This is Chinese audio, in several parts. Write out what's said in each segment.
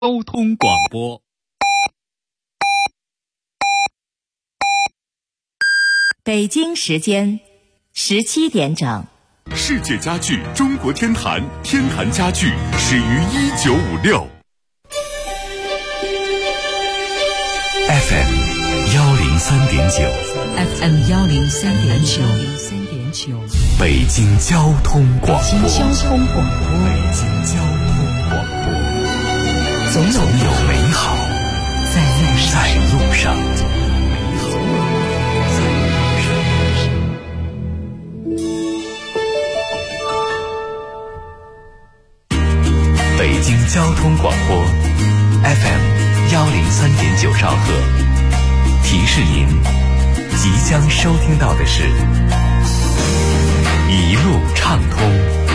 交通广播。 北京时间17点整。 世界家具中国天坛，天坛家具始于1956。FM 103.9，FM 103.9， 北京交通广播， 北京交通广播， 总有美好在路上。北京交通广播 FM 103.9兆赫，提示您即将收听到的是一路畅通。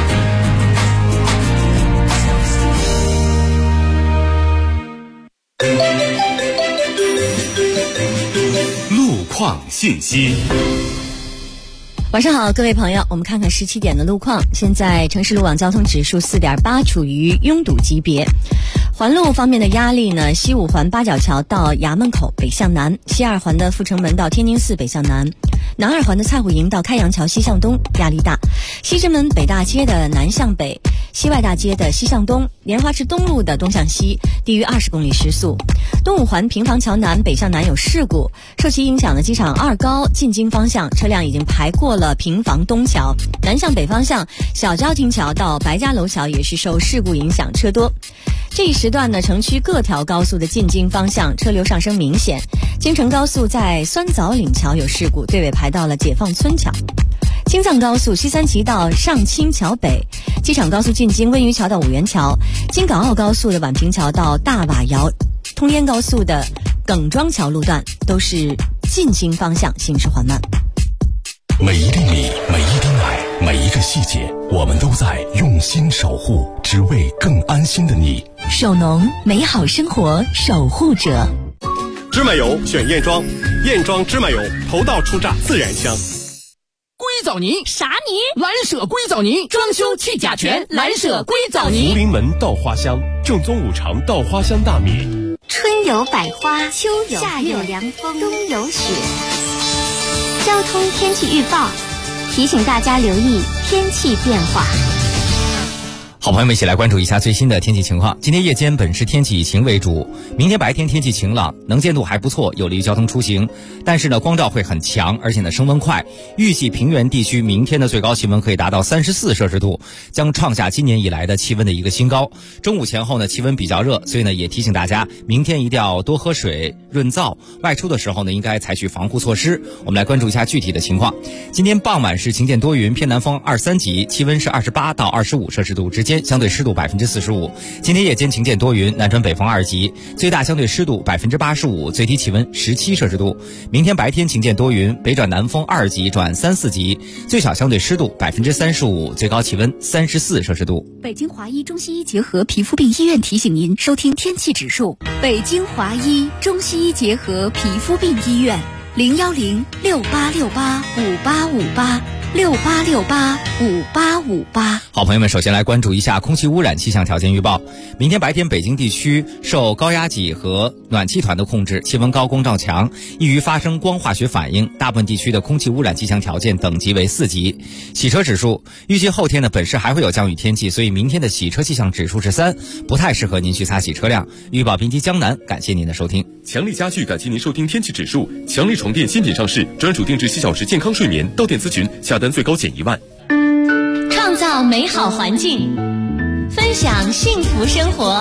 路况信息。 晚上好，各位朋友，我们看看17点的路况。现在城市路网交通指数4.8，处于拥堵级别。环路方面的压力呢，西五环八角桥到衙门口北向南，西二环的阜成门到天宁寺北向南，南二环的蔡虎营到开阳桥西向东压力大，西直门北大街的南向北，西外大街的西向东，莲花池东路的东向西低于20公里时速。东五环平房桥南北向南有事故，受其影响的机场2高进京方向车辆已经排过了平房东桥，南向北方向小郊亭桥到白家楼桥也是受事故影响车多。这一时段呢，城区各条高速的进京方向车流上升明显，京承高速在酸枣岭桥有事故，队尾排到了解放村桥。京藏高速西三旗到上清桥北，机场高速进京温榆桥到五元桥，京港澳高速的宛平桥到大瓦窑，通燕高速的耿庄桥路段都是进京方向行驶缓慢。 每一粒米，每一滴奶，每一个细节，我们都在用心守护，只为更安心的你。 守农，美好生活守护者。 芝麻油选燕庄，燕庄芝麻油头道出榨自然香。 硅藻泥啥泥？ 蓝舍硅藻泥，装修去甲醛，蓝舍硅藻泥。 福临门稻花香，正宗5常稻花香大米。 春有百花，秋有夏有凉风，冬有雪。交通天气预报提醒大家留意天气变化。 好朋友们，一起来关注一下最新的天气情况。今天夜间本市天气以晴为主，明天白天天气晴朗，能见度还不错，有利于交通出行。但是呢，光照会很强，而且呢升温快。预计平原地区明天的最高气温可以达到34摄氏度，将创下今年以来的气温的一个新高。中午前后呢，气温比较热，所以呢也提醒大家，明天一定要多喝水润燥，外出的时候呢应该采取防护措施。我们来关注一下具体的情况。今天傍晚是晴间多云，偏南风2、3级，气温是28到25摄氏度之间，相对湿度45%。今天夜间晴间多云，南转北风2级，最大相对湿度85%，最低气温17摄氏度。明天白天晴间多云，北转南风2级转3、4级，最小相对湿度35%，最高气温34摄氏度。 北京华医中西医结合皮肤病医院提醒您收听天气指数。北京华医中西医结合皮肤病医院，0106868585858，68685858。 好朋友们，首先来关注一下空气污染气象条件预报。明天白天北京地区受高压脊和暖气团的控制，气温高，光照强，易于发生光化学反应，大部分地区的空气污染气象条件等级为4级。洗车指数，预计后天呢本市还会有降雨天气，所以明天的洗车气象指数是3，不太适合您去擦洗车辆。预报编辑江南，感谢您的收听。 强力家具感谢您收听天气指数。强力床垫新品上市，专属定制7小时健康睡眠，到店咨询，下单最高减1万。 创造美好环境，分享幸福生活。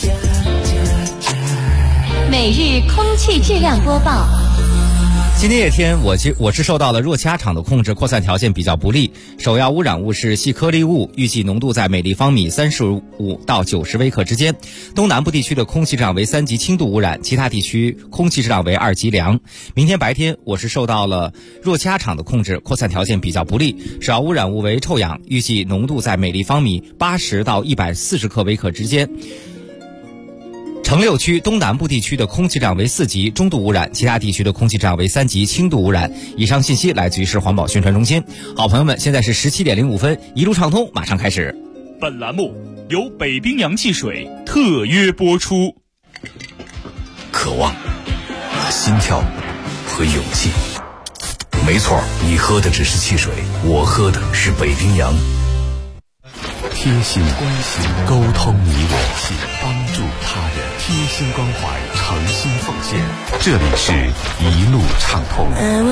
每日空气质量播报。 今天夜天我是受到了若掐场的控制，扩散条件比较不利，首要污染物是细颗粒物，预计浓度在每立方米35到90微克之间。东南部地区的空气质量为3级轻度污染，其他地区空气质量为2级良。明天白天我是受到了若掐场的控制，扩散条件比较不利，首要污染物为臭氧，预计浓度在每立方米80到140克微克之间。城6区东南部地区的空气质量为4级中度污染，其他地区的空气质量为3级轻度污染。以上信息来自于市环保宣传中心。好朋友们，现在是17点05分，一路畅通马上开始。 本栏目由北冰洋汽水特特约播出。 渴望、心跳和勇气。没错，你喝的只是汽水，我喝的是北冰洋。贴心关心，沟通你我，帮助他人，贴心关怀，诚心奉献。这里是一路畅通。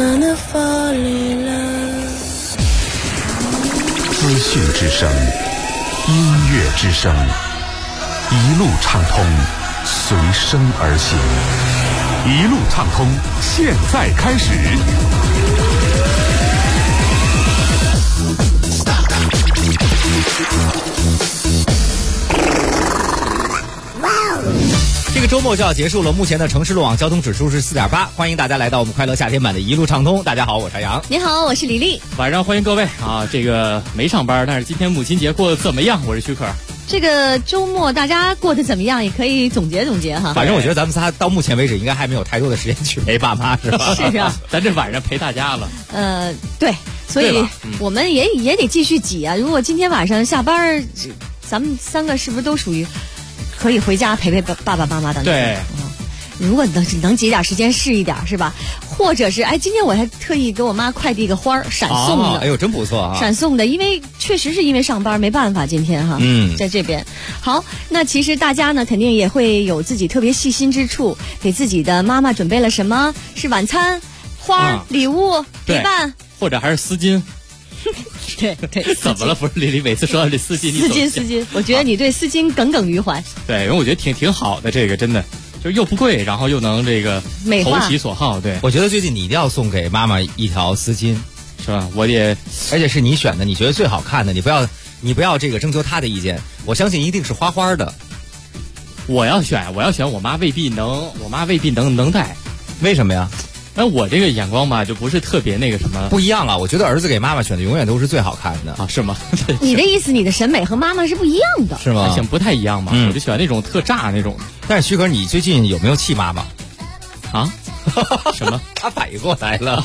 资讯之声，音乐之声，一路畅通，随声而行。一路畅通，现在开始。 这个周末就要结束了，目前的城市路网交通指数是4.8，欢迎大家来到我们快乐夏天版的一路畅通。大家好，我是杨。 你好，我是李丽。 晚上欢迎各位啊！这个没上班，但是今天母亲节过得怎么样？我是徐可。 这个周末大家过得怎么样？也可以总结总结哈。 反正我觉得咱们仨到目前为止应该还没有太多的时间去陪爸妈，是吧？ 是啊， 咱这晚上陪大家了。 对，所以我们也得继续挤啊。如果今天晚上下班，咱们三个是不是都属于可以回家陪爸爸妈妈的？ 对。 如果能挤点时间是一点，是吧？或者是今天我还特意给我妈快递一个花儿，闪送的。 哎呦，真不错啊！ 闪送的，因为确实是因为上班没办法，今天哈，在这边。好，那其实大家呢肯定也会有自己特别细心之处，给自己的妈妈准备了什么？是晚餐、花、礼物、陪伴， 或者还是丝巾。 对， 怎么了？不是李丽每次说到这丝巾， 丝巾，我觉得你对丝巾耿耿于怀。 对，因为我觉得挺好的，这个真的。就又不贵，然后又能这个投其所好。对， 我觉得最近你一定要送给妈妈一条丝巾， 是吧？我也， 而且是你选的，你觉得最好看的，你不要这个征求她的意见，我相信一定是花花的。 我要选，我妈未必能戴， 为什么呀？ 我这个眼光吧，就不是特别那个什么， 不一样啊！我觉得儿子给妈妈选的永远都是最好看的啊，是吗？ 你的意思，你的审美和妈妈是不一样的， 是吗？ 不太一样吧？我就喜欢那种特炸那种。 但是徐哥，你最近有没有气妈妈？ 啊？什么？ 他反应过来了，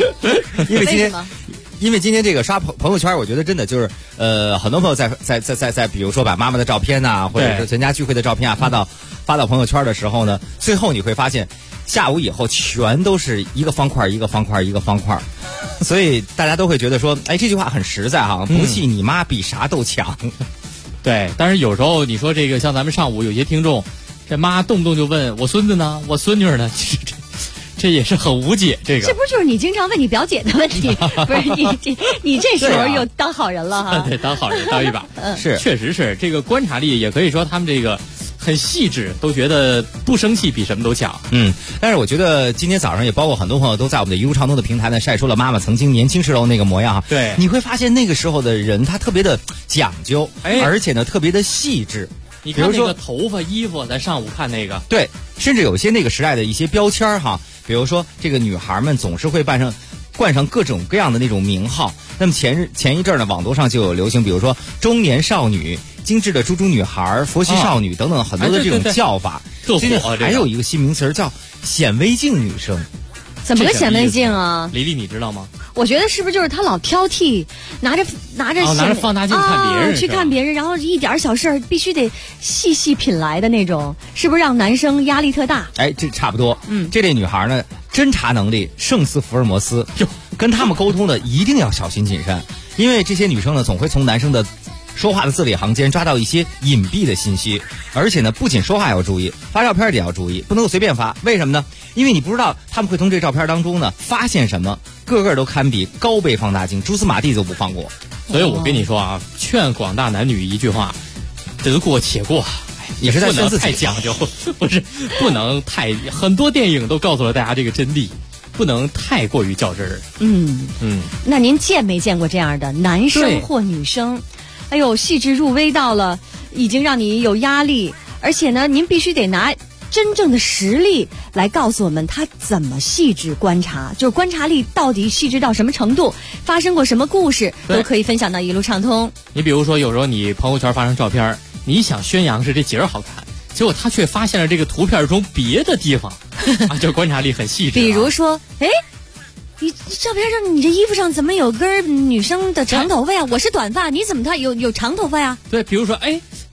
因为今天这个刷朋友圈，我觉得真的就是很多朋友在比如说把妈妈的照片呐，或者是全家聚会的照片啊发到朋友圈的时候呢，最后你会发现下午以后全都是一个方块一个方块一个方块，所以大家都会觉得说，哎，这句话很实在哈，不气你妈比啥都强。 对，但是有时候你说这个像咱们上午有些听众，这妈动不动就问我孙子呢，我孙女呢，这也是很无解。这不就是你经常问你表姐的问题？不是你这时候又当好人了哈？ 对，当好人当一把。 是， 确实是这个观察力，也可以说他们这个很细致，都觉得不生气比什么都强。 但是我觉得今天早上也包括很多朋友都在我们的一路畅通的平台呢晒出了妈妈曾经年轻时候那个模样哈。 对， 你会发现那个时候的人他特别的讲究，而且呢特别的细致。 你看那个头发、衣服，咱上午看那个， 对，甚至有些那个时代的一些标签哈，比如说这个女孩们总是会冠上各种各样的那种名号。那么前一阵呢，网络上就有流行，比如说中年少女、精致的猪猪女孩、佛系少女等等很多的这种叫法。 特火， 还有一个新名词叫显微镜女生。 怎么个显微镜啊？ 李丽，你知道吗？ 我觉得是不是就是他老挑剔，拿着放大镜看别人， 去看别人，然后一点小事必须得细细品来的那种，是不是让男生压力特大？ 哎，这差不多。这类女孩呢，侦查能力胜似福尔摩斯，跟他们沟通的一定要小心谨慎，因为这些女生呢，总会从男生的说话的字里行间抓到一些隐蔽的信息，而且呢，不仅说话要注意，发照片也要注意，不能够随便发。为什么呢？因为你不知道他们会从这照片当中呢发现什么，个个都堪比高倍放大镜，蛛丝马迹都不放过。 所以我跟你说啊，劝广大男女一句话：得过且过。 也是在劝自己太讲究，不能太，很多电影都告诉了大家这个真谛，不能太过于较真儿。 那您见没见过这样的男生或女生？哎呦，细致入微到了已经让你有压力，而且呢，您必须得拿真正的实力来告诉我们他怎么细致观察，就是观察力到底细致到什么程度，发生过什么故事，都可以分享到一路畅通。 你比如说，有时候你朋友圈发张照片，你想宣扬是这景儿好看，结果他却发现了这个图片中别的地方，就观察力很细致。 比如说，你照片上你这衣服上怎么有根女生的长头发呀？我是短发，你怎么有长头发呀？ 对，比如说，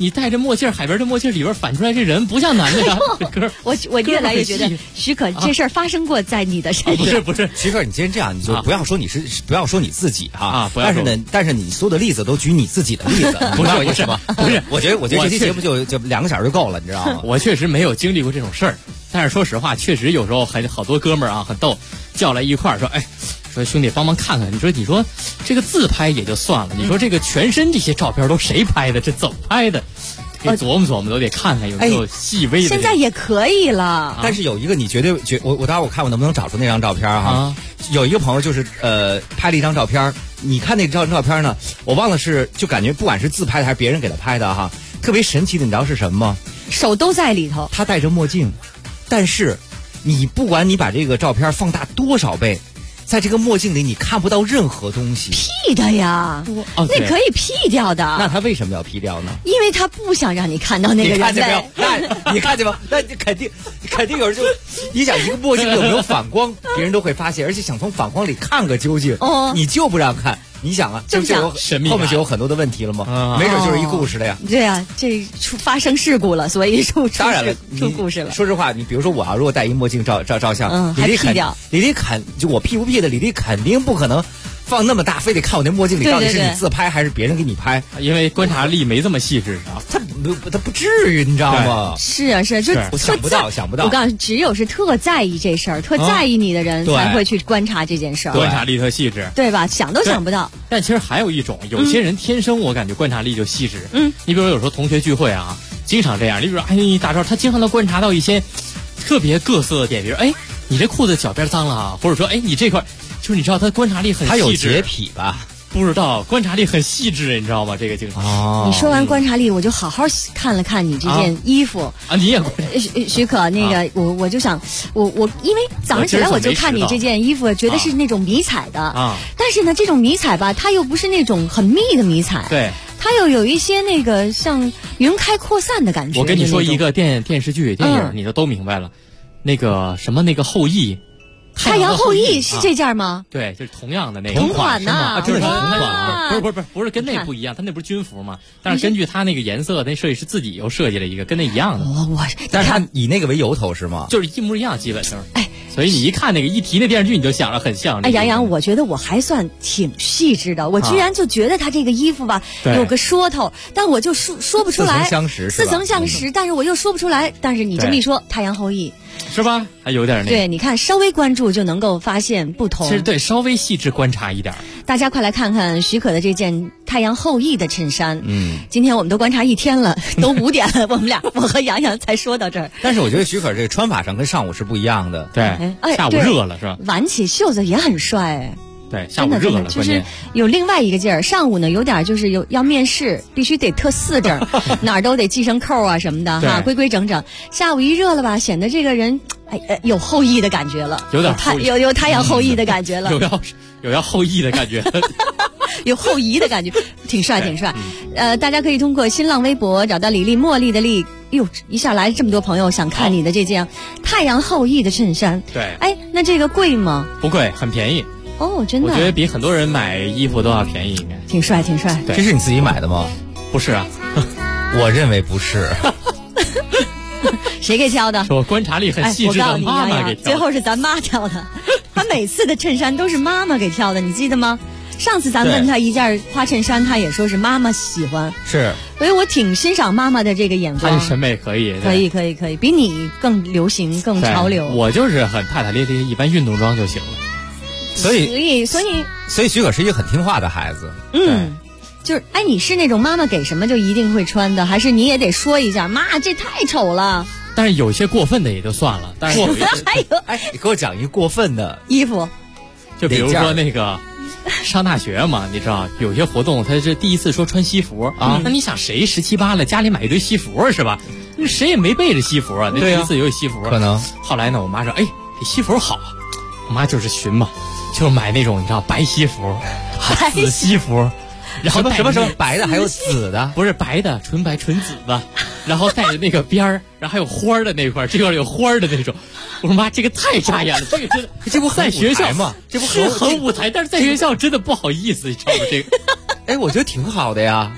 你戴着墨镜，海边的墨镜里边反出来这人不像男的呀。 我越来越觉得许可这事儿发生过在你的身上。 不是， 徐可，你既然这样，你就不要说不要说你自己哈不要说。 但是你所有的例子都举你自己的例子， 不是， 我觉得这期节目就2个小时就够了，你知道吗？ 我确实没有经历过这种事儿，但是说实话，确实有时候好多哥们儿啊很逗，叫来一块儿说，说兄弟帮忙看看，你说这个自拍也就算了，你说这个全身这些照片都谁拍的？这怎么拍的？得琢磨琢磨，都得看看有没有细微的。 现在也可以了， 但是有一个你绝对我待会儿我看我能不能找出那张照片哈。有一个朋友就是拍了一张照片，你看那张照片呢，我忘了就感觉不管是自拍的还是别人给他拍的哈，特别神奇的，你知道是什么吗？ 手都在里头。 他戴着墨镜，但是你不管你把这个照片放大多少倍，在这个墨镜里你看不到任何东西。 P 的呀，那可以 P 掉的。 那他为什么要 P 掉呢？ 因为他不想让你看到那个人。 你看见没有？那你看见没有？那你肯定有人就，你想一个墨镜有没有反光，别人都会发现，而且想从反光里看个究竟，你就不让看。你想啊，这有后面就有很多的问题了吗？没准就是一故事了呀。 对啊，这发生事故了，所以出故事了。 说实话，你比如说我啊，如果戴一墨镜照相，李丽就我 P 不 P 的，李丽肯定不可能放那么大，非得看我那墨镜里到底是你自拍还是别人给你拍， 因为观察力没这么细致啊。 他不至于，你知道吗？ 是啊，就我想不到。 我告诉你，只有是特在意这事儿、特在意你的人才会去观察这件事儿， 观察力特细致， 对吧？想都想不到。 但其实还有一种，有些人天生我感觉观察力就细致。你比如有时候同学聚会啊，经常这样。你比如说，大招他经常能观察到一些特别各色的点，比如你这裤子脚边脏了啊，或者说你这块，就是你知道他观察力很细致。 他有洁癖吧？ 不知道，观察力很细致，你知道吗？这个经常。 你说完观察力，我就好好看了看你这件衣服啊。你也许可那个，我就想，我因为早上起来我就看你这件衣服，觉得是那种迷彩的啊。但是呢，这种迷彩吧，它又不是那种很密的迷彩， 对， 它又有一些那个像云开扩散的感觉。 我跟你说一个电视剧电影，你都明白了，那个什么那个后羿。 太阳后羿是这件吗？ 对，就是同样的那个同款呐， 就是同款，不是跟那不一样，他那不是军服吗？但是根据他那个颜色，那设计师自己又设计了一个跟那一样的。 但是他以那个为由头是吗？ 就是一模一样，基本上。所以你一看那个一提那电视剧，你就想着很像。 杨洋，我觉得我还算挺细致的，我居然就觉得他这个衣服吧有个说头，但我就说不出来。似曾相识，但是我又说不出来。但是你这么一说，太阳后羿。 是吧？还有点那个。 对，你看，稍微关注就能够发现不同。 其实对，稍微细致观察一点。 大家快来看看许可的这件太阳后羿的衬衫。今天我们都观察一天了，都5点了，我和杨洋才说到这儿。 但是我觉得许可这个穿法上跟上午是不一样的。 对，下午热了是吧？ 挽起袖子也很帅。 对，下午热了， 就是有另外一个劲儿。上午呢，有点就是要面试，必须得特4整，哪儿都得系上扣啊什么的哈，规规整整。下午一热了吧，显得这个人有后羿的感觉了， 有点有太阳后羿的感觉了， 有要后羿的感觉， 有后羿的感觉，挺帅。大家可以通过新浪微博找到李丽茉莉的丽。一下来这么多朋友想看你的这件太阳后羿的衬衫。 对， 那这个贵吗？ 不贵，很便宜。 哦，真的？ 我觉得比很多人买衣服都要便宜，应该。 挺帅。 对， 这是你自己买的吗？ 不是啊， 我认为不是。 谁给挑的？ 说观察力很细致的妈妈给挑的。 最后是咱妈挑的，她每次的衬衫都是妈妈给挑的，你记得吗？上次咱问她一件花衬衫，她也说是妈妈喜欢。 是。 所以我挺欣赏妈妈的这个眼光。 她的审美可以， 比你更流行、更潮流。 我就是很大大咧咧，一般运动装就行了。 所以许可是一个很听话的孩子。 就是你是那种妈妈给什么就一定会穿的，还是你也得说一下妈这太丑了？ 但是有些过分的也就算了，但是还有你给我讲一个过分的衣服， 就比如说那个上大学嘛，你知道有些活动他是第一次说穿西服啊，那你想谁17、18了家里买一堆西服是吧？谁也没背着西服啊，那第一次有西服可能。 后来呢，我妈说这西服好，我妈就是寻嘛，就买那种你知道白西服、紫西服。然后什么白的还有紫的， 不是白的，纯白纯紫的，然后带着那个边儿，然后还有花儿的那块，这块有花儿的那种。我说妈，这个太扎眼了，这不在学校吗？这不很舞台，但是在学校真的不好意思，你知道吗？这个， 我觉得挺好的呀。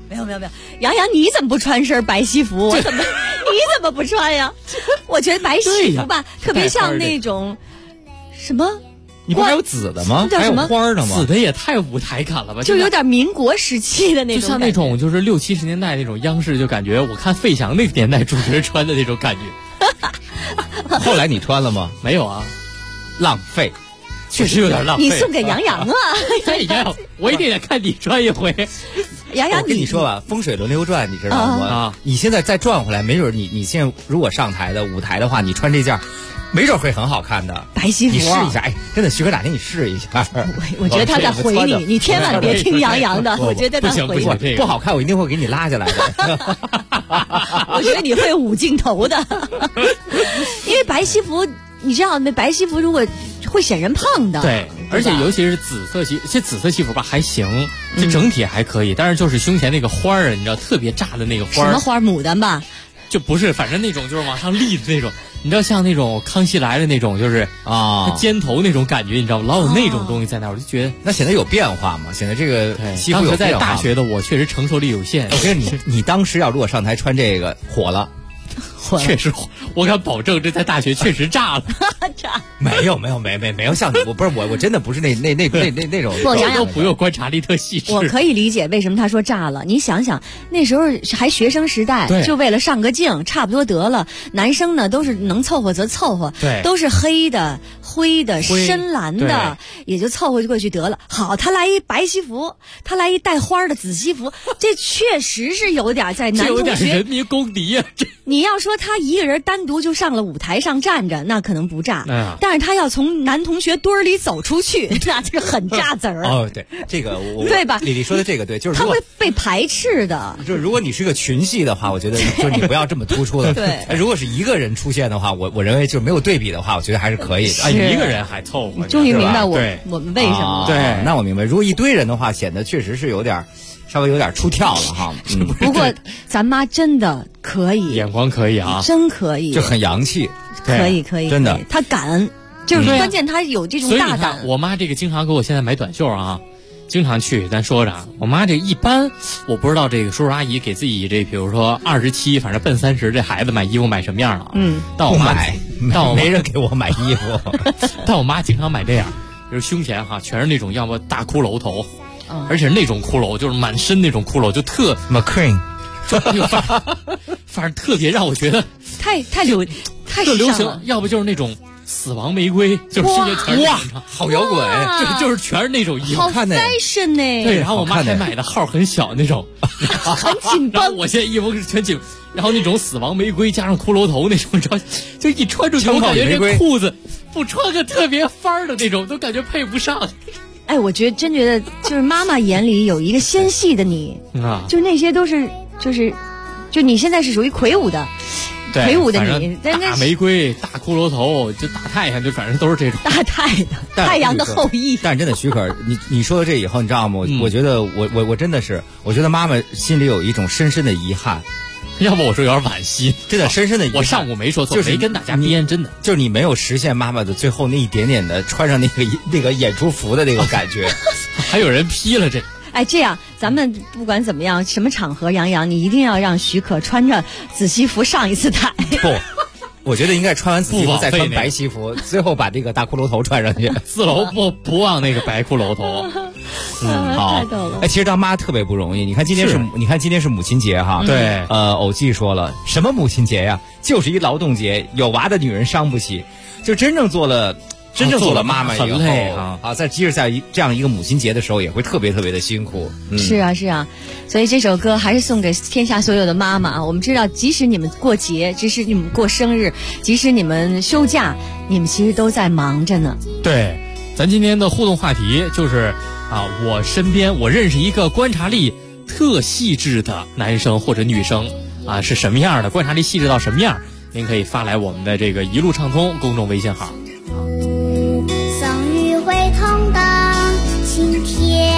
没有，杨洋你怎么不穿身白西服？你怎么不穿呀？我觉得白西服吧，特别像那种什么。 你不还有紫的吗？ 还有花的吗？ 紫的也太舞台感了吧， 就有点民国时期的那种， 就像那种就是60、70年代那种央视，就感觉我看费翔那个年代主持人穿的那种感觉。 后来你穿了吗？ 没有啊， 浪费， 确实有点浪费。 你送给杨洋啊？ 对呀，我一定得看你穿一回。 杨洋， 我跟你说吧，风水轮流转，你知道吗？ 啊， 你现在再转回来，没准你现在如果上台的舞台的话，你穿这件。没准会很好看的白西服， 你试一下。哎，真的，徐科长给你试一下。 我觉得他在回你，你千万别听杨洋的。我觉得他回你不好看，我一定会给你拉下来的。 我觉得你会舞镜头的，因为白西服，你知道那白西服如果会显人胖的。 对，而且尤其是紫色西，这紫色西服吧还行，这整体还可以，但是就是胸前那个花儿，你知道特别炸的那个花儿。 什么花？牡丹吧？ 就不是，反正那种就是往上立的那种。你知道像那种康熙来的那种，就是他尖头那种感觉，你知道吗？老有那种东西在那，我就觉得那显得有变化嘛，显得这个西服有变化。 当时在大学的我确实承受力有限。 我跟你当时要如果上台穿这个火了， 确实，我敢保证这在大学确实炸了。 炸？ 没有像你，我真的不是那种。 不，杨洋都不用观察力特细致。 我可以理解为什么他说炸了。你想想，那时候还学生时代，就为了上个镜，差不多得了。男生呢都是能凑合则凑合， 对， 都是黑的、灰的、深蓝的，也就凑合就过去得了。好，他来一白西服，他来一带花的紫西服，这确实是有点在男同学， 有点人民公敌呀。 你要说他一个人单独就上了舞台上站着，那可能不炸。但是他要从男同学堆儿里走出去，那这个很炸子儿。 哦，对，这个对吧？ 李丽说的这个对，就是他会被排斥的。 就是如果你是个群戏的话，我觉得就是你不要这么突出了。 对， 如果是一个人出现的话，我认为就没有对比的话，我觉得还是可以的。 一个人还凑合。 终于明白我们为什么。 对，那我明白。如果一堆人的话，显得确实是稍微有点出跳了哈。 不过咱妈真的可以， 眼光可以啊， 真可以， 就很洋气。 可以， 真的， 她敢，就是关键她有这种大胆。 我妈这个经常给我现在买短袖啊，经常去。咱说着，我妈这一般，我不知道这个叔叔阿姨给自己这，比如说27，反正奔30这孩子买衣服买什么样了。但我妈没人给我买衣服， 但我妈经常买这样，就是胸前哈全是那种要么大骷髅头。而且那种骷髅就是满身那种骷髅，就特 McQueen， 反正特别让我觉得太流行，要不就是那种死亡玫瑰，就是世界全是哇，好摇滚， 就是全是那种衣服， 好 fashion 呢。 对，然后我妈还买的号很小那种， 很紧绷。 我现在衣服是全紧，然后那种死亡玫瑰加上骷髅头那种，你知道，就一穿出去，我感觉这裤子不穿个特别范儿的那种，都感觉配不上。 哎，我真觉得，就是妈妈眼里有一个纤细的你啊，就那些都是，就你现在是属于魁梧的，魁梧的你， 大玫瑰、大骷髅头，就大太阳，就反正都是这种大太阳的后裔。 但是真的，许可，你说的这以后，你知道吗？我觉得我真的是，我觉得妈妈心里有一种深深的遗憾。 要不我说有点惋惜， 真的深深的遗憾。 我上午没说错， 就是没跟大家编，真的就是你没有实现妈妈的最后那一点点的穿上那个演出服的那个感觉。 还有人批了这。 哎，这样咱们不管怎么样，什么场合，杨你一定要让许可穿着紫西服上一次台。 不，我觉得应该穿完紫西服再穿白西服，最后把这个大骷髅头穿上去。 4楼不忘那个白骷髅头。 好。哎，其实当妈特别不容易。你看今天是母亲节哈。 对。 偶记说了，什么母亲节呀？就是一劳动节，有娃的女人伤不起。就真正做了妈妈以后， 很累即使在这样一个母亲节的时候，也会特别特别的辛苦。 是啊，所以这首歌还是送给天下所有的妈妈啊！我们知道，即使你们过节，即使你们过生日，即使你们休假，你们其实都在忙着呢。 对，咱今天的互动话题就是我身边我认识一个观察力特细致的男生或者女生是什么样的？观察力细致到什么样？您可以发来我们的这个一路畅通公众微信号。 送与会同的晴天，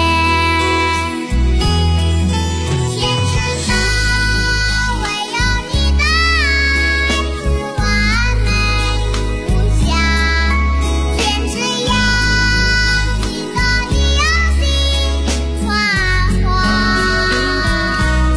天之上唯有你的爱是完美无瑕，天之阳记得你用心传话。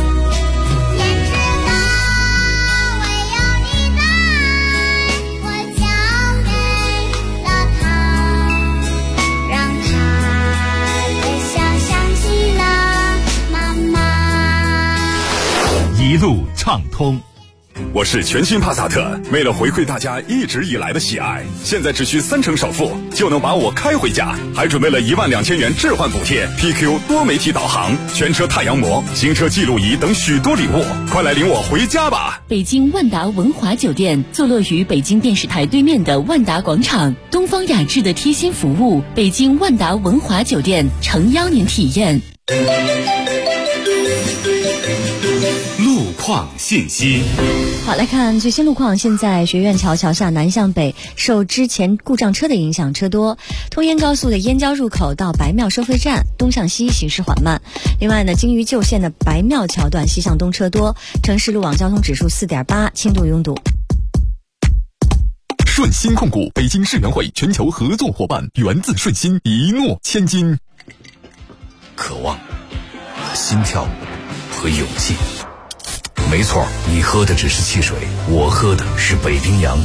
畅通。 我是全新帕萨特，为了回馈大家一直以来的喜爱，现在只需30%首付就能把我开回家，还准备了12000元置换补贴、PQ 多媒体导航、全车太阳膜、行车记录仪等许多礼物，快来领我回家吧！ 北京万达文华酒店坐落于北京电视台对面的万达广场，东方雅致的贴心服务，北京万达文华酒店诚邀您体验。 路况信息。 好，来看最新路况。现在学院桥桥下南向北受之前故障车的影响，车多。通燕高速的燕郊入口到白庙收费站东向西行驶缓慢。另外呢，京渝旧线的白庙桥段西向东车多。城市路网交通指数4.8，轻度拥堵。 顺鑫控股北京世园会全球合作伙伴，源自顺鑫，一诺千金。 渴望、心跳和勇气。没错，你喝的只是汽水，我喝的是北冰洋。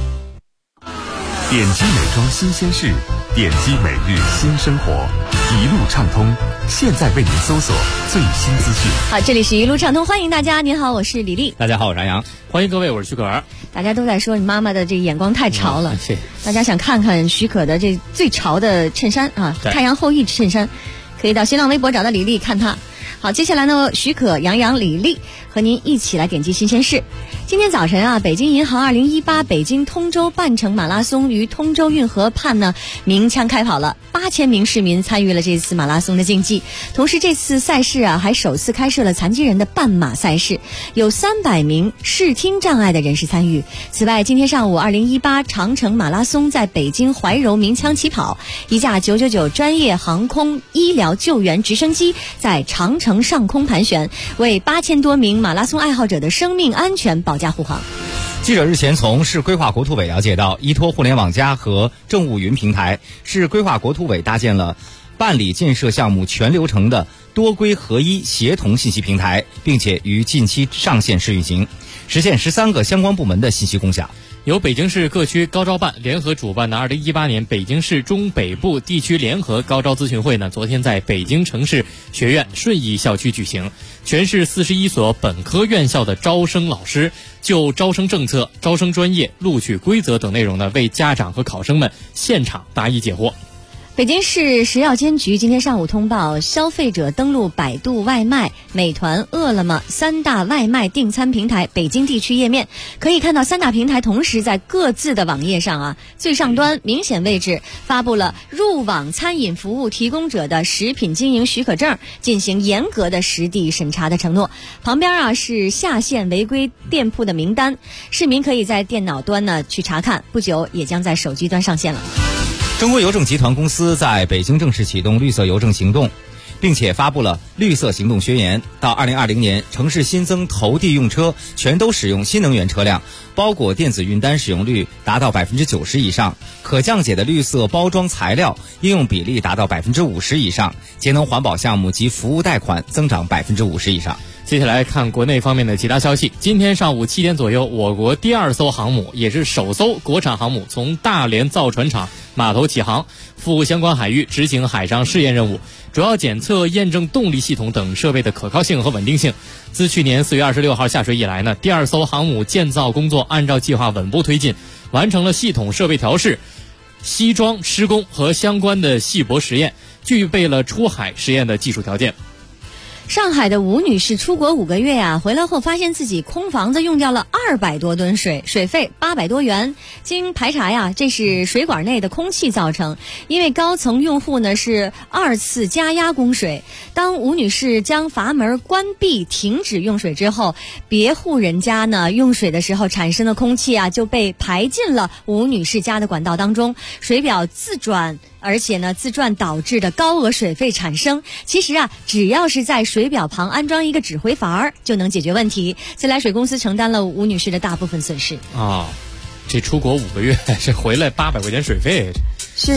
点击美妆新鲜事，点击每日新生活，一路畅通。现在为您搜索最新资讯。 好，这里是一路畅通，欢迎大家。您好，我是李丽。 大家好，我是安阳。 欢迎各位，我是许可。 大家都在说你妈妈的这个眼光太潮了，大家想看看许可的这最潮的衬衫啊，太阳后裔衬衫，可以到新浪微博找到李丽看她。好，接下来呢，许可、杨洋、李丽和您一起来点击新鲜事。今天早晨啊，北京银行2018北京通州半程马拉松于通州运河畔呢鸣枪开跑了，8000名市民参与了这次马拉松的竞技。同时，这次赛事啊还首次开设了残疾人的半马赛事，有300名视听障碍的人士参与。此外，今天上午2018长城马拉松在北京怀柔鸣枪起跑，一架999专业航空医疗救援直升机在长城上空盘旋，为8000多名马拉松爱好者的生命安全保驾护航。 记者日前从市规划国土委了解到，依托互联网+和政务云平台，市规划国土委搭建了办理建设项目全流程的多规合一协同信息平台，并且于近期上线试运行，实现13个相关部门的信息共享。 由北京市各区高招办联合主办的2018年北京市中北部地区联合高招咨询会呢，昨天在北京城市学院顺义校区举行。全市41所本科院校的招生老师就招生政策、招生专业、录取规则等内容呢，为家长和考生们现场答疑解惑。 北京市食药监局今天上午通报，消费者登录百度外卖、美团、饿了么3大外卖订餐平台北京地区页面，可以看到3大平台同时在各自的网页上最上端明显位置发布了入网餐饮服务提供者的食品经营许可证，进行严格的实地审查的承诺。旁边是下线违规店铺的名单，市民可以在电脑端去查看，不久也将在手机端上线了。 中国邮政集团公司在北京正式启动绿色邮政行动，并且发布了绿色行动宣言。到2020年，城市新增投递用车全都使用新能源车辆，包裹电子运单使用率达到90%以上，可降解的绿色包装材料应用比例达到50%以上，节能环保项目及服务贷款增长50%以上。 接下来看国内方面的其他消息。今天上午7点左右，我国第2艘航母，也是首艘国产航母，从大连造船厂码头起航，赴相关海域执行海上试验任务，主要检测验证动力系统等设备的可靠性和稳定性。自去年4月26号下水以来呢，第2艘航母建造工作按照计划稳步推进，完成了系统设备调试、西装施工和相关的细泊实验，具备了出海实验的技术条件。 上海的吴女士出国5个月回来后发现自己空房子用掉了200多吨水，水费800多元。经排查这是水管内的空气造成，因为高层用户呢是2次加压供水。当吴女士将阀门关闭停止用水之后，别户人家呢用水的时候产生的空气就被排进了吴女士家的管道当中，水表自转，而且呢自转导致的高额水费产生。其实只要是在水表旁安装一个指挥阀就能解决问题。自来水公司承担了吴女士的大部分损失。 这出国5个月，这回来800块钱水费。 是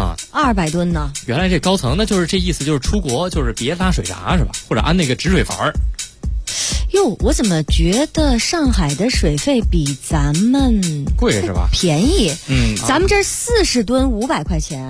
200吨呢。 原来这高层那就是这意思，就是出国就是别拉水闸是吧？或者安那个止水阀。 哟，我怎么觉得上海的水费比咱们贵是吧？ 便宜。咱们这40吨500块钱。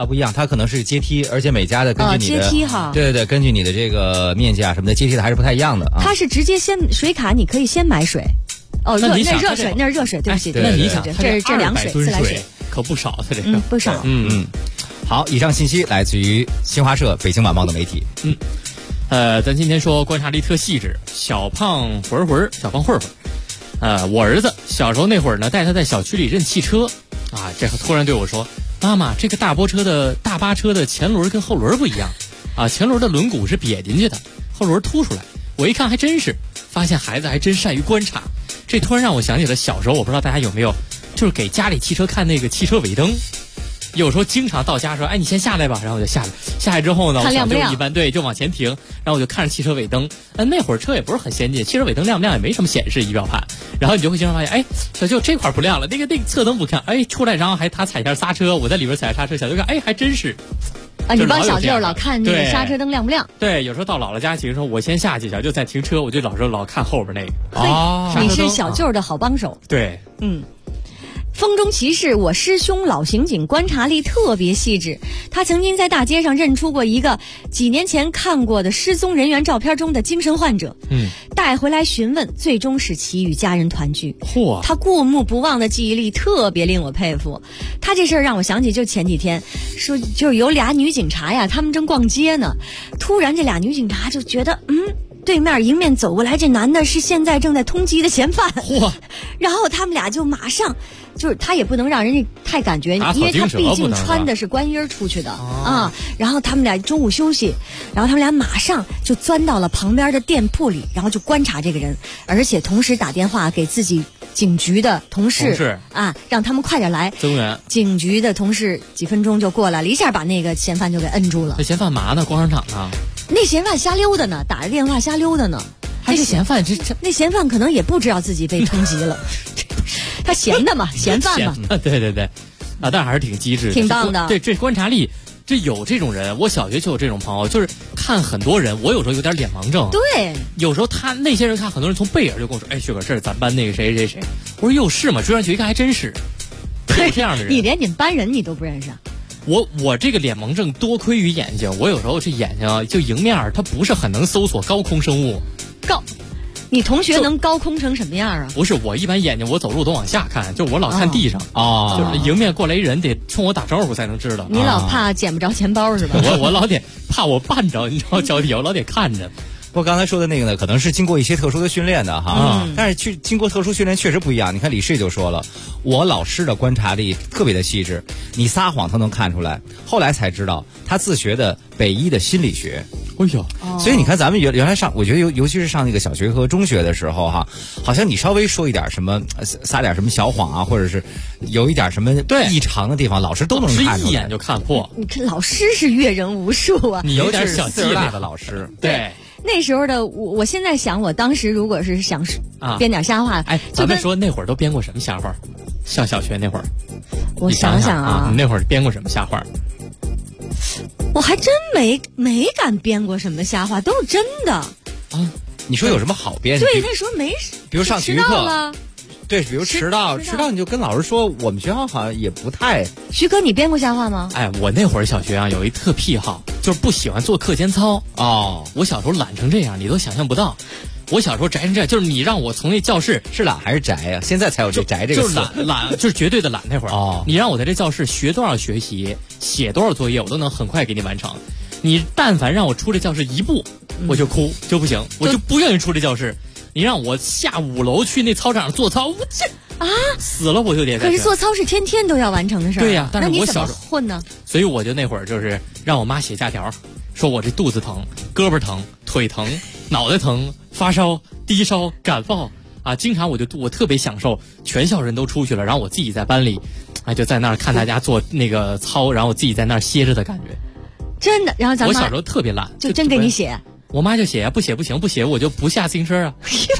不一样，它可能是阶梯，而且每家的根据你的阶梯哈， 对对对，根据你的这个面积啊什么的，阶梯的还是不太一样的啊。 它是直接水卡，你可以先买水。哦，那热水，那是热水，对不起， 那你想， 这凉水，自来水可不少，它这个不少。 好，以上信息来自于新华社、北京晚报的媒体。 咱今天说观察力特细致，小胖混混，我儿子小时候那会儿呢，带他在小区里认汽车，这突然对我说：“妈妈，这个大巴车的前轮跟后轮不一样，前轮的轮毂是瘪进去的，后轮凸出来。”我一看还真是，发现孩子还真善于观察。这突然让我想起了小时候，我不知道大家有没有，就是给家里汽车看那个汽车尾灯。有时候经常到家说，哎，你先下来吧，然后我就下来之后呢，我小舅一般就往前停，然后我就看着汽车尾灯。那会儿车也不是很先进，汽车尾灯亮不亮也没什么显示仪表盘，然后你就会经常发现，哎，小舅这块不亮了，那个侧灯不看，哎，出来然后还他踩一下刹车，我在里边踩下刹车，小舅看，哎，还真是。 你帮小舅老看那个刹车灯亮不亮？ 对，有时候到姥姥家，其实说我先下去，小舅再停车，我就老看后边那个。 你是小舅的好帮手。 对， 风中骑士，我师兄老刑警观察力特别细致，他曾经在大街上认出过一个几年前看过的失踪人员照片中的精神患者，带回来询问，最终使其与家人团聚。他过目不忘的记忆力特别令我佩服。他这事儿让我想起就前几天说，就是有俩女警察呀，他们正逛街呢，突然这俩女警察就觉得对面迎面走过来这男的是现在正在通缉的嫌犯，然后他们俩就马上，就是他也不能让人家太感觉，因为他毕竟穿的是官衣出去的然后他们俩中午休息，然后他们俩马上就钻到了旁边的店铺里，然后就观察这个人，而且同时打电话给自己警局的同事让他们快点来增援。 警局的同事几分钟就过来了，一下把那个嫌犯就给摁住了。 这嫌犯嘛呢？逛商场呢？ 那嫌犯瞎溜达呢，打着电话瞎溜达呢。 那嫌犯那嫌犯可能也不知道自己被通缉了，他闲的嘛，嫌犯嘛。 对但还是挺机智， 挺棒的。 对，这观察力，这有这种人，我小学就有这种朋友，就是看很多人，我有时候有点脸盲症。 对， 有时候那些人看很多人从背影就跟我说，哎，薛哥，这是咱班那个谁谁谁。我说又是嘛，追上去一看还真是，有这样的人。 你连你们班人你都不认识啊？ 我这个脸盲症多亏于眼睛，我有时候这眼睛就迎面它不是很能搜索高空生物。 你同学能高空成什么样啊？ 不是，我一般眼睛我走路都往下看，就我老看地上就是迎面过来一人得冲我打招呼才能知道。 你老怕捡不着钱包是吧？ 我老得怕我绊着，你知道脚底我老得看着。 不过刚才说的那个呢，可能是经过一些特殊的训练的哈，但是经过特殊训练确实不一样。你看李氏就说了，我老师的观察力特别的细致，你撒谎他能看出来。后来才知道他自学的北医的心理学。 哎呦， 所以你看咱们原来上，我觉得尤其是上那个小学和中学的时候哈，好像你稍微说一点什么，撒点什么小谎啊，或者是有一点什么异常的地方，老师都能看出来， 一眼就看破。 你看老师是阅人无数啊， 你有点小 40大的老师， 对。 那时候的我现在想，我当时如果是想编点瞎话， 咱们说那会儿都编过什么瞎话？上小学那会儿， 我想想啊， 你那会儿编过什么瞎话？ 我还真没敢编过什么瞎话，都是真的你说有什么好编？ 对，那时候没， 比如上体育课。对，比如迟到你就跟老师说，我们学校好像也不太。 徐哥，你编过瞎话吗？ 我那会儿小学有一特癖好，就是不喜欢做课间操。我小时候懒成这样，你都想象不到。我小时候宅成这样，就是你让我从那教室是懒还是宅呀？现在才有这宅这个词。 就是懒，就是绝对的懒。那会儿你让我在这教室学多少学习，写多少作业，我都能很快给你完成。你但凡让我出这教室一步，我就哭，就不行，我就不愿意出这教室。你让我下5楼去那操场上做操，我死了我就得。 可是做操是天天都要完成的事儿。 对呀，但是我小时候混呢， 所以我就那会儿就是让我妈写假条，说我这肚子疼、胳膊疼、腿疼、脑袋疼、发烧、低烧、感冒经常我特别享受全校人都出去了，然后我自己在班里，就在那儿看大家做那个操，然后我自己在那儿歇着的感觉。 真的，然后咱们我小时候特别懒， 就真给你写。 我妈就写不写不行，不写我就不下自行车啊。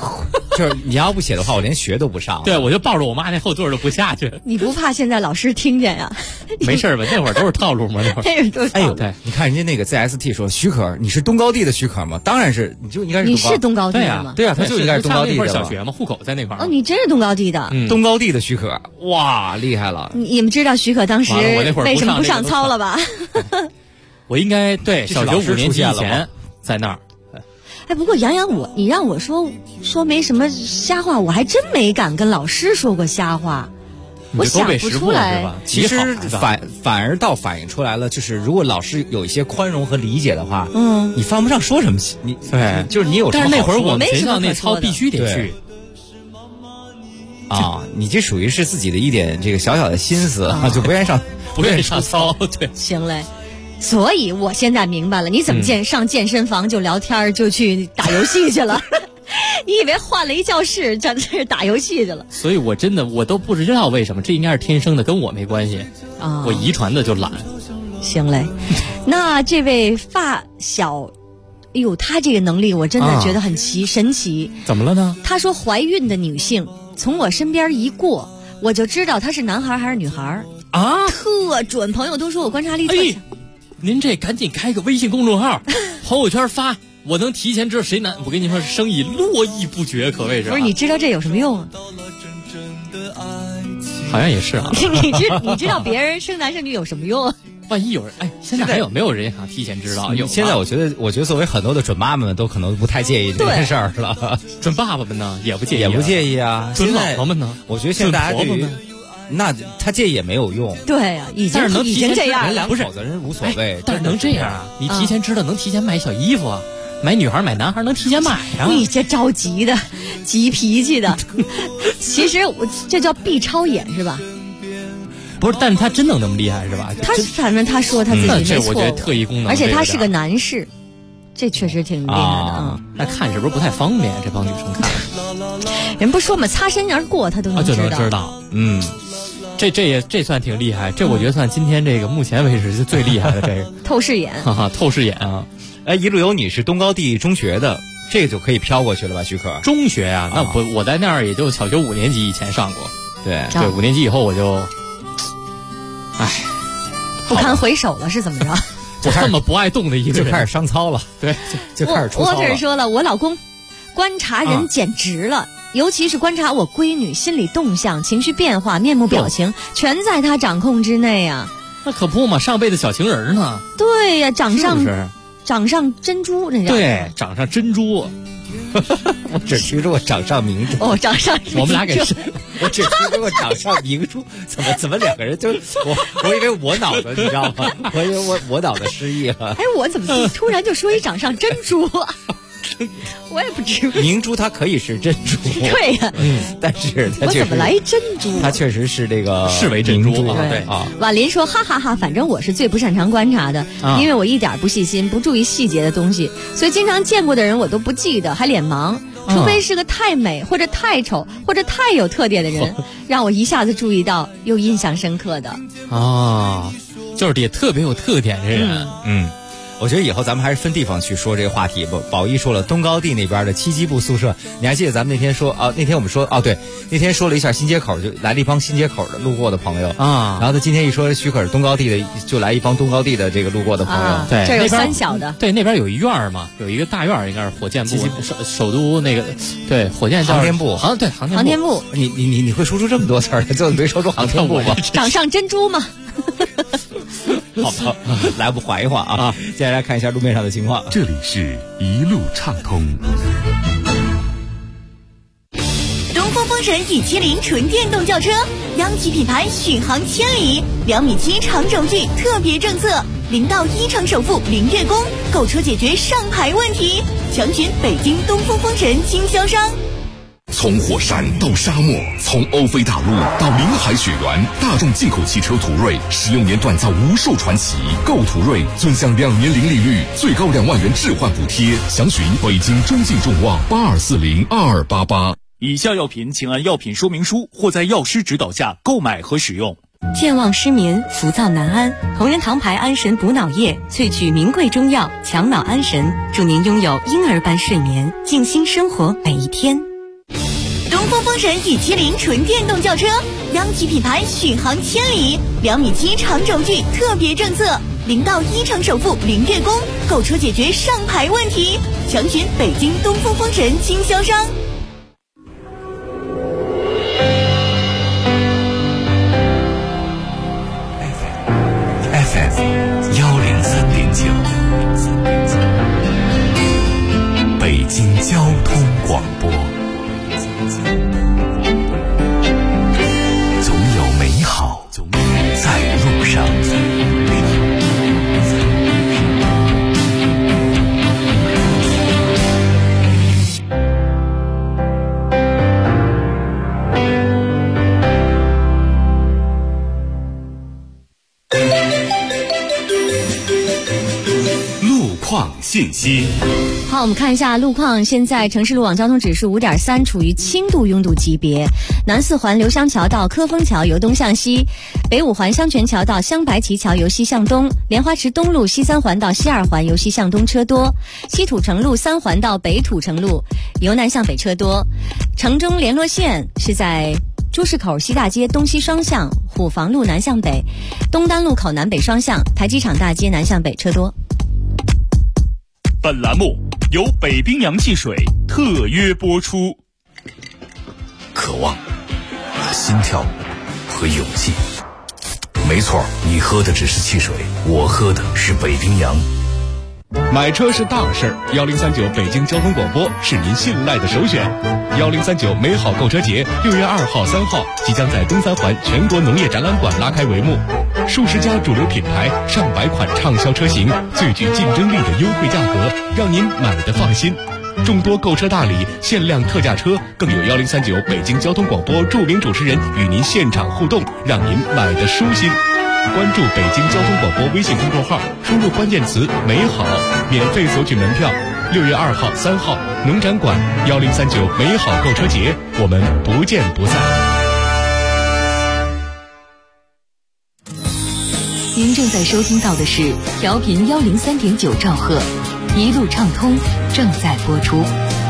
就是你要不写的话，我连学都不上。 对，我就抱着我妈那后座都不下去。 你不怕现在老师听见呀？ 没事吧？那会儿都是套路嘛，那会儿。 那会儿都是套路。 哎呦，对，你看人家那个 ZST 说许可，你是东高地的许可吗？当然是，你就应该是。 你是东高地的吗？ 对呀，他就应该是东高地的。 小学嘛，户口在那块儿。 哦，你真是东高地的。 东高地的许可，哇，厉害了！ 你们知道许可当时为什么不上操了吧？ 我应该对小学5年级以前在那儿。 哎，不过杨洋，你让我说没什么瞎话，我还真没敢跟老师说过瞎话，我想不出来。 其实反而倒反映出来了，就是如果老师有一些宽容和理解的话，你犯不上说什么，你对， 就是你有什么好说。 但是那会儿我们学校那操必须得去。 啊，你这属于是自己的一点这个小小的心思啊，就不愿意上操。对， 行嘞。所以我现在明白了，你怎么上健身房就聊天就去打游戏去了？你以为换了一教室，在这打游戏去了？ 所以我真的都不知道为什么，这应该是天生的，跟我没关系啊。我遗传的就懒。 行嘞，那这位发小，哎呦，他这个能力我真的觉得很神奇。 怎么了呢？ 他说怀孕的女性从我身边一过，我就知道她是男孩还是女孩啊，特准。朋友都说我观察力特强。 您这赶紧开个微信公众号，朋友圈发，我能提前知道谁男。我跟你说，生意络绎不绝，可谓是。 不是，你知道这有什么用啊？ 好像也是啊。 你知道别人生男生女有什么用啊？ 万一有人现在还有没有人想提前知道？ 现在我觉得作为很多的准妈妈们都可能不太介意这件事儿了。 准爸爸们呢也不介意， 也不介意啊。 准老婆们呢？ 我觉得现在大家对于。那他介意也没有用。 对呀，已经这样了， 两口子人无所谓。 但是能这样啊？你提前知道，能提前买小衣服啊，买女孩买男孩能提前买啊。 你这着急的，急脾气的。其实这叫 B 超眼是吧？ 不是，但是他真能那么厉害是吧？ 反正他说他自己没错， 这我觉得特异功能， 而且他是个男士，这确实挺厉害的啊。 那看是不是不太方便？这帮女生看， 人不说嘛，擦身而过他都能就能知道。这算挺厉害，这我觉得算今天这个目前为止是最厉害的这个透视眼， 透视眼啊！ 哎，一路有你是东高地中学的，这个就可以飘过去了吧？许可中学啊，那我在那儿也就小学5年级以前上过，对，5年级以后我就， 不堪回首了，是怎么着？ 我这么不爱动的一个人就开始伤操了， 对， 就开始出操了。 我可是说了，我老公观察人简直了。尤其是观察我闺女心理动向、情绪变化、面目表情，全在他掌控之内啊！ 那可不嘛，上辈子小情人呢？ 对呀，掌上珍珠，那叫对，掌上珍珠。 我只听说过掌上明珠。 哦，掌上我们俩给我只听说过掌上明珠，怎么两个人就我以为我脑子你知道吗？我以为我脑子失忆了。 哎，我怎么突然就说一掌上珍珠？我也不知道， 明珠它可以是珍珠， 对呀， 但是它我怎么来珍珠？ 它确实是这个视为珍珠， 对啊。婉林说：“哈哈哈，反正我是最不擅长观察的，因为我一点不细心，不注意细节的东西，所以经常见过的人我都不记得，还脸盲。除非是个太美或者太丑或者太有特点的人，让我一下子注意到又印象深刻的啊，就是得特别有特点的人， 我觉得以后咱们还是分地方去说这个话题吧。宝一说了东高地那边的7机部宿舍，你还记得咱们那天说那天我们说对，那天说了一下新街口，就来了一帮新街口的路过的朋友啊。然后他今天一说许可是东高地的，就来一帮东高地的这个路过的朋友。 对， 这有3小的， 对，那边有一院嘛，有一个大院，应该是火箭部首都那个，对，火箭航天部， 航天部。 你会说出这么多词儿，就没说出航天部吗？ 掌上珍珠嘛。 好吧，来我们缓一缓啊！接下来看一下路面上的情况。 这里是一路畅通。 东风风神E70纯电动轿车，央企品牌续航千里，2.7米长轴距特别政策，0到1成首付0月供，购车解决上牌问题，详询北京东风风神经销商。 从火山到沙漠，从欧菲大陆到临海雪原，大众进口汽车途锐16年锻造无数传奇。购途锐尊享2年零利率，最高2万元置换补贴。详询北京中信众旺82402288。 以下药品请按药品说明书或在药师指导下购买和使用。 健忘失眠、浮躁难安，同仁堂牌安神补脑液萃取名贵中药，强脑安神，祝您拥有婴儿般睡眠，静心生活每一天。 风风神E70纯电动轿车，央企品牌续航千里，2.7米长轴距特别政策，0到1成首付0月供，购车解决上牌问题。详询北京东风风神经销商。 FM 103.9，北京交通广播。总有美好在路上。信息。 好，我们看一下路况。现在城市路网交通指数5.3，处于轻度拥堵级别。南四环刘香桥到科丰桥由东向西，北五环香泉桥到香白旗桥由西向东，莲花池东路西3环到西2环由西向东车多，西土城路3环到北土城路由南向北车多。城中联络线是在朱市口西大街东西双向，虎坊路南向北，东单路口南北双向，台机场大街南向北车多。 本栏目由北冰洋汽水特约播出。 渴望、心跳和勇气。没错，你喝的只是汽水，我喝的是北冰洋。 买车是大事，1039北京交通广播是您信赖的首选。1039美好购车节6月2号、3号即将在东三环全国农业展览馆拉开帷幕，数十家主流品牌、上百款畅销车型，最具竞争力的优惠价格，让您买得放心。众多购车大礼、限量特价车，更有1039北京交通广播著名主持人与您现场互动，让您买得舒心。关注北京交通广播微信公众号，输入关键词美好，免费索取门票。6月2号、3号农展馆1039美好购车节，我们不见不散。 您正在收听到的是调频103.9兆赫，一路畅通正在播出。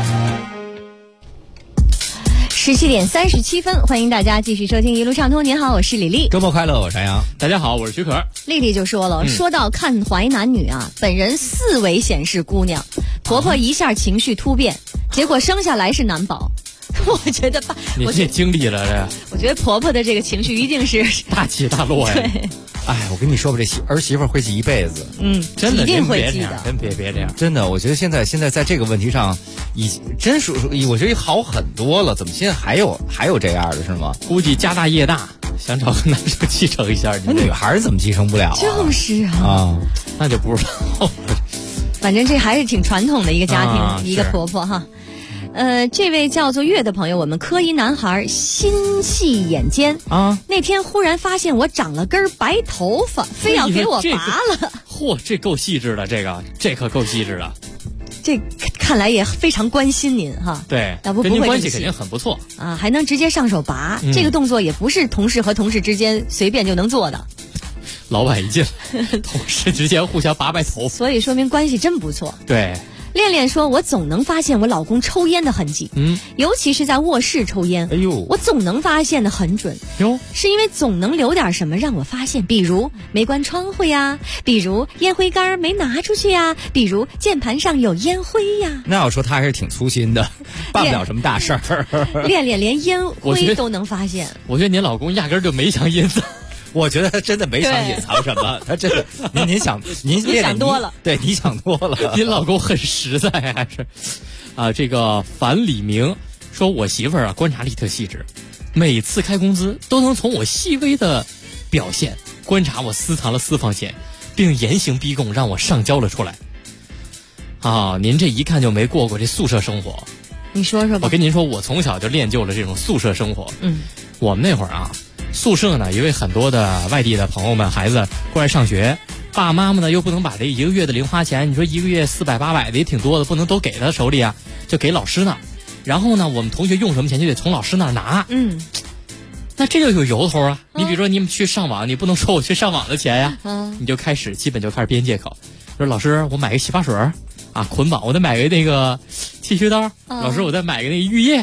17点37分，欢迎大家继续收听一路畅通。您好，我是李丽。 周末快乐，我是杨洋。 大家好，我是徐可。 丽丽就说了，说到看怀男女啊，本人4维显示姑娘，婆婆一下情绪突变，结果生下来是男宝。我觉得吧， 你这经历了这， 我觉得婆婆的这个情绪一定是大起大落呀。 对。 哎，我跟你说吧，这儿媳妇会记一辈子。 真的， 一定会记得。 真别这样。 真的，我觉得现在在这个问题上，我觉得好很多了。怎么现在还有这样的是吗？ 估计家大业大，想找个男生继承一下。 那女孩怎么继承不了啊？ 就是啊， 那就不知道。 反正这还是挺传统的一个家庭，一个婆婆哈。这位叫做月的朋友，我们科一男孩心细眼尖啊，那天忽然发现我长了根白头发，非要给我拔了。 嚯，这够细致的，这可够细致的。 这看来也非常关心您哈。 对， 要不跟您关系肯定很不错啊，还能直接上手拔，这个动作也不是同事和同事之间随便就能做的。 老板一进，同事之间互相拔头， 所以说明关系真不错。 对。 恋恋说，我总能发现我老公抽烟的痕迹，尤其是在卧室抽烟，哎呦，我总能发现的很准，哟，是因为总能留点什么让我发现，比如没关窗户呀，比如烟灰缸没拿出去呀，比如键盘上有烟灰呀。 那我说他还是挺粗心的，办不了什么大事儿。 恋恋连烟灰都能发现， 我觉得您老公压根儿就没想隐藏。 我觉得他真的没想隐藏什么，他真的，您想多了， 对，你想多了。 您老公很实在还是？啊，这个樊李明说，我媳妇儿啊观察力特细致，每次开工资都能从我细微的表现观察我私藏了私房钱，并严刑逼供让我上交了出来。啊，您这一看就没过过这宿舍生活。 你说说吧。 我跟您说，我从小就练就了这种宿舍生活。我们那会儿啊。宿舍呢，因为很多的外地的朋友们孩子过来上学，爸爸妈妈呢又不能把这一个月的零花钱，你说一个月400、800的也挺多的，不能都给他手里啊，就给老师那。然后呢，我们同学用什么钱就得从老师那拿。那这就有由头啊。你比如说你们去上网，你不能说我去上网的钱呀，你就基本就开始编借口，说老师我买个洗发水啊，捆绑我得买个那个剃须刀，老师我再买个那个浴液。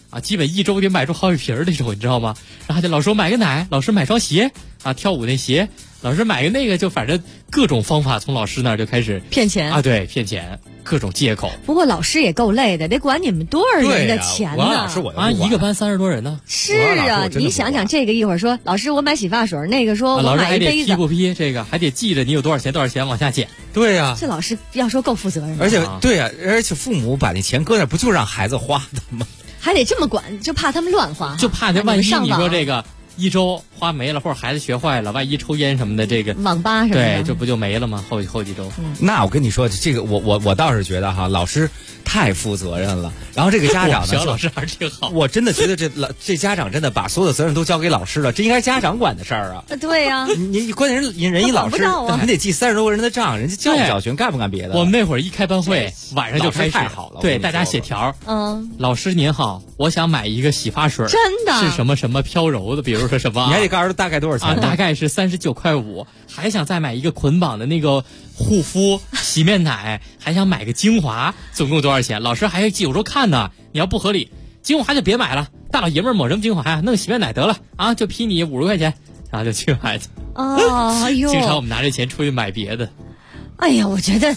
啊，基本一周得买出好几瓶那种，你知道吗？然后还得老师买个奶，老师买双鞋啊，跳舞那鞋，老师买个那个，就反正各种方法从老师那儿就开始骗钱啊，对，骗钱，各种借口。 不过老师也够累的，得管你们多少人的钱呢？ 老师我啊，一个班30多人呢。 是啊，你想想这个一会儿说老师我买洗发水，那个说我老师还得买一杯子， 批不批这个还得记着你有多少钱往下减。 对呀， 这老师要说够负责任的， 而且对呀，而且父母把那钱搁那不就让孩子花的吗？ 还得这么管，就怕他们乱花， 就怕这万一你说这个。 个一周花没了，或者孩子学坏了，万一抽烟什么的，这个网吧什么的， 对，这不就没了吗？后几周。 那我跟你说，这个我倒是觉得哈，老师太负责任了。然后这个家长呢， 小老师还是挺好。 我真的觉得这家长真的把所有的责任都交给老师了，这应该是家长管的事儿啊。 对呀， 你关键人一老师还得记30多个人的账，人家教不教学，干不干别的？ 我们那会儿一开班会，晚上就开始， 太好了， 对，大家写条。老师您好，我想买一个洗发水， 真的是什么什么飘柔的，比如说什么， 你还得告诉大概多少钱啊？大概是39.5块，还想再买一个捆绑的那个护肤洗面奶，还想买个精华，总共多少钱？老师还有时候看呢，你要不合理，精华就别买了，大老爷们抹什么精华呀？弄洗面奶得了啊，就批你50块钱，然后就去买去。 哦，哎呦， 经常我们拿这钱出去买别的。 哎呀，我觉得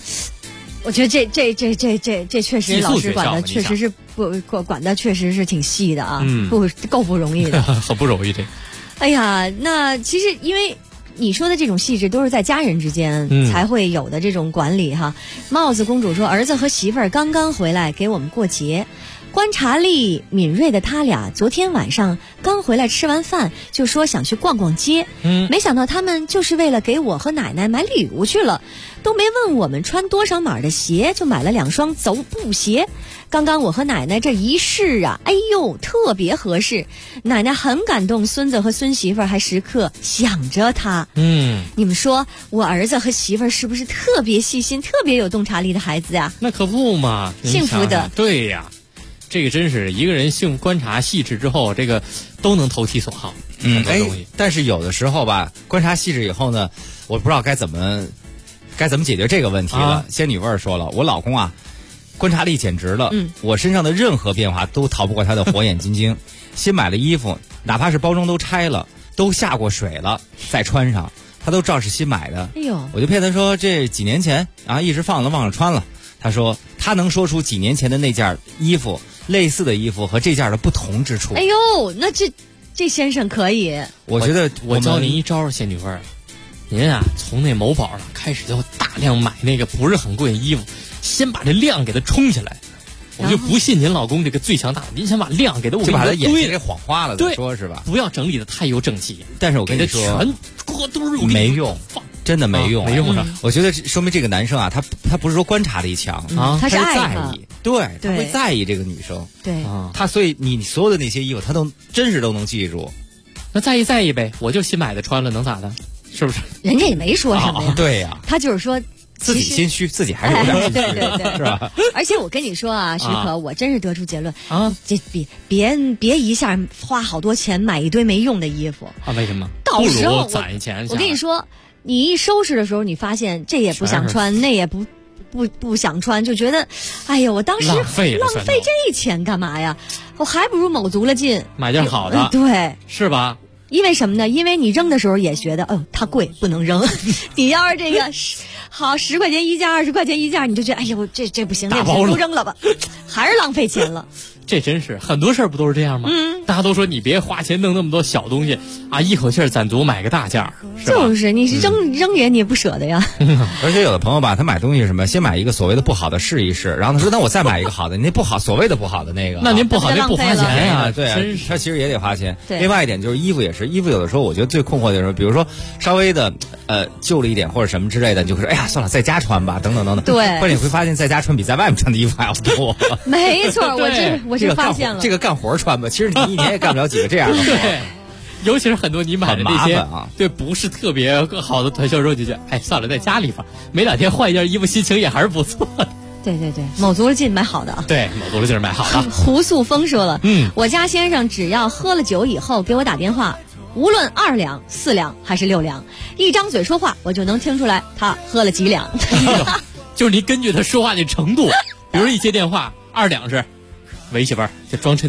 这确实老师管的确实是管的确实是挺细的啊，够不容易的， 很不容易这。 哎呀，那其实因为你说的这种细致都是在家人之间才会有的这种管理哈。帽子公主说，儿子和媳妇儿刚刚回来给我们过节，观察力敏锐的他俩昨天晚上刚回来吃完饭，就说想去逛逛街。没想到他们就是为了给我和奶奶买礼物去了，都没问我们穿多少码的鞋，就买了2双走步鞋。刚刚我和奶奶这一试啊，哎呦，特别合适，奶奶很感动，孙子和孙媳妇儿还时刻想着他。你们说我儿子和媳妇儿是不是特别细心、特别有洞察力的孩子呀？ 那可不嘛， 幸福的。 对呀，这个真是一个人性观察细致之后，这个都能投其所好。 但是有的时候吧，观察细致以后呢，我不知道该怎么解决这个问题了。仙女味儿说了，我老公啊，观察力简直了，我身上的任何变化都逃不过他的火眼金睛。新买的衣服，哪怕是包装都拆了，都下过水了，再穿上，他都照是新买的。 哎呦， 我就骗他说这几年前啊，一直放了忘了穿了。他说他能说出几年前的那件衣服类似的衣服和这件的不同之处。 哎呦，那这先生可以。 我觉得我教您一招，仙女味儿，您啊从那某宝上开始就大量买那个不是很贵的衣服，先把这量给它冲起来。我就不信您老公这个最强大，您先把量给他， 就把他眼睛给晃花了再说是吧？ 不要整理的太有整齐。 但是我跟你说， 全搁堆儿没用，真的没用， 没用上。 我觉得说明这个男生啊，他不是说观察力强啊，他是在意，对，他会在意这个女生， 对， 他所以你所有的那些衣服，他都真是都能记住。 那在意呗，我就新买的穿了，能咋的？是不是？ 人家也没说什么呀。 对呀， 他就是说。 自己心虚，自己还是有点心虚， 对， 是吧？ 而且我跟你说啊，徐可，我真是得出结论啊，这别一下花好多钱买一堆没用的衣服啊？为什么？ 到时候攒一钱。 我跟你说，你一收拾的时候，你发现这也不想穿，那也不想穿，就觉得，哎呀，我当时浪费这钱干嘛呀？我还不如卯足了劲买件好的， 对， 是吧？ 因为什么呢？因为你扔的时候也觉得，它贵不能扔。你要是这个好10块钱一件，20块钱一件，你就觉得，哎呦，这不行，那不行，都扔了吧，还是浪费钱了。 这真是很多事儿不都是这样吗？大家都说你别花钱弄那么多小东西啊，一口气攒足买个大件儿。 就是你是扔人你也不舍得呀。 而且有的朋友吧，他买东西什么，先买一个所谓的不好的试一试，然后他说那我再买一个好的，那不好所谓的不好的那个， 那您不好那不花钱呀？ 对啊，他其实也得花钱。另外一点就是衣服也是，衣服有的时候我觉得最困惑的是，比如说稍微的旧了一点或者什么之类的，你就会说哎呀算了，在家穿吧，等等等等。 对， 或者你会发现在家穿比在外面穿的衣服还要多。 没错，我这发现了。 这个干活穿吧，其实你一年也干不了几个这样的活。 对，尤其是很多你买的那些啊， 对，不是特别好的团销之后就觉得，哎，算了，在家里吧，没2天换一件衣服，心情也还是不错的。 对，卯足了劲买好的啊。 对，卯足了劲买好的。 胡素风说了，我家先生只要喝了酒以后给我打电话，无论2两、4两还是6两，一张嘴说话，我就能听出来他喝了几两。 就是你根据他说话的程度，比如一接电话2两是。喂，媳妇儿，这装衬听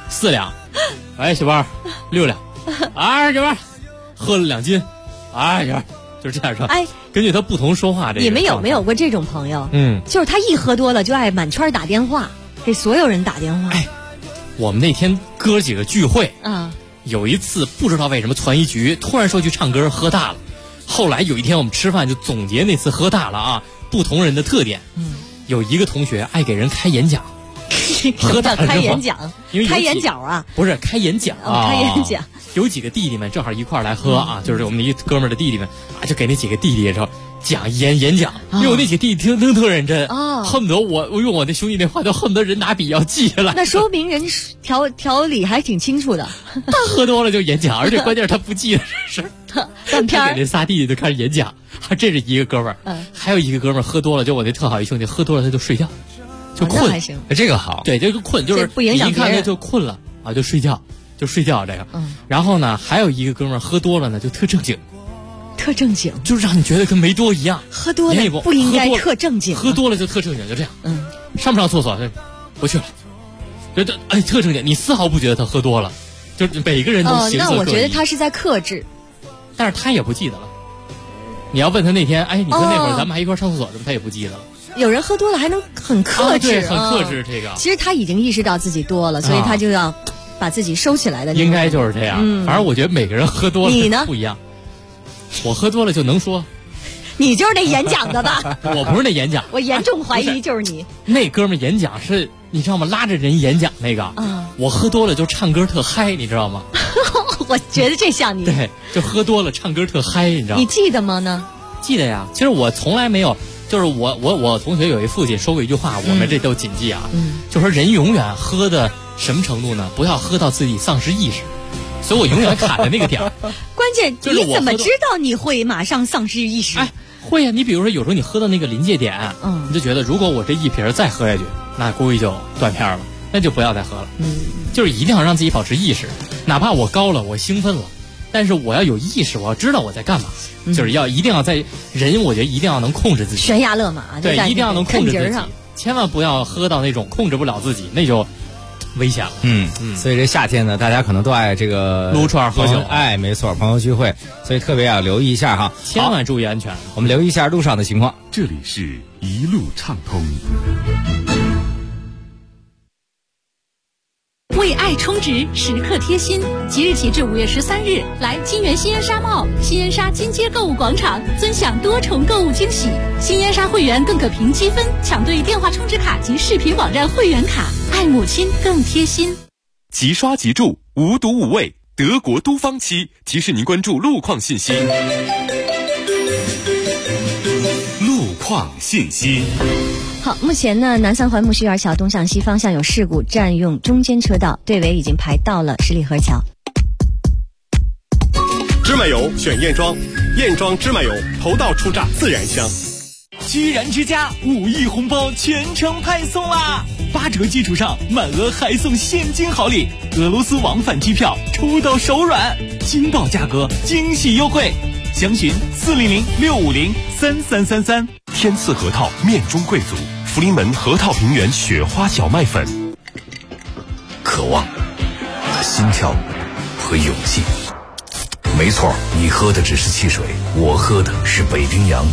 4两，哎，媳妇儿6两，哎，媳妇儿喝了2斤，哎，媳妇儿就是这样说。 哎， 根据他不同说话这个。 你们有没有过这种朋友？就是他一喝多了就爱满圈打电话，给所有人打电话。 哎，我们那天哥几个聚会啊， 有一次不知道为什么传一局，突然说去唱歌喝大了。后来有一天我们吃饭就总结那次喝大了啊，不同人的特点。有一个同学爱给人开演讲。喝大了开演讲，开眼角啊？ 不是开演讲啊，开演讲。 有几个弟弟们正好一块儿来喝啊，就是我们一哥们儿的弟弟们啊，就给那几个弟弟之后讲演讲，因为我那几个弟弟听特认真啊，恨不得我用我那兄弟那话，就恨不得人拿笔要记下来。 那说明人条理还挺清楚的。 他喝多了就演讲，而且关键是他不记得这事儿， 断片儿。 给那仨弟弟就开始演讲，这是一个哥们儿，还有一个哥们儿喝多了，就我那特好一兄弟，喝多了他就睡觉。就困， 还行， 这个好。 对，这个困就是不影响别人， 一看就困了啊，就睡觉这个。然后呢，还有一个哥们儿喝多了呢，就特正经，就是让你觉得跟没多一样。 喝多了不应该特正经， 喝多了就特正经，就这样。上不上厕所不去了，就哎特正经，你丝毫不觉得他喝多了，就是每个人都形色各异。 那我觉得他是在克制， 但是他也不记得了。你要问他那天，哎，你说那会儿咱们还一块上厕所，他也不记得了。 有人喝多了还能很克制， 对，很克制这个。 其实他已经意识到自己多了，所以他就要把自己收起来的。 应该就是这样。反正我觉得每个人喝多了你呢不一样。我喝多了就能说。 你就是那演讲的吧？ 我不是那演讲， 我严重怀疑就是你。 那哥们演讲是你知道吗？拉着人演讲那个。我喝多了就唱歌特嗨，你知道吗？ 我觉得这像你。 对，就喝多了唱歌特嗨，你知道吗？ 你记得吗呢？ 记得呀。其实我从来没有。就是我同学有一父亲说过一句话，我们这都谨记啊。就说人永远喝的什么程度呢？不要喝到自己丧失意识。所以我永远卡在那个点儿。 关键你怎么知道你会马上丧失意识？ 哎，会呀。你比如说有时候你喝到那个临界点，你就觉得如果我这一瓶再喝下去，那估计就断片了，那就不要再喝了。就是一定要让自己保持意识，哪怕我高了，我兴奋了。但是我要有意识，我要知道我在干嘛，就是一定要在人，我觉得一定要能控制自己， 悬崖勒马， 对，一定要能控制自己，千万不要喝到那种控制不了自己，那就危险了。 所以这夏天呢，大家可能都爱这个撸串喝酒， 哎，没错，朋友聚会，所以特别要留意一下哈， 千万注意安全。 我们留意一下路上的情况。 这里是一路畅通。 为爱充值，时刻贴心。即日起至5月13日，来金源新烟沙贸、新烟沙金街购物广场，尊享多重购物惊喜。新烟沙会员更可凭积分抢兑电话充值卡及视频网站会员卡，爱母亲更贴心。 即刷即住，无毒无味，德国都芳漆提示您关注路况信息。路况信息。 好，目前呢，南三环木樨园桥东向西方向有事故，占用中间车道，队尾已经排到了十里河桥。 芝麻油选燕庄，燕庄芝麻油头道出榨自然香。 居然之家5亿红包全程派送啦！8折基础上满额还送现金好礼，俄罗斯往返机票抽到手软，惊爆价格，惊喜优惠，详询400-650-3333。 天赐核桃面中贵族，福临门核桃平原雪花小麦粉。 渴望、心跳和勇气。没错，你喝的只是汽水，我喝的是北冰洋。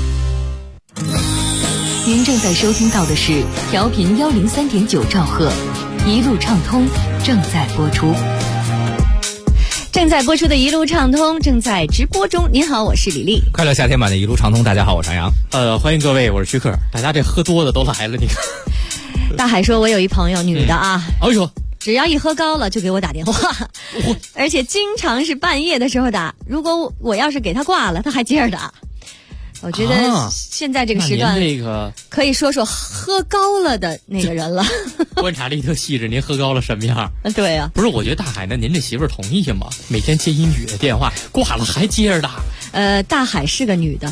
您正在收听到的是调频103.9兆赫，一路畅通正在播出。 正在播出的一路畅通正在直播中。您好，我是李丽。 快乐夏天版的一路畅通，大家好，我是杨洋。 欢迎各位，我是徐克。大家这喝多的都来了，你看。 大海说，我有一朋友，女的啊， 哎呦， 只要一喝高了就给我打电话，而且经常是半夜的时候打。如果我要是给他挂了，他还接着打。我觉得现在这个时段， 这个可以说说喝高了的那个人了。 观察力特细致，您喝高了什么样？ 对呀， 不是，我觉得大海呢，您这媳妇儿同意吗？每天接一女的电话，挂了还接着打。 大海是个女的，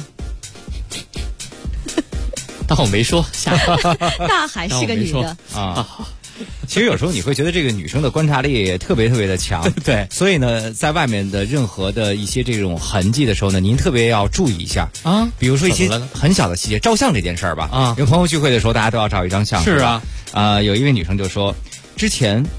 但我没说。 大海是个女的啊。其实有时候你会觉得这个女生的观察力特别特别的强， 对， 所以呢，在外面的任何的一些这种痕迹的时候呢，您特别要注意一下啊， 比如说一些很小的细节，照相这件事儿吧，啊，有朋友聚会的时候，大家都要照一张相， 是啊， 有一位女生就说，之前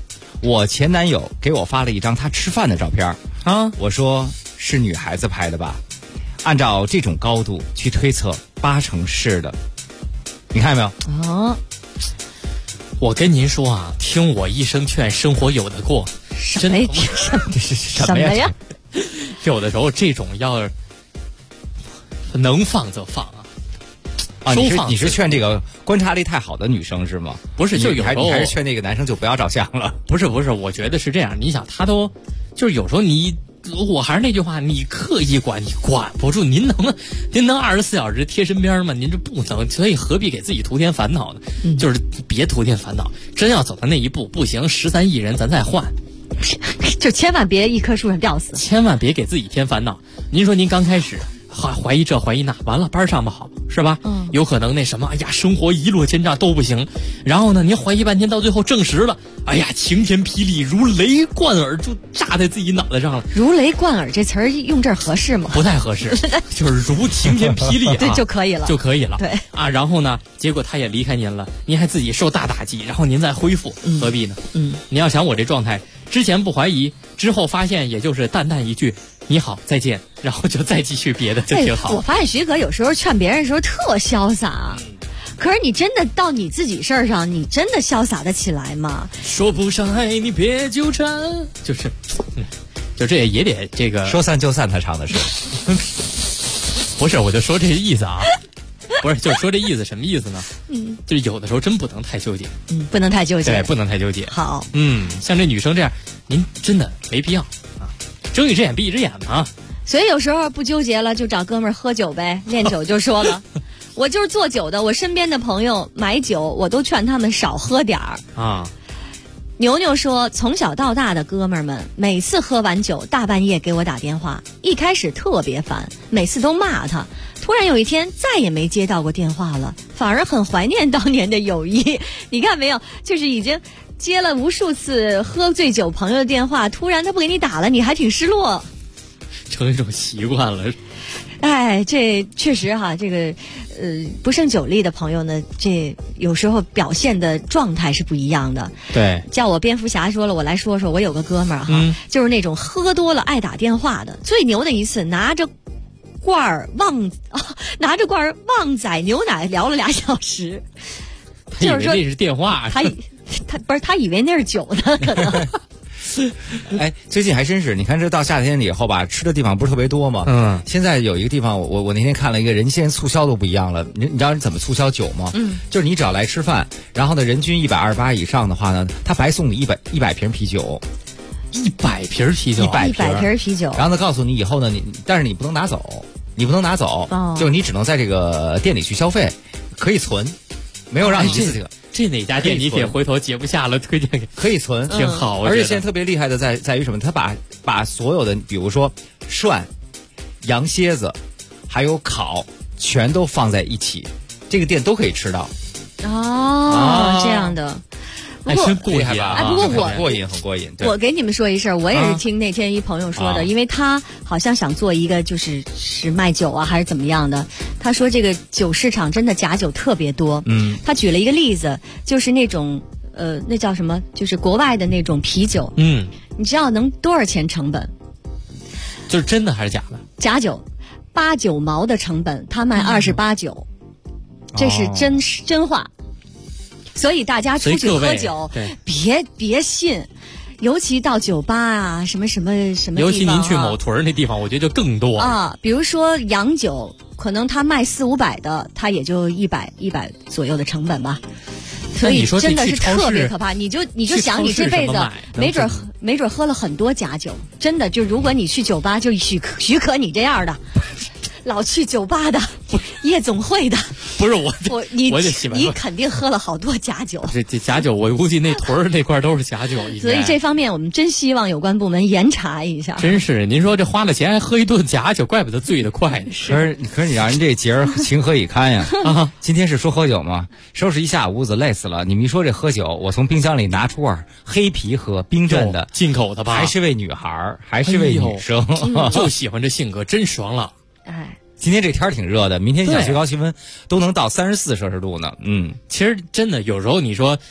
我前男友给我发了一张他吃饭的照片啊，我说是女孩子拍的吧？按照这种高度去推测，8成是的。你看见没有？ 哦， 我跟您说啊，听我一声劝，生活有的过。 什么呀？ 有的时候这种要能放则放啊。 啊，你是劝这个观察力太好的女生是吗？ 不是，就有时候你还是劝那个男生就不要照相了。 不是，我觉得是这样。你想，他都就是有时候我还是那句话，你刻意管你管不住。您能24小时贴身边吗？您这不能，所以何必给自己徒添烦恼呢？就是别徒添烦恼。真要走到那一步，不行，13亿人咱再换。 就千万别一棵树上吊死， 千万别给自己添烦恼。您说您刚开始怀疑这怀疑那，完了班上不好是吧？有可能那什么，哎呀，生活一落千丈都不行。然后呢，您怀疑半天，到最后证实了，哎呀，晴天霹雳，如雷贯耳，就炸在自己脑袋上了。 如雷贯耳这词儿用这儿合适吗？ 不太合适，就是如晴天霹雳对就可以了， 就可以了。 对啊，然后呢，结果他也离开您了，您还自己受大打击，然后您再恢复，何必呢？你要想我这状态，之前不怀疑，之后发现也就是淡淡一句你好再见，然后就再继续别的，就挺好。 我发现徐哥有时候劝别人的时候特潇洒，可是你真的到你自己事儿上，你真的潇洒得起来吗？ 说不上爱你别纠缠，就是就这也得这个说散就散，他唱的是不是？我就说这意思啊，不是，就是说这意思什么意思呢？就是有的时候真不能太纠结， 不能太纠结， 对，不能太纠结。 好， 像这女生这样，您真的没必要啊，睁一只眼闭一只眼嘛。 所以有时候不纠结了，就找哥们儿喝酒呗，练酒就说了。我就是做酒的，我身边的朋友买酒，我都劝他们少喝点儿啊。 牛牛说，从小到大的哥们儿们，每次喝完酒，大半夜给我打电话，一开始特别烦，每次都骂他。突然有一天再也没接到过电话了，反而很怀念当年的友谊。你看没有，就是已经接了无数次喝醉酒朋友的电话，突然他不给你打了，你还挺失落， 成一种习惯了。 哎，这确实哈，这个不胜酒力的朋友呢，这有时候表现的状态是不一样的。 对， 叫我蝙蝠侠说了，我来说说，我有个哥们儿哈，就是那种喝多了爱打电话的。最牛的一次，拿着罐儿旺仔牛奶聊了2小时。 他以为那是电话， 他以为那是酒呢，可能。 哎，最近还真是，你看这到夏天以后吧，吃的地方不是特别多吗？现在有一个地方，我那天看了一个人，现在促销都不一样了。你知道你怎么促销酒吗？就是你只要来吃饭，然后呢，人均128以上的话呢，他白送你100瓶啤酒。 100瓶啤酒 ，100瓶啤酒。 然后呢，告诉你以后呢，但是你不能拿走，就是你只能在这个店里去消费，可以存，没有让你一次这个。 这哪家店你得回头节不下了推荐给， 可以存， 挺好。 而且现在特别厉害的在于什么？他把所有的，比如说涮、羊蝎子，还有烤，全都放在一起，这个店都可以吃到。 这样的。 还真过瘾吧？ 不过我很过瘾。 我给你们说一事儿，我也是听那天一朋友说的，因为他好像想做一个是卖酒啊还是怎么样的。他说这个酒市场真的假酒特别多。他举了一个例子，就是那种那叫什么，就是国外的那种啤酒。你知道能多少钱成本？ 就是真的还是假的？ 假酒，8、9毛的成本，他卖28.9，这是真话。所以大家出去喝酒，别信，尤其到酒吧啊，什么地方， 尤其您去某屯那地方，我觉得就更多啊。比如说洋酒，可能他卖400、500的，他也就100左右的成本吧。所以真的是特别可怕。你就想，你这辈子没准喝了很多假酒，真的就如果你去酒吧，就许可你这样的。老去酒吧的，夜总会的， 不是你肯定喝了好多假酒。 这假酒，我估计那屯儿那块都是假酒。 所以这方面我们真希望有关部门严查一下。 真是，您说这花了钱还喝一顿假酒，怪不得醉得快呢。 可是你让人这节儿情何以堪呀？今天是说喝酒吗？收拾一下屋子累死了。你们一说这喝酒，我从冰箱里拿出罐黑啤喝，冰镇的， 进口的吧？ 还是位女孩，还是位女生， 就喜欢这性格，真爽朗。 哎， 今天这天挺热的，明天想最高气温都能到34摄氏度呢。 其实真的有时候你说，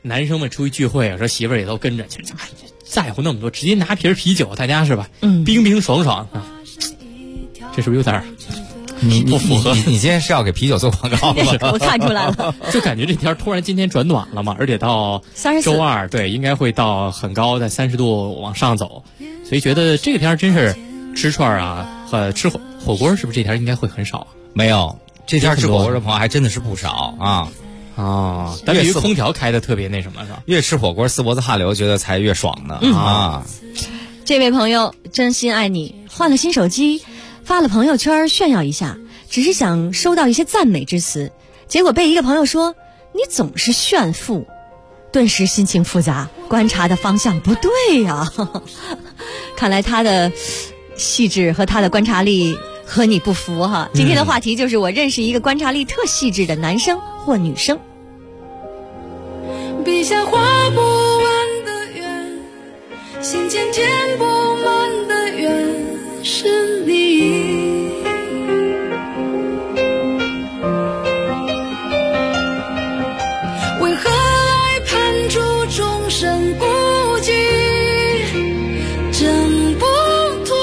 男生们出去聚会，有时候媳妇儿也都跟着，其实在乎那么多，直接拿瓶啤酒，大家是吧？冰冰爽爽啊，这是不是有点不符合？ 你今天是要给啤酒做广告吗？ 我看出来了， 就感觉这天突然今天转暖了嘛，而且到周二，对，应该会到很高，在30度往上走，所以觉得这个天真是吃串啊和吃火锅，是不是这天应该会很少？ 没有，这天吃火锅的朋友还真的是不少啊。 哦，但是空调开的特别那什么是吧？ 越吃火锅四脖子汗流，觉得才越爽呢啊！ 这位朋友真心爱你，换了新手机，发了朋友圈炫耀一下，只是想收到一些赞美之词，结果被一个朋友说你总是炫富，顿时心情复杂，观察的方向不对呀。看来他的细致和他的观察力和你不符哈。今天的话题就是我认识一个观察力特细致的男生或女生。 笔下画不完的圆，心间填不满的缘是你。为何爱判处终身孤寂，挣不脱，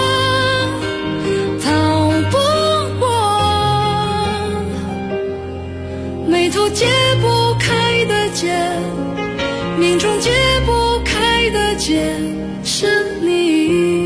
逃不过，眉头解不开的结，命中解不开的结是你。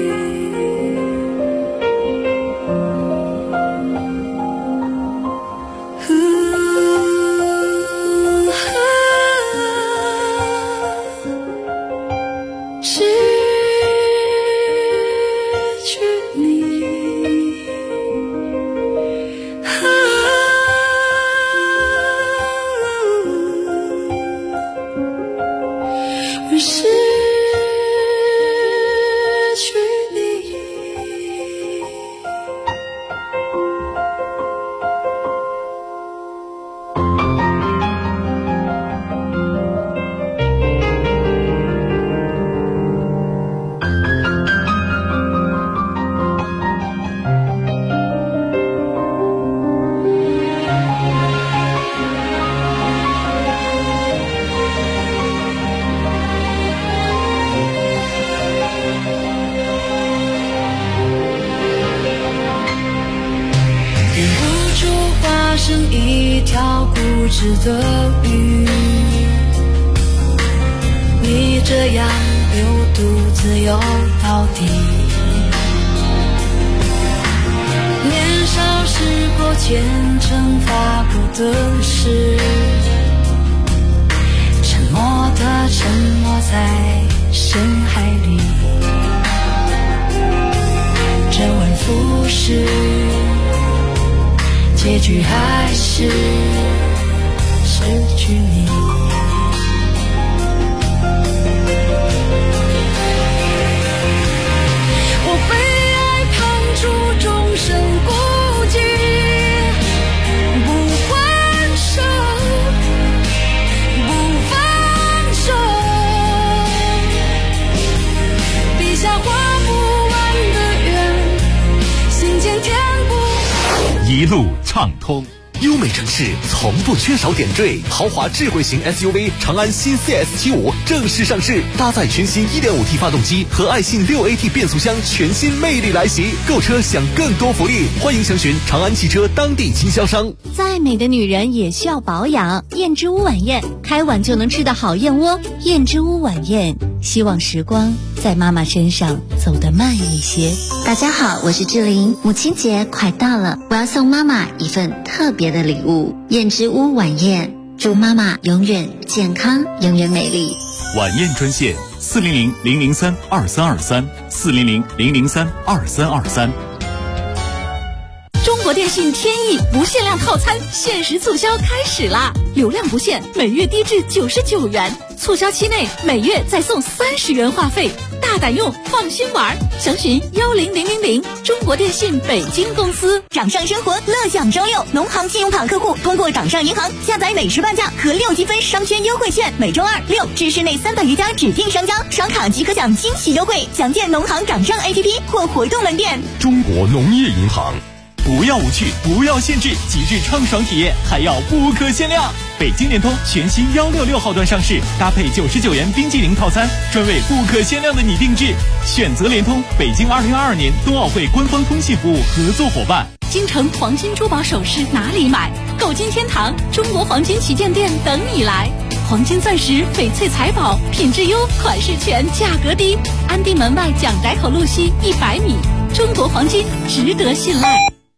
的鱼，你这样又独自游到底。年少时过虔诚发过的誓，沉默的沉没在深海里，周而复始，结局还是失去你。我被爱判处终身孤寂，不还手，不放手，笔下画不完的圆，心间填不。 一路畅通，优美城市从不缺少点缀，豪华智慧型 SUV 长安新 CS75 正式上市，搭载全新 1.5T 发动机和爱信 6AT 变速箱，全新魅力来袭。购车享更多福利，欢迎详询长安汽车当地经销商。 再美的女人也需要保养，燕之屋晚宴，开碗就能吃的好燕窝。燕之屋晚宴，希望时光在妈妈身上走得慢一些。 大家好，我是志玲，母亲节快到了，我要送妈妈一份特别的礼物，燕之屋晚宴，祝妈妈永远健康，永远美丽。 晚宴专线400-003-2323，400-003-2323。 中国电信天翼不限量套餐限时促销开始啦！流量不限，每月低至99元，促销期内每月再送30元话费，大胆用，放心玩。详询10000，中国电信北京公司。 掌上生活，乐享周六，农行信用卡客户通过掌上银行下载美食半价和6积分商圈优惠券，每周2、6至市内300余家指定商家刷卡即可享惊喜优惠。详见农行掌上 APP 或活动门店。 中国农业银行。 不要无趣，不要限制，极致畅爽体验，还要不可限量。北京联通全新166号段上市，搭配99元冰激凌套餐，专为不可限量的你定制。选择联通，北京2022年冬奥会官方通信服务合作伙伴。 京城黄金珠宝首饰哪里买？购金天堂中国黄金旗舰店等你来。黄金钻石、翡翠财宝，品质优，款式全，价格低。安定门外蒋宅口路西100米，中国黄金值得信赖。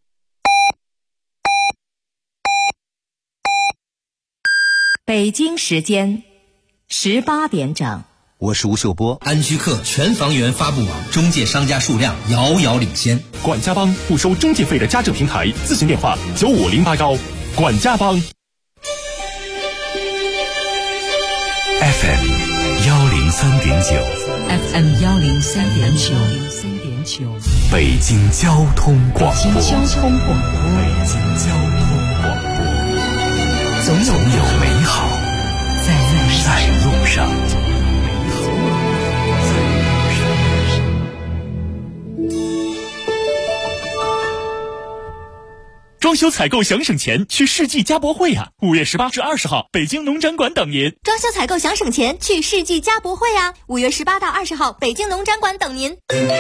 北京时间18点整。 我是吴秀波。安居客全房源发布网，中介商家数量遥遥领先。 管家帮不收中介费的家政平台，咨询电话95081。管家帮。 FM 103.9 FM 103.9 北京交通广播。 北京交通广播。 总有美好在路上。 装修采购想省钱，去世纪家博会啊！5月18至20号，北京农展馆等您。 装修采购想省钱，去世纪家博会啊！5月18到20号，北京农展馆等您。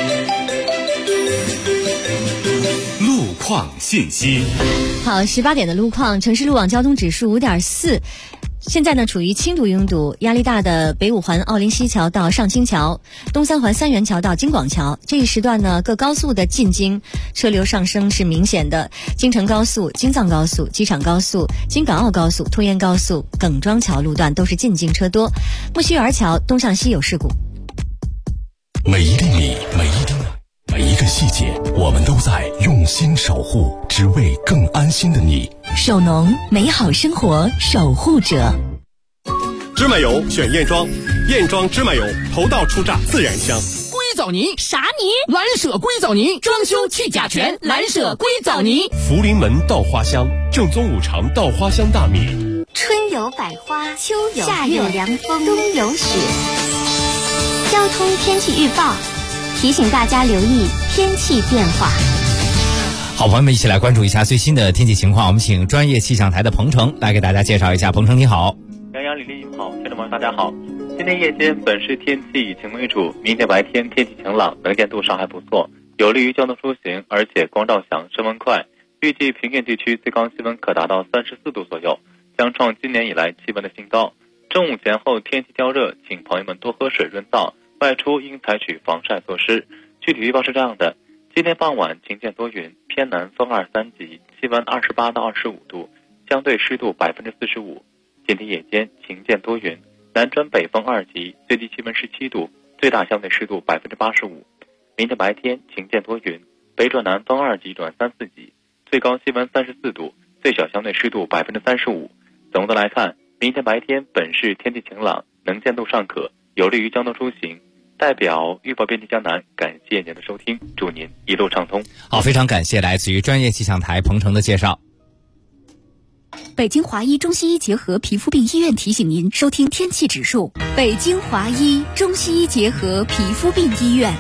路况信息。 好，18点的路况，城市路网交通指数5.4。现在呢，处于轻度拥堵，压力大的北五环奥林西桥到上清桥，东三环三元桥到京广桥这一时段呢，各高速的进京车流上升是明显的。京承高速、京藏高速、机场高速、京港澳高速、通燕高速、耿庄桥路段都是进京车多。木樨园桥东向西有事故。 每一粒米，每一滴奶，每一个细节，我们都在用心守护，只为更安心的你。 首农，美好生活守护者。 芝麻油选燕庄，燕庄芝麻油头道出榨自然香。 硅藻泥啥泥？ 蓝舍硅藻泥，装修去甲醛，蓝舍硅藻泥。 福临门稻花香，正宗五常稻花香大米。 春有百花，秋有夏有凉风，冬有雪。交通天气预报提醒大家留意天气变化。 好，朋友们一起来关注一下最新的天气情况。我们请专业气象台的彭程来给大家介绍一下。彭程你好。 杨洋、李丽你好，听众朋友大家好。今天夜间本市天气以晴为主，明天白天天气晴朗，能见度上还不错，有利于交通出行，而且光照强，升温快。预计平原地区最高气温可达到34度左右，将创今年以来气温的新高。中午前后天气较热，请朋友们多喝水润燥，外出应采取防晒措施。具体预报是这样的：今天傍晚晴间多云，偏南风2、3级，气温28到25度，相对湿度45%。今天夜间晴间多云，南转北风2级，最低气温17度，最大相对湿度85%。明天白天晴间多云，北转南风2级转3、4级，最高气温34度，最小相对湿度35%。总的来看，明天白天本市天气晴朗，能见度尚可，有利于交通出行。代表预报编辑江南，感谢您的收听，祝您一路畅通。 好，非常感谢来自于专业气象台彭程的介绍。 北京华医中西医结合皮肤病医院提醒您收听天气指数。北京华医中西医结合皮肤病医院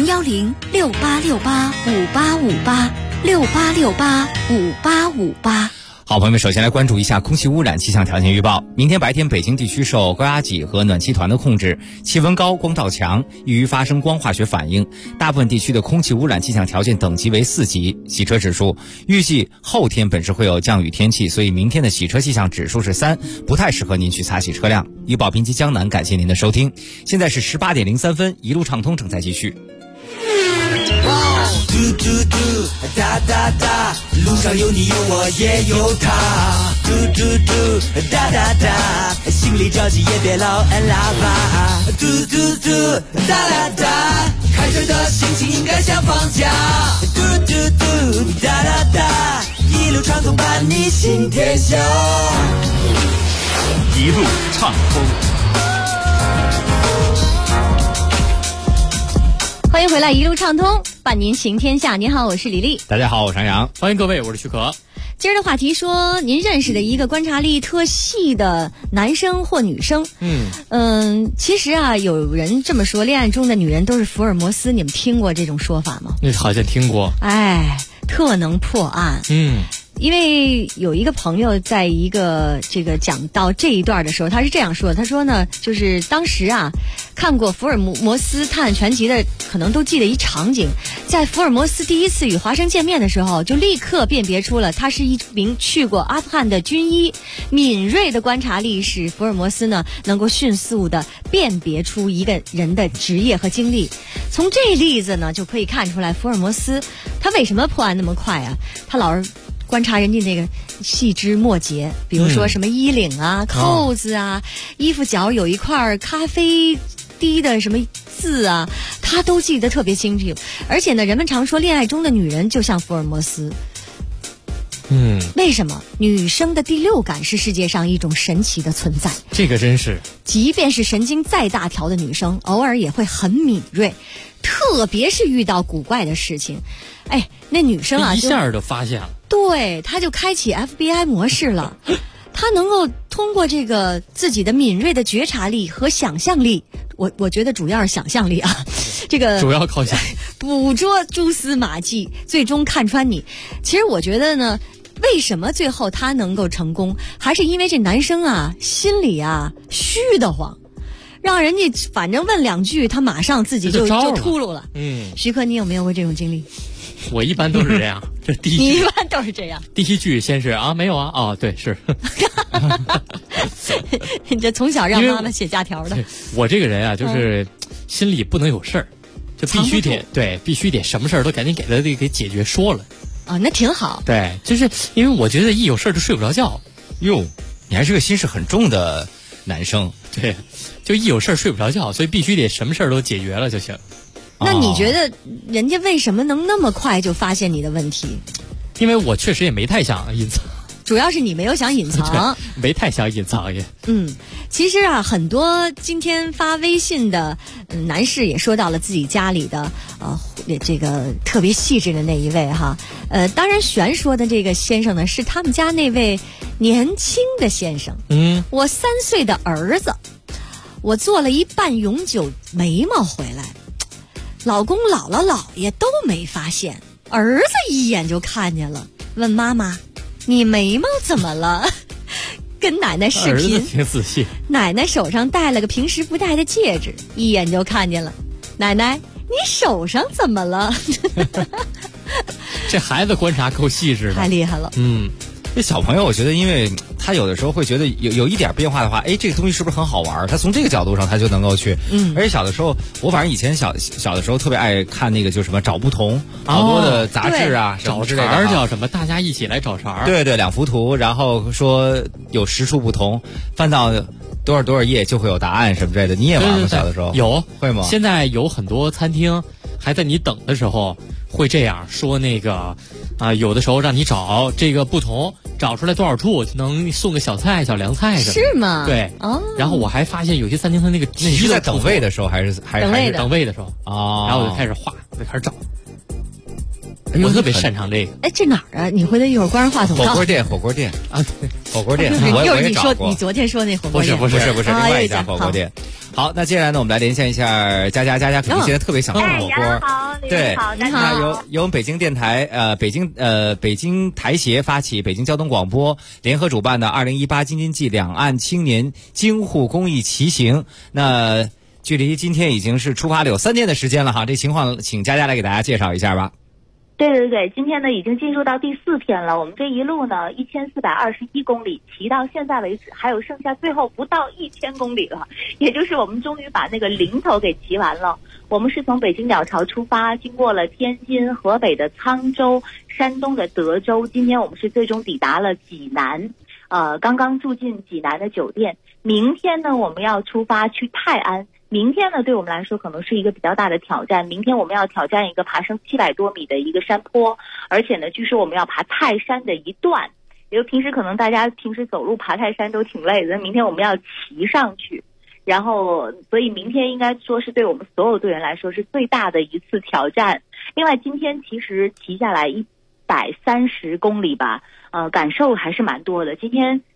，010-6868-5858，6868-5858。 好，朋友们，首先来关注一下空气污染气象条件预报。明天白天，北京地区受高压脊和暖气团的控制，气温高，光照强，易于发生光化学反应。大部分地区的空气污染气象条件等级为4级。洗车指数，预计后天本市会有降雨天气，所以明天的洗车气象指数是3，不太适合您去擦洗车辆。预报编辑江南，感谢您的收听。现在是18点03分，一路畅通正在继续。 嘟嘟嘟，哒哒哒，路上有你有我也有他。嘟嘟嘟，哒哒哒，心里着急也别老按喇叭。嘟嘟嘟，哒哒哒，开车的心情应该像放假。嘟嘟嘟，哒哒哒，一路畅通伴你行天下。 一路畅通。 欢迎回来，一路畅通，伴您行天下。您好，我是李丽。 大家好，我是杨洋。 欢迎各位，我是许可。 今儿的话题说，您认识的一个观察力特细的男生或女生。其实啊，有人这么说，恋爱中的女人都是福尔摩斯，你们听过这种说法吗？ 那好像听过。 特能破案。因为有一个朋友在一个这个讲到这一段的时候，他是这样说的，他说呢，就是当时啊，看过福尔摩斯探案传奇的可能都记得一场景，在福尔摩斯第一次与华生见面的时候，就立刻辨别出了他是一名去过阿富汗的军医。敏锐的观察力使福尔摩斯呢能够迅速的辨别出一个人的职业和经历。从这例子呢就可以看出来，福尔摩斯他为什么破案那么快啊？他老是观察人家那个细枝末节，比如说什么衣领啊、扣子啊、衣服角有一块咖啡滴的什么字啊，他都记得特别清楚。而且呢，人们常说恋爱中的女人就像福尔摩斯。为什么？女生的第六感是世界上一种神奇的存在。 这个真是， 即便是神经再大条的女生，偶尔也会很敏锐，特别是遇到古怪的事情。哎，那女生啊， 一下就发现了。 对，她就开启 FBI 模式了。她能够通过这个自己的敏锐的觉察力和想象力，我觉得主要是想象力啊，这个主要靠想捕捉蛛丝马迹，最终看穿你。其实我觉得呢，为什么最后他能够成功，还是因为这男生啊心里啊虚得慌，让人家反正问两句，他马上自己就秃噜了。徐克，你有没有过这种经历？ 我一般都是这样，这第一句你一般都是这样。 第一句先是啊，没有啊，哦，对，是。 你这从小让妈妈写假条的。 我这个人啊，就是心里不能有事儿，就必须得什么事儿都赶紧给他给解决说了。 啊，那挺好。 对，就是因为我觉得一有事儿就睡不着觉。 哟，你还是个心事很重的男生。 对，就一有事儿睡不着觉，所以必须得什么事儿都解决了就行。 那你觉得人家为什么能那么快就发现你的问题？ 因为我确实也没太想隐藏。 主要是你没有想隐藏， 没太想隐藏也。 其实啊，很多今天发微信的男士也说到了自己家里的这个特别细致的那一位哈。当然玄说的这个先生呢，是他们家那位年轻的先生。我3岁的儿子，我做了一半永久眉毛回来，老公姥姥姥爷都没发现，儿子一眼就看见了，问妈妈，你眉毛怎么了？跟奶奶视频， 儿子挺仔细。 奶奶手上戴了个平时不戴的戒指，一眼就看见了。奶奶，你手上怎么了？ 这孩子观察够细致的， 太厉害了。 这小朋友，我觉得，因为他有的时候会觉得有一点变化的话，哎，这个东西是不是很好玩？他从这个角度上，他就能够去。而且小的时候，我反正以前小的时候特别爱看那个，就什么找不同，好多的杂志啊，什么之类的。 找茬叫什么？大家一起来找茬。 对对，两幅图，然后说有10处不同，翻到多少页就会有答案什么之类的。你也玩吗？小的时候有会吗？ 现在有很多餐厅还在你等的时候会这样说，那个有的时候让你找这个不同，找出来多少处就能送个小菜、小凉菜什么的。 是吗？ 对。然后我还发现有些餐厅它那个你是在等位的时候还是等位的时候啊？ 然后我就开始画，就开始找。我特别擅长这个。 哎，这哪儿啊？你回头一会儿关上话筒。 火锅店啊，对，火锅店。我也找过。 你昨天说那火锅店不是另外一家火锅店。好，那接下来呢，我们来连线一下佳佳，可能现在特别想吃火锅。对，那由北京电台北京台协发起，北京交通广播联合主办的2018京津冀两岸青年京沪公益骑行。那距离今天已经是出发了有3天的时间了哈，这情况请佳佳来给大家介绍一下吧。 对，今天呢已经进入到第4天了。我们这一路呢1421公里，骑到现在为止还有剩下最后不到1000公里了，也就是我们终于把那个零头给骑完了。我们是从北京鸟巢出发，经过了天津、河北的沧州、山东的德州，今天我们是最终抵达了济南，刚刚住进济南的酒店。明天呢我们要出发去泰安。明天呢对我们来说可能是一个比较大的挑战，明天我们要挑战一个爬升700多米的一个山坡，而且呢据说我们要爬泰山的一段，因为平时可能大家平时走路爬泰山都挺累的，明天我们要骑上去，然后所以明天应该说是对我们所有队员来说是最大的一次挑战。另外今天其实骑下来130公里吧，感受还是蛮多的。今天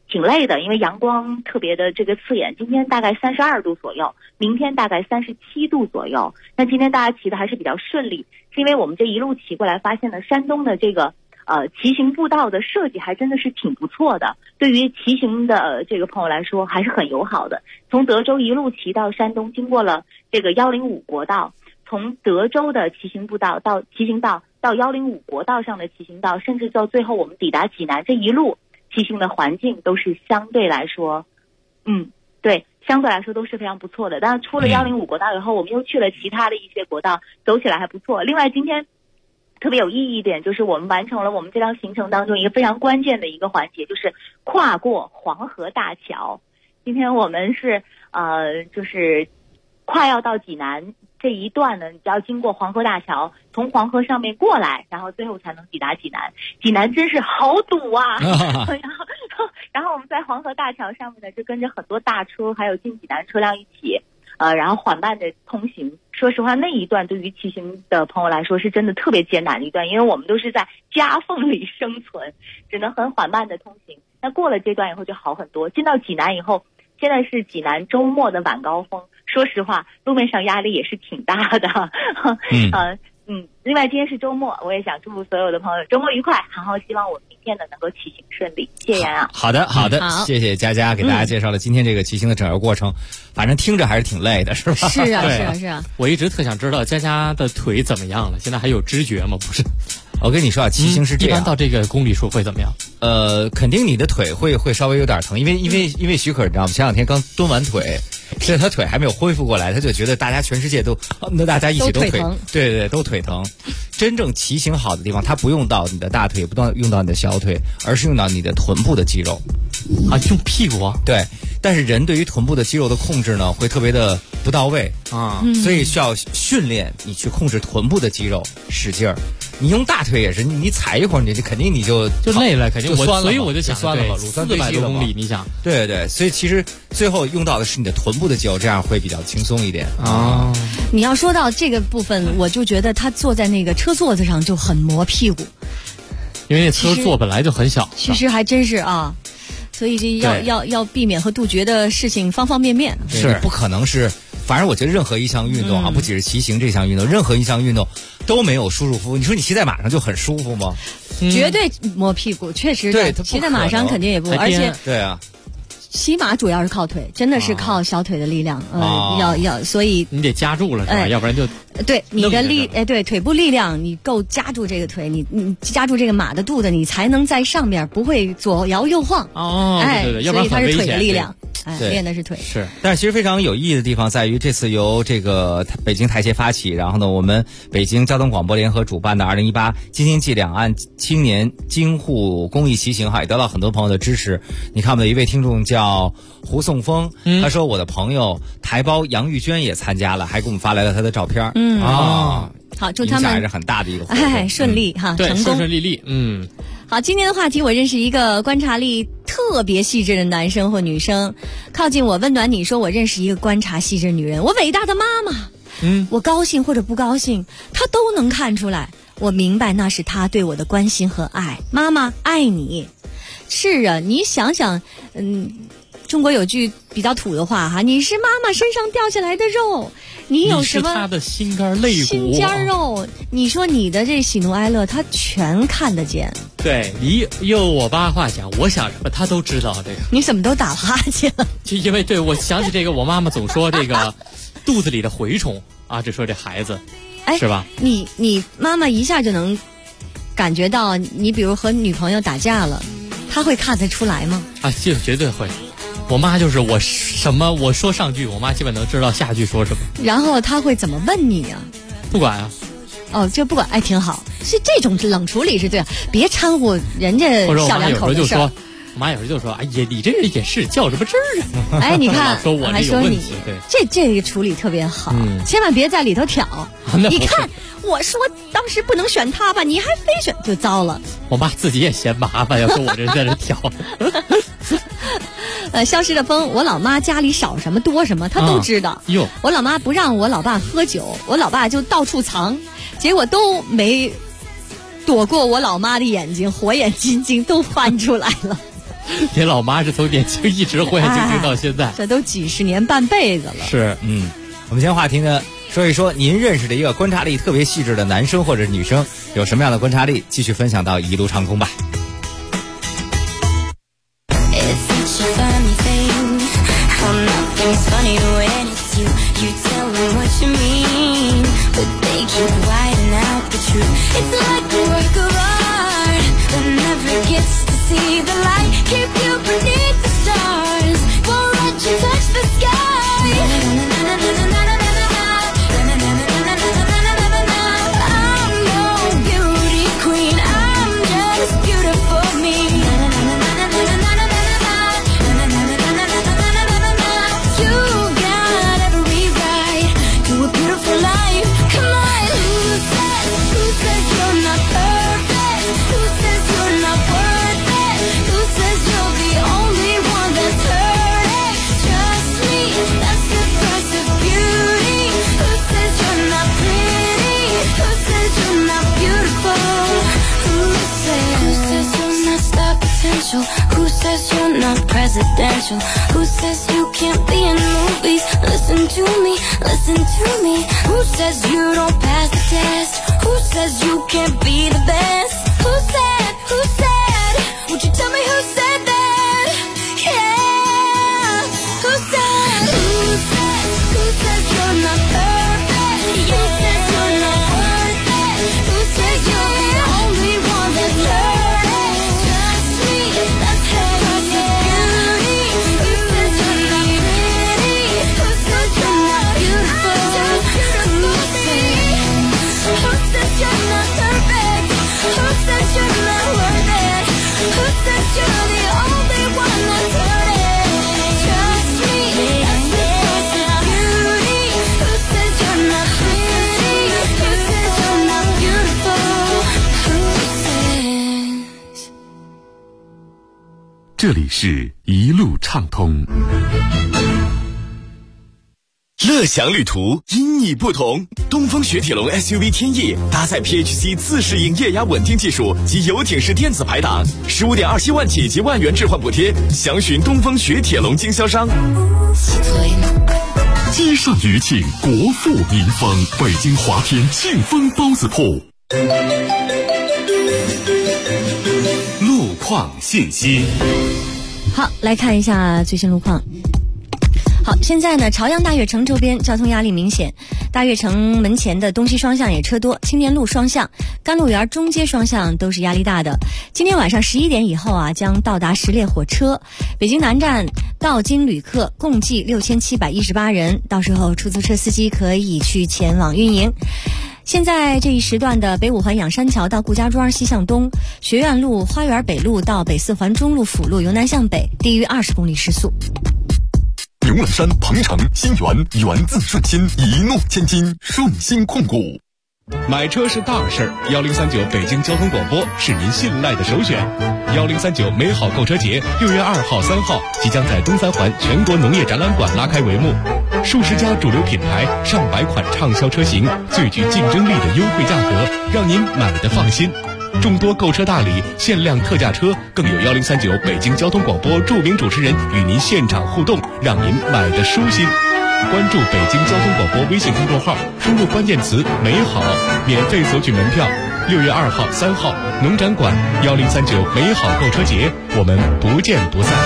挺累的，因为阳光特别的这个刺眼。今天大概32度左右，明天大概37度左右。那今天大家骑的还是比较顺利，是因为我们这一路骑过来，发现了山东的这个骑行步道的设计还真的是挺不错的，对于骑行的这个朋友来说还是很友好的。从德州一路骑到山东，经过了这个105国道，从德州的骑行步道到骑行道到105国道上的骑行道，甚至到最后我们抵达济南，这一路骑行的环境都是相对来说，对，相对来说都是非常不错的。当然出了105国道以后，我们又去了其他的一些国道，走起来还不错。另外今天特别有意义一点，就是我们完成了我们这趟行程当中一个非常关键的一个环节，就是跨过黄河大桥。今天我们是就是快要到济南这一段呢，你就要经过黄河大桥，从黄河上面过来，然后最后才能抵达济南。济南真是好堵啊！然后我们在黄河大桥上面呢，就跟着很多大车还有进济南车辆一起，然后缓慢的通行。说实话，那一段对于骑行的朋友来说是真的特别艰难的一段，因为我们都是在夹缝里生存，只能很缓慢的通行。那过了这段以后就好很多。进到济南以后，现在是济南周末的晚高峰，说实话，路面上压力也是挺大的。另外今天是周末，我也想祝福所有的朋友周末愉快，然后希望我们明天呢能够骑行顺利。谢谢啊。 好的，谢谢佳佳给大家介绍了今天这个骑行的整个过程，反正听着还是挺累的，是吧？ 是啊。 我一直特想知道佳佳的腿怎么样了，现在还有知觉吗？不是。 我跟你说啊，骑行是这样， 一般到这个公里数会怎么样？ 肯定你的腿会稍微有点疼，因为许可你知道吗？前2天刚蹲完腿，所以他腿还没有恢复过来，他就觉得大家全世界都，那大家一起都腿疼，对，都腿疼。真正骑行好的地方，它不用到你的大腿，也不用到你的小腿，而是用到你的臀部的肌肉。 用屁股啊？ 对。但是人对于臀部的肌肉的控制呢，会特别的不到位啊，所以需要训练你去控制臀部的肌肉，使劲儿。你用大腿也是，你踩一会儿，你肯定你就累了，肯定就酸了， 所以我就想酸了嘛 ，400多公里，你想？ 对，所以其实最后用到的是你的臀部的肌肉，这样会比较轻松一点啊。 你要说到这个部分，我就觉得他坐在那个车座子上就很磨屁股， 因为那车座本来就很小。 其实还真是啊。所以这要避免和杜绝的事情方方面面， 是不可能是。反正我觉得任何一项运动啊，不仅是骑行这项运动，任何一项运动都没有舒舒服服。你说你骑在马上就很舒服吗？ 绝对磨屁股，确实的。骑在马上肯定也不，而且对啊。 骑马主要是靠腿，真的是靠小腿的力量，所以你得夹住了是吧？要不然就对你的腿部力量，你够夹住这个腿，你夹住这个马的肚子，你才能在上面不会左摇右晃。 对，要不然所以它是腿的力量。练的是腿。 是，但是其实非常有意义的地方在于，这次由这个北京台协发起，然后呢，我们北京交通广播联合主办的2018京津冀两岸青年京沪公益骑行也得到很多朋友的支持。你看，我们的一位听众叫胡颂峰，他说我的朋友台胞杨玉娟也参加了，还给我们发来了他的照片。 好，祝他们还是很大的一个活动， 顺利哈， 对， 成功， 顺顺利利。 好，今天的话题，我认识一个观察力特别细致的男生或女生，靠近我，温暖你说我认识一个观察细致女人，我伟大的妈妈。我高兴或者不高兴，她都能看出来。我明白那是她对我的关心和爱。妈妈爱你。是啊，你想想，中国有句比较土的话哈，你是妈妈身上掉下来的肉，你有什么？ 你是她的心肝肋骨。 心尖肉，你说你的这喜怒哀乐，她全看得见。 对，你用我爸话讲，我想什么她都知道。这个你怎么都打哈欠了？ 就因为对我想起这个，我妈妈总说这个肚子里的蛔虫啊，就说这孩子，是吧？ 你妈妈一下就能感觉到，你比如和女朋友打架了，她会看得出来吗？ 啊，这绝对会。我妈就是我说上句，我妈基本能知道下句说什么。 然后她会怎么问你啊？ 不管啊。 就不管，哎，挺好。是这种冷处理是对，别掺和人家小两口的事儿。 我妈有时就说：“哎呀，你这人也是较什么真儿啊？” 哎，你看， 说我还说你这个处理特别好，千万别在里头挑。你看，我说当时不能选他吧，你还非选，就糟了。 我妈自己也嫌麻烦，要说我这在这挑。 消失的风，我老妈家里少什么多什么，她都知道。我老妈不让我老爸喝酒，我老爸就到处藏，结果都没躲过我老妈的眼睛，火眼金睛都翻出来了。 您老妈是从年轻一直火眼金睛到现在， 这都几十年半辈子了。 是， 我们今天话题呢，说一说您认识的一个观察力特别细致的男生或者是女生有什么样的观察力，继续分享到一路畅通吧。 See the light, keep you beneath the stars. Won't let you touch the sky. I'm no beauty queen, I'm just beautiful me. You got every right to a beautiful life. Come on, who says you're not perfect? Who says you're not worth it? Who says you're the only one that's hurting? Trust me, that's the price of beauty. Who says you're not pretty? Who says you're not beautiful? Who says you're not star potential? Who says you're not presidential? Who says you can't be in movies? Listen to me, listen to me. Who says you don't pass the test? Who says you can't be the best? Who said, would you tell me who said that? Yeah, who says you're not perfect? Who says you're not worth it? Who says you're the only one that's hurting? Trust me, that's the price of beauty. Who says you're not pretty? Who says you're not beautiful? Who says you're not perfect? Who says you're not worth it? Who says you're the only one that's hurting? Trust me, that's the price of beauty. Who says you're not pretty? Who says you're not beautiful? Who says? 这里是一路畅通。 乐享旅途，因你不同。东风雪铁龙 SUV 天翼搭载 PHC 自适应液压稳定技术及游艇式电子排档，15.27万起及万元置换补贴，详询东风雪铁龙经销商。 积善余庆，国富民丰。北京华天庆丰包子铺。 路况信息。 好，来看一下最新路况。好，现在呢，朝阳大悦城周边交通压力明显，大悦城门前的东西双向也车多，青年路双向、甘露园中街双向都是压力大的。今天晚上11点以后啊，将到达10列火车，北京南站到京旅客共计6718人，到时候出租车司机可以去前往运营。现在这一时段的北五环仰山桥到顾家庄西向东，学院路、花园北路到北四环中路辅路由南向北，低于20公里时速。 牛栏山、鹏城、新源，源自顺心，一诺千金，顺心控股。 买车是大事，1039北京交通广播是您信赖的首选。1039美好购车节6月2号、3号即将在东三环全国农业展览馆拉开帷幕，数十家主流品牌、上百款畅销车型，最具竞争力的优惠价格，让您买得放心。众多购车大礼、限量特价车，更有1039北京交通广播著名主持人与您现场互动，让您买得舒心。关注北京交通广播微信公众号，输入关键词“美好”，免费索取门票。6月2号、3号，农展馆1039美好购车节，我们不见不散。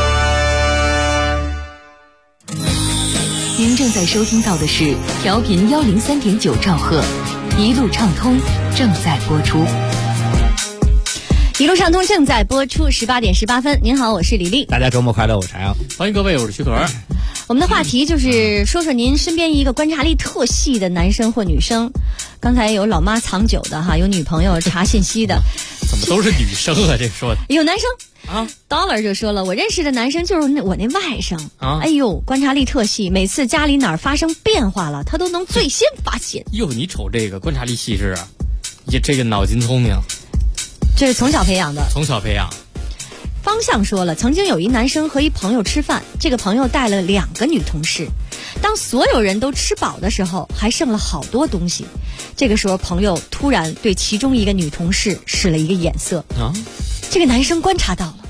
您正在收听到的是调频103.9兆赫，一路畅通正在播出。 一路畅通正在播出，18点18分。您好，我是李丽。 大家周末快乐，我是杨。 欢迎各位，我是徐可儿。 我们的话题就是说说您身边一个观察力特细的男生或女生。刚才有老妈藏酒的哈，有女朋友查信息的， 怎么都是女生啊？这说的有男生啊 ，Dollar 就说了，我认识的男生就是我那外甥啊， 哎呦，观察力特细，每次家里哪儿发生变化了，他都能最先发现。 哟，你瞅这个观察力细致啊，也这个脑筋聪明， 这是从小培养的， 从小培养。 方向说了，曾经有一男生和一朋友吃饭，这个朋友带了2个女同事，当所有人都吃饱的时候，还剩了好多东西。这个时候，朋友突然对其中一个女同事使了一个眼色啊，这个男生观察到了，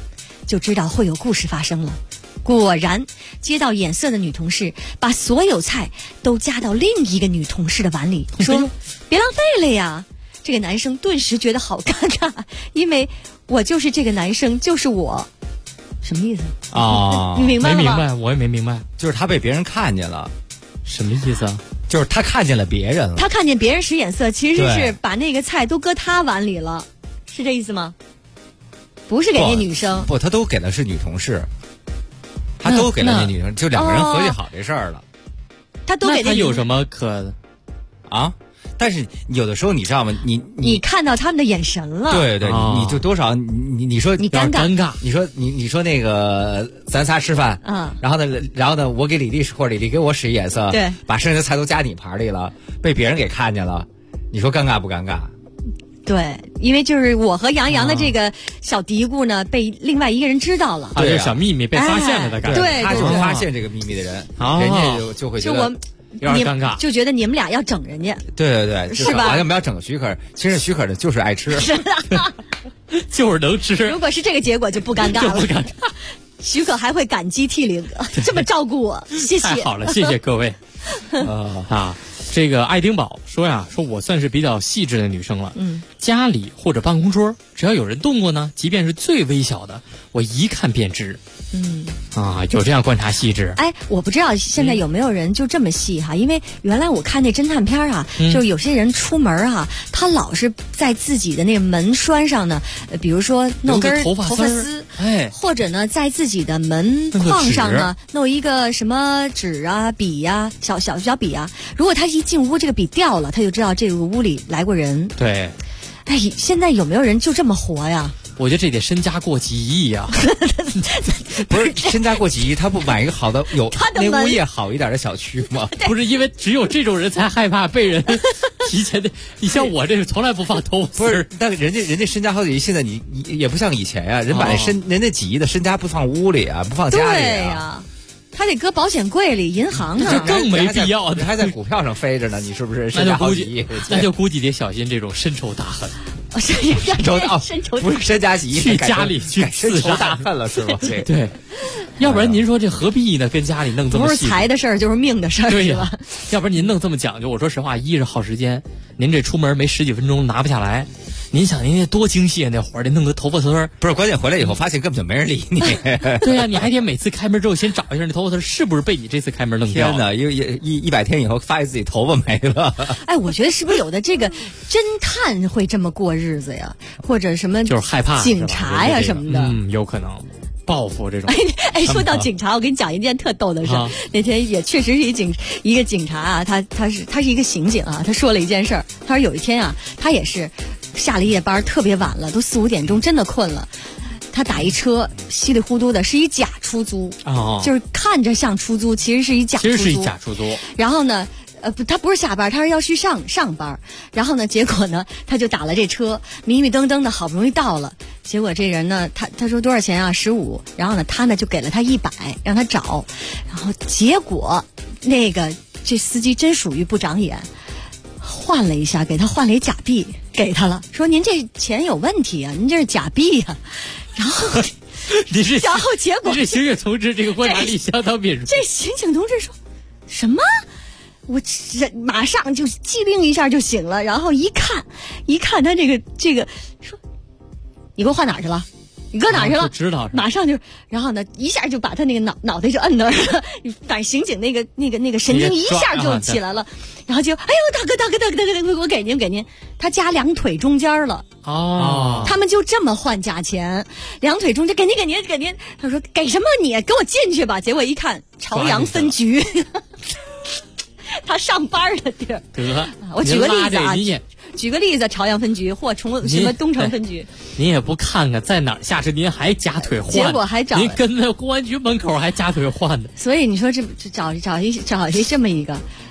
就知道会有故事发生了。果然，接到眼色的女同事把所有菜都加到另一个女同事的碗里，说：“别浪费了呀。”这个男生顿时觉得好尴尬，因为我就是这个男生，就是我。什么意思啊？ 你明白了吗？ 没明白，我也没明白。 就是他被别人看见了， 什么意思啊？ 就是他看见了别人了。 他看见别人使眼色，其实是把那个菜都搁他碗里了，是这意思吗？不是给那女生。 不，他都给的是女同事，他都给了那女生，就两个人合计好这事儿了。 他都给那女生。 他有什么可啊？但是有的时候你知道吗？ 你看到他们的眼神了， 对对，你就多少你说你尴尬， 你说那个咱仨吃饭，然后呢，我给李丽或者李丽给我使眼色， 对， 把剩下的菜都加你盘里了，被别人给看见了，你说尴尬不尴尬？ 对，因为就是我和杨洋的这个小嘀咕呢，被另外一个人知道了， 这小秘密被发现了的感觉， 对， 他就是发现这个秘密的人，人家就会觉得。有点尴尬， 就觉得你们俩要整人家， 对对对， 是吧？ 好像我们要整个许可，其实许可的就是爱吃， 是的， 就是能吃。 如果是这个结果，就不尴尬了， 就不尴尬。 许可还会感激涕零，这么照顾我，谢谢。 太好了，谢谢各位。这个爱丁堡说呀，说我算是比较细致的女生了，家里或者办公桌，只要有人动过呢，即便是最微小的，我一看便知。有这样观察细致。 哎，我不知道现在有没有人就这么细哈，因为原来我看那侦探片啊，就有些人出门啊，他老是在自己的那个门栓上呢，比如说弄根头发丝，或者呢在自己的门框上呢弄一个什么纸啊、笔呀、小笔啊。如果他一进屋这个笔掉了，他就知道这个屋里来过人。 对。 哎，现在有没有人就这么活呀？ 我觉得这得身家过几亿呀！ 不是身家过几亿，他不买一个好的有那物业好一点的小区吗？ 不是，因为只有这种人才害怕被人提前的。你像我这个从来不放头发丝。 不是，但人家身家好几亿，现在你也不像以前呀，人把人家几亿的身家不放屋里啊，不放家里啊。 对呀。他得搁保险柜里、银行啊， 这更没必要。 你还在股票上飞着呢，你是不是？ 那就估计得小心这种深仇大恨。 深仇不是身家几亿， 去家里去深仇大恨了是吗？ 对，要不然您说这何必呢？跟家里弄这么细， 不是财的事儿，就是命的事儿， 对吧？要不然您弄这么讲究，我说实话，一是耗时间，您这出门没10几分钟拿不下来。您想您那多精细啊，那活儿得弄个头发丝儿， 不是关键回来以后发现根本就没人理你。 对呀，你还得每次开门之后先找一下那头发丝儿是不是被你这次开门弄掉了。 天哪，100天以后发现自己头发没了。 哎，我觉得是不是有的这个侦探会这么过日子呀？或者什么就是害怕警察呀什么的， 有可能。报复这种。 哎，说到警察，我跟你讲一件特逗的事。那天也确实是一个警察啊，他是一个刑警啊，他说了一件事儿。他说有一天啊，他也是下了夜班，特别晚了，都4、5点钟，真的困了。他打一车，稀里糊涂的，是一假出租，就是看着像出租，其实是一假出租。 其实是一假出租。 然后呢？他不是下班，他是要去上班。然后呢，结果呢，他就打了这车，迷迷瞪瞪的，好不容易到了。结果这人呢，他说多少钱啊？15。然后呢，他呢就给了他100，让他找。然后结果那个这司机真属于不长眼，换了一下，给他换了一假币给他了，说您这钱有问题啊，您这是假币啊。然后然后结果这刑警同志这个观察力相当敏锐。 这刑警同志说什么？我马上就机灵一下就醒了，然后一看他这个说，你给我换哪儿去了？你搁哪儿去了？ 知道， 马上就，然后呢，一下就把他那个脑袋就摁那儿了，反正刑警那个神经一下就起来了，然后就，哎呦，大哥，我给您，他夹2腿中间了。 哦， 他们就这么换价钱，2腿中间给您，他说给什么你给我进去吧，结果一看朝阳分局。他上班的地儿，我举个例子啊，举个例子，朝阳分局或什么东城分局， 您也不看看在哪儿下车，您还夹腿换， 结果还找您跟在公安局门口还夹腿换的， 所以你说这找一这么一个，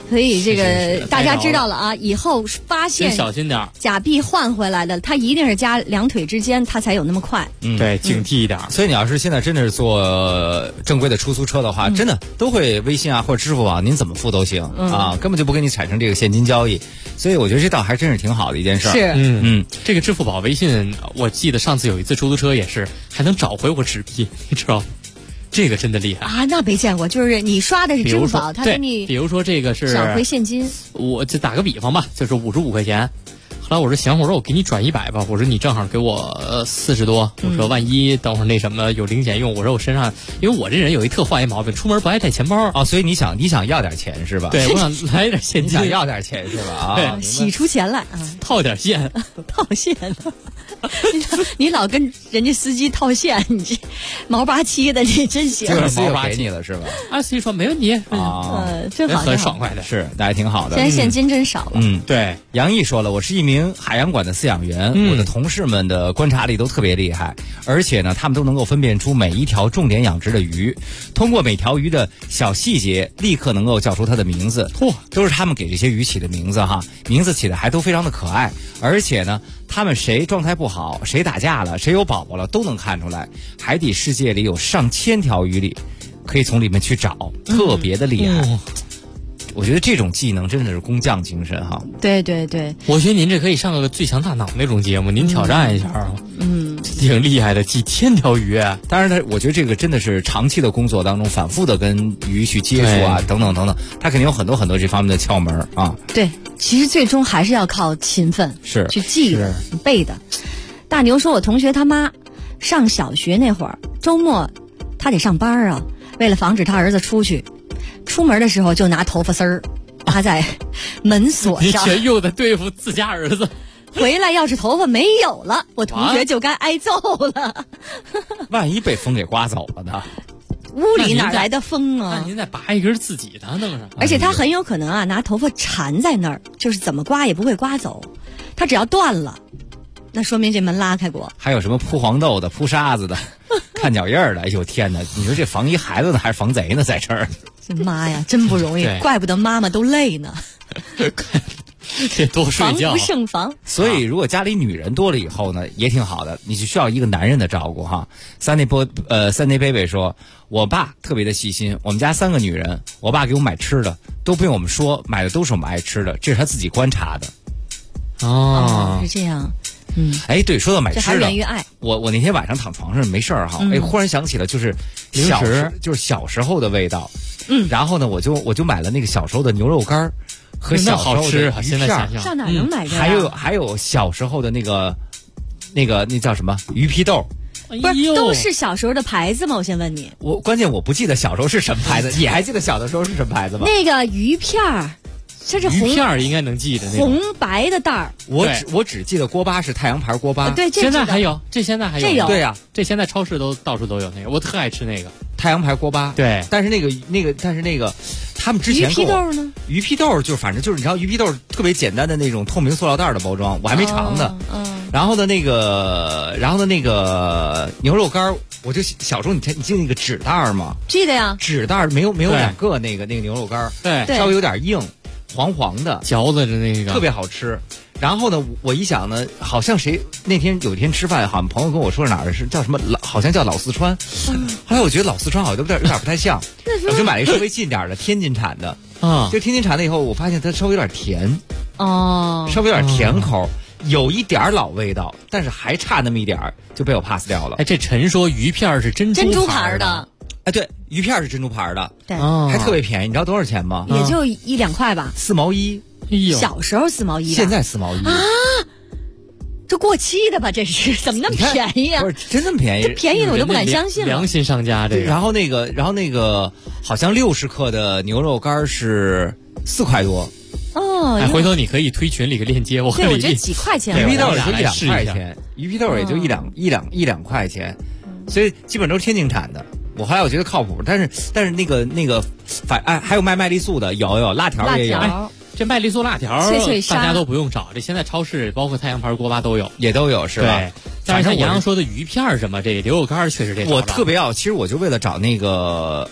所以这个大家知道了啊，以后发现小心点， 假币换回来的，它一定是夹两腿之间，它才有那么快。 对，警惕一点。 所以你要是现在真的是坐正规的出租车的话，真的都会微信啊或者支付宝，您怎么付都行啊，根本就不跟你产生这个现金交易。所以我觉得这倒还真是挺好的一件事儿。 是， 这个支付宝、微信，我记得上次有一次出租车也是，还能找回我纸币，你知道吗？这个真的厉害啊！那没见过，就是你刷的是支付宝，他给你比如说这个是找回现金， 我就打个比方吧，就是55块钱。后来我说行，我说我给你转100吧，我说你正好给我40多，我说万一等会儿那什么有零钱用，我说我身上，因为我这人有一特坏毛病，出门不爱带钱包啊，所以你想要点钱是吧？ 对，我想来一点现金， 你想要点钱是吧？啊， 洗出钱来啊， 套点现， 套现。你老跟人家司机套现，你这毛八七的，你真行。 就是司机给你了是吧？ 司机说没问题啊， 真好， 很爽快的， 是，那还挺好的。 现在现金真少了。 对。杨毅说了，我是一名海洋馆的饲养员，我的同事们的观察力都特别厉害，而且呢，他们都能够分辨出每一条重点养殖的鱼，通过每条鱼的小细节，立刻能够叫出它的名字。都是他们给这些鱼起的名字哈，名字起的还都非常的可爱，而且呢，他们谁状态不好，谁打架了，谁有宝宝了，都能看出来。海底世界里有上千条鱼里，可以从里面去找，特别的厉害。我觉得这种技能真的是工匠精神哈。 对对对， 我觉得您这可以上个最强大脑那种节目，您挑战一下啊。挺厉害的，几千条鱼。 当然，我觉得这个真的是长期的工作当中，反复的跟鱼去接触啊，等等等等，他肯定有很多很多这方面的窍门啊。 对，其实最终还是要靠勤奋， 是去记的、背的。大牛说，我同学他妈上小学那会儿，周末他得上班啊，为了防止他儿子出门的时候就拿头发丝儿搭在门锁上， 你全用的对付自家儿子。 回来要是头发没有了，我同学就该挨揍了。 万一被风给刮走了呢？ 屋里哪来的风啊？ 那您再拔一根自己的弄上。 而且他很有可能啊，拿头发缠在那儿，就是怎么刮也不会刮走。他只要断了，那说明这门拉开过。 还有什么铺黄豆的、铺沙子的、看脚印儿的？哎呦天哪！你说这防一孩子呢，还是防贼呢？在这儿， 这妈呀，真不容易，怪不得妈妈都累呢。 这多睡觉， 防不胜防。 所以，如果家里女人多了以后呢，也挺好的，你就需要一个男人的照顾哈。三内贝贝说，我爸特别的细心，我们家3个女人，我爸给我买吃的都不用我们说，买的都是我们爱吃的，这是他自己观察的。 哦，是这样。 哎，对，说到买吃的， 这还源于爱。 我那天晚上躺床上没事儿哈，哎，忽然想起了就是小时候的味道。然后呢，我就买了那个小时候的牛肉干和小时候的鱼片。 现在想想上哪能买着？ 还有小时候的那叫什么鱼皮豆？ 不是都是小时候的牌子吗？我先问你。 关键我不记得小时候是什么牌子，你还记得小的时候是什么牌子吗？ 那个鱼片儿。这是鱼片应该能记得那红白的袋儿。 我只记得锅巴是太阳牌锅巴。 对， 现在还有，这现在还有。 这有。 对呀， 这现在超市都到处都有那个，我特爱吃那个太阳牌锅巴。 对， 但是那个，他们之前鱼皮豆呢？ 鱼皮豆就反正就是你知道，鱼皮豆特别简单的那种透明塑料袋的包装，我还没尝呢。然后呢，那个牛肉干，我就小时候你记得那个纸袋吗？ 记得呀。 纸袋没有2个那个牛肉干， 对， 稍微有点硬。黄黄的嚼着那个特别好吃，然后呢，我一想呢，好像那天有一天吃饭，好像朋友跟我说是哪儿是叫什么好像叫老四川，后来我觉得老四川好像有点不太像，我就买了一个稍微近点的天津产的就天津产的以后，我发现它稍微有点甜稍微有点甜口，有一点老味道，但是还差那么一点就被我 pass 掉了。 哎，这陈说鱼片是珍珠牌的。 哎，对，鱼片是珍珠牌的， 对， 还特别便宜，你知道多少钱吗？ 也就1-2块吧 ，4毛1。 哎呦， 小时候4毛1， 现在4毛1 啊！这过期的吧？这是怎么那么便宜啊？ 不是真那么便宜？ 这便宜的我都不敢相信了。 良心商家这个。 然后那个，好像60克的牛肉干是4块多。 哦， 回头你可以推群里个链接， 对，我觉得几块钱， 鱼皮豆也就1-2块钱，鱼皮豆也就一两块钱，所以基本都是天津产的。后来我觉得靠谱，但是那个还有卖麦丽素的，有辣条也有。 这麦丽素辣条大家都不用找，这现在超市包括太阳牌锅巴都有， 也都有是吧？ 对。但是像杨洋说的鱼片什么，这牛肉干确实这我特别要，其实我就为了找那个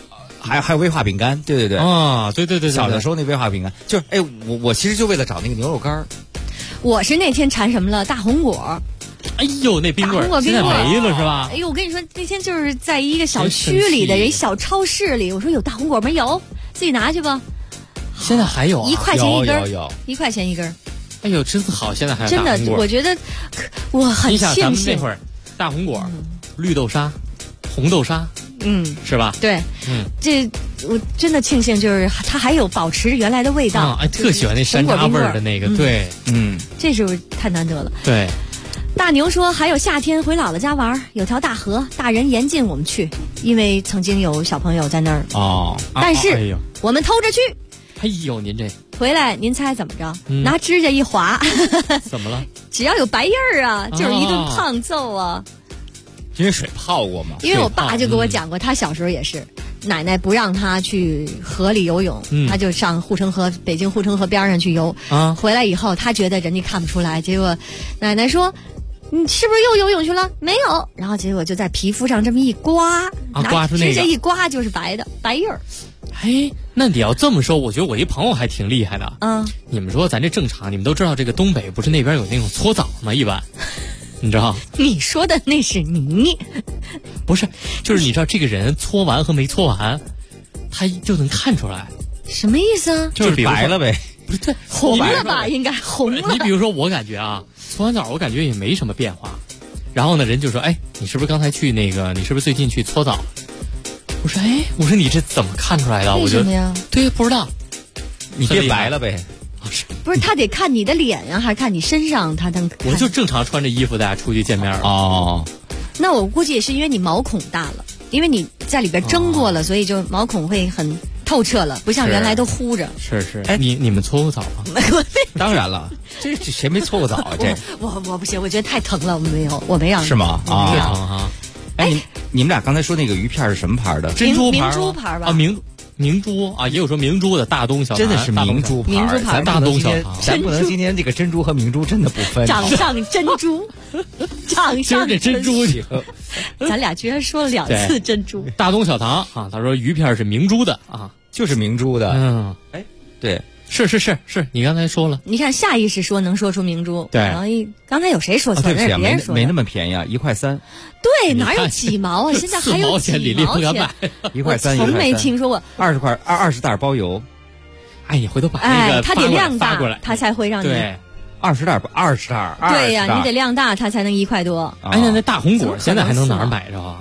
还有威化饼干，对对对啊，对， 小的时候那威化饼干就是我其实就为了找那个牛肉干儿。 我是那天馋什么了？大红果。 哎呦，那冰棍儿现在没了是吧？ 哎呦，我跟你说，那天就是在一个小区里的一小超市里，我说有大红果没有？自己拿去吧。 现在还有啊 ，1块钱一根， 有 1块钱一根。 哎呦，真好，现在还有大红果。 真的，我觉得我很庆幸。 你想咱们那会儿大红果、绿豆沙、红豆沙，是吧？ 对，这我真的庆幸，就是它还有保持原来的味道。 啊，特喜欢那山楂味儿的那个，对， 这是不是太难得了？ 对。 大牛说，还有夏天回姥姥家玩，有条大河，大人严禁我们去，因为曾经有小朋友在那儿。但是我们偷着去。 哎呦，您这回来，您猜怎么着？拿指甲一划， 怎么了？ 只要有白印儿啊，就是一顿胖揍啊。 因为水泡过嘛。 因为我爸就给我讲过，他小时候也是，奶奶不让他去河里游泳，他就上护城河，北京护城河边上去游。回来以后，他觉得人家看不出来，结果奶奶说：“你是不是又游泳去了？”没有。然后结果就在皮肤上这么一刮， 刮出那个， 直接一刮就是白的白印儿。 哎，那你要这么说，我觉得我一朋友还挺厉害的。你们说咱这正常，你们都知道这个东北不是那边有那种搓澡吗？一般，你知道？ 你说的那是泥， 不是，就是你知道这个人搓完和没搓完，他就能看出来。 什么意思啊？ 就是白了呗。 不是，对， 红了吧？应该红了。 你比如说，我感觉啊，搓完澡我感觉也没什么变化。然后呢，人就说：“哎，你是不是刚才去那个？你是不是最近去搓澡？”我说：“哎，我说你这怎么看出来的？” 为什么呀？ 对，不知道。 你变白了呗？ 不是，他得看你的脸呀，还是看你身上？他能？ 我就正常穿着衣服，大家出去见面了。 哦。 那我估计也是因为你毛孔大了，因为你在里边蒸过了，所以就毛孔会很透彻了，不像原来都糊着。 是。哎，你们搓过澡吗？ 当然了，这谁没搓过澡啊？这我不行，我觉得太疼了，我没让。 是吗？ 啊，太疼哈。 哎，你们俩刚才说那个鱼片是什么牌的？ 珍珠牌。 明珠牌吧？ 啊，明珠啊，也有说明珠的，大东小唐， 真的是明珠牌。 明珠牌， 咱大东小唐， 咱不能今天这个珍珠和明珠真的不分。 掌上珍珠，掌上这珍珠， 咱俩居然说了2次珍珠。 大东小唐啊，他说鱼片是明珠的啊， 就是明珠的。哎，对。是， 你刚才说了。 你看下意识说能说出明珠， 对。 然后刚才有谁说错？ 对不起， 别人说没那么便宜啊，1块3。 对，哪有几毛啊？现在还有几毛钱， 1块3， 从没听说过。 20块，20袋包邮。 哎，你回头把那个他得量大过来， 他才会让你。 对 ，20袋。 对呀，你得量大，他才能1块多。 哎，那大红果现在还能哪儿买着啊？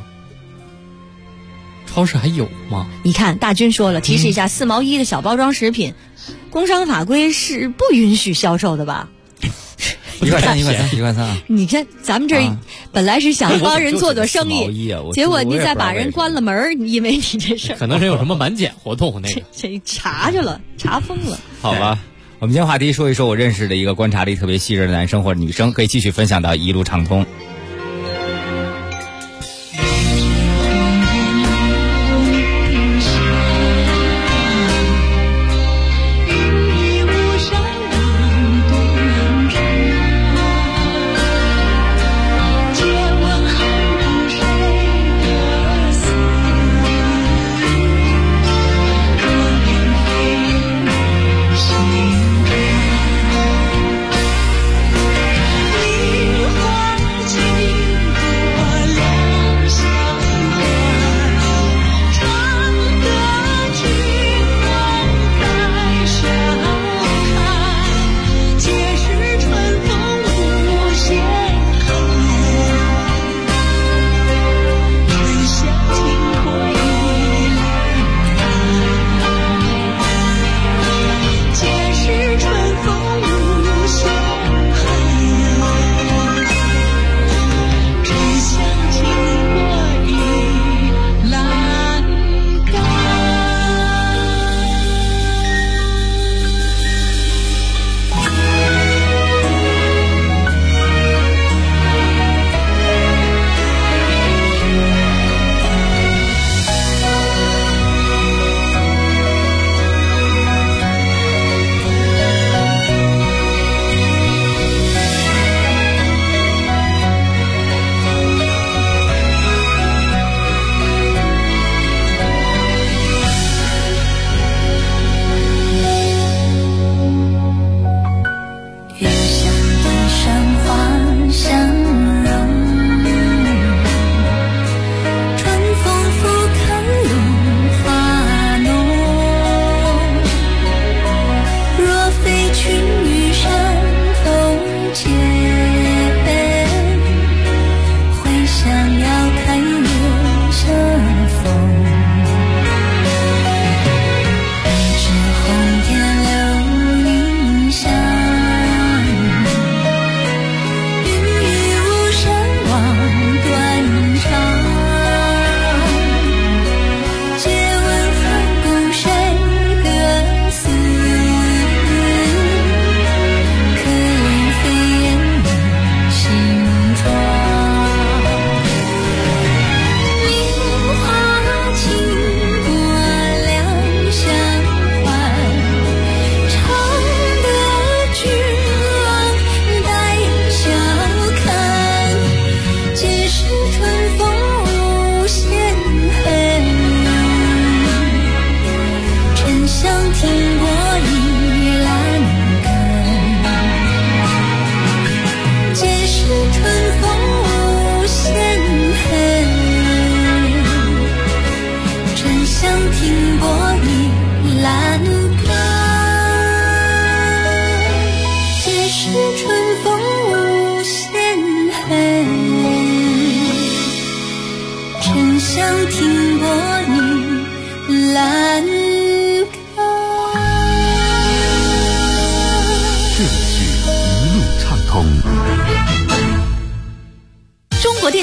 超市还有吗？ 你看，大军说了，提示一下，4毛1的小包装食品，工商法规是不允许销售的吧 ？1块3。 你看，咱们这本来是想帮人做生意，结果你再把人关了门，因为你这事儿， 可能是有什么满减活动那个， 这查着了，查封了。 好吧，我们今天话题说一说我认识的一个观察力特别细致的男生或者女生，可以继续分享到一路畅通。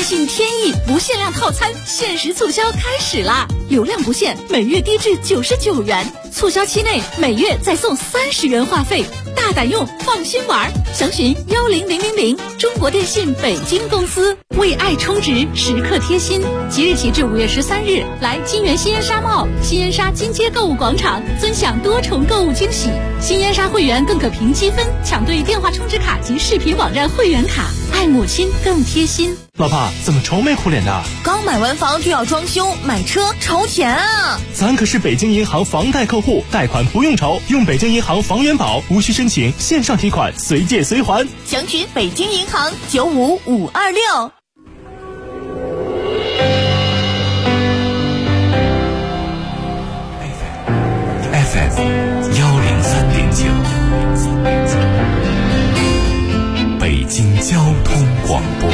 电信天翼不限量套餐限时促销开始啦！流量不限，每月低至99元，促销期内每月再送30元话费，大胆用，放心玩。详询10000，中国电信北京公司，为爱充值，时刻贴心。即日起至5月13日，来金源新烟沙贸、新烟沙金街购物广场，尊享多重购物惊喜。新烟沙会员更可凭积分抢兑电话充值卡及视频网站会员卡，爱母亲更贴心。 老爸，怎么愁眉苦脸的？ 刚买完房就要装修，买车愁钱啊！ 咱可是北京银行房贷客户，贷款不用愁，用北京银行房源保，无需申请，线上提款，随借随还。 详询北京银行95526。 FM 103.9，北京交通广播。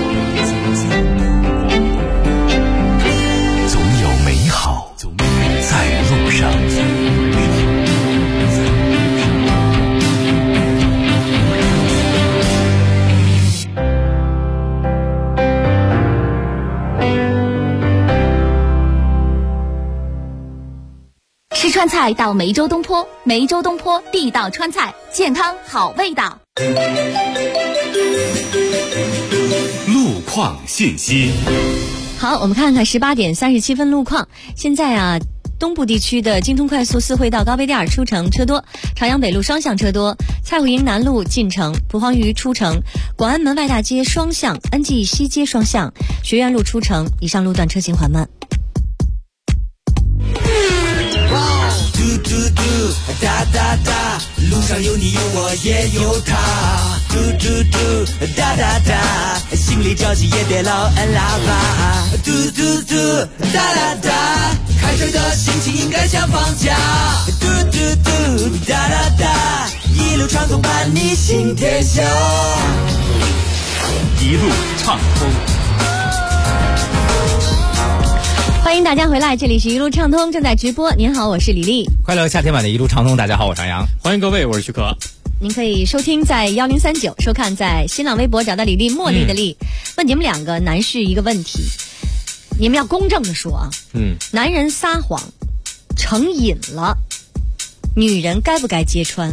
总有美好在路上。 吃川菜到梅州东坡，梅州东坡地道川菜，健康好味道。 路况信息。 好，我们看看18点37分路况。现在啊，东部地区的京通快速4惠到高碑店出城车多，朝阳北路双向车多，蔡虎营南路进城，蒲黄榆出城，广安门外大街双向，恩济西街双向，学院路出城，以上路段车行缓慢。 哒哒哒，路上有你有我也有他，嘟嘟嘟，哒哒哒，心里着急也别老按喇叭，嘟嘟嘟，哒哒哒，开车的心情应该像放假，嘟嘟嘟，哒哒哒，一路畅通伴你行天下， 一路畅通。 欢迎大家回来，这里是一路畅通，正在直播。您好，我是李丽。 快乐夏天版的一路畅通，大家好，我是杨洋。 欢迎各位，我是许可。 您可以收听在1039，收看在新浪微博找到李丽，茉莉的丽。问你们两个男士一个问题，你们要公正的说啊。男人撒谎成瘾了，女人该不该揭穿？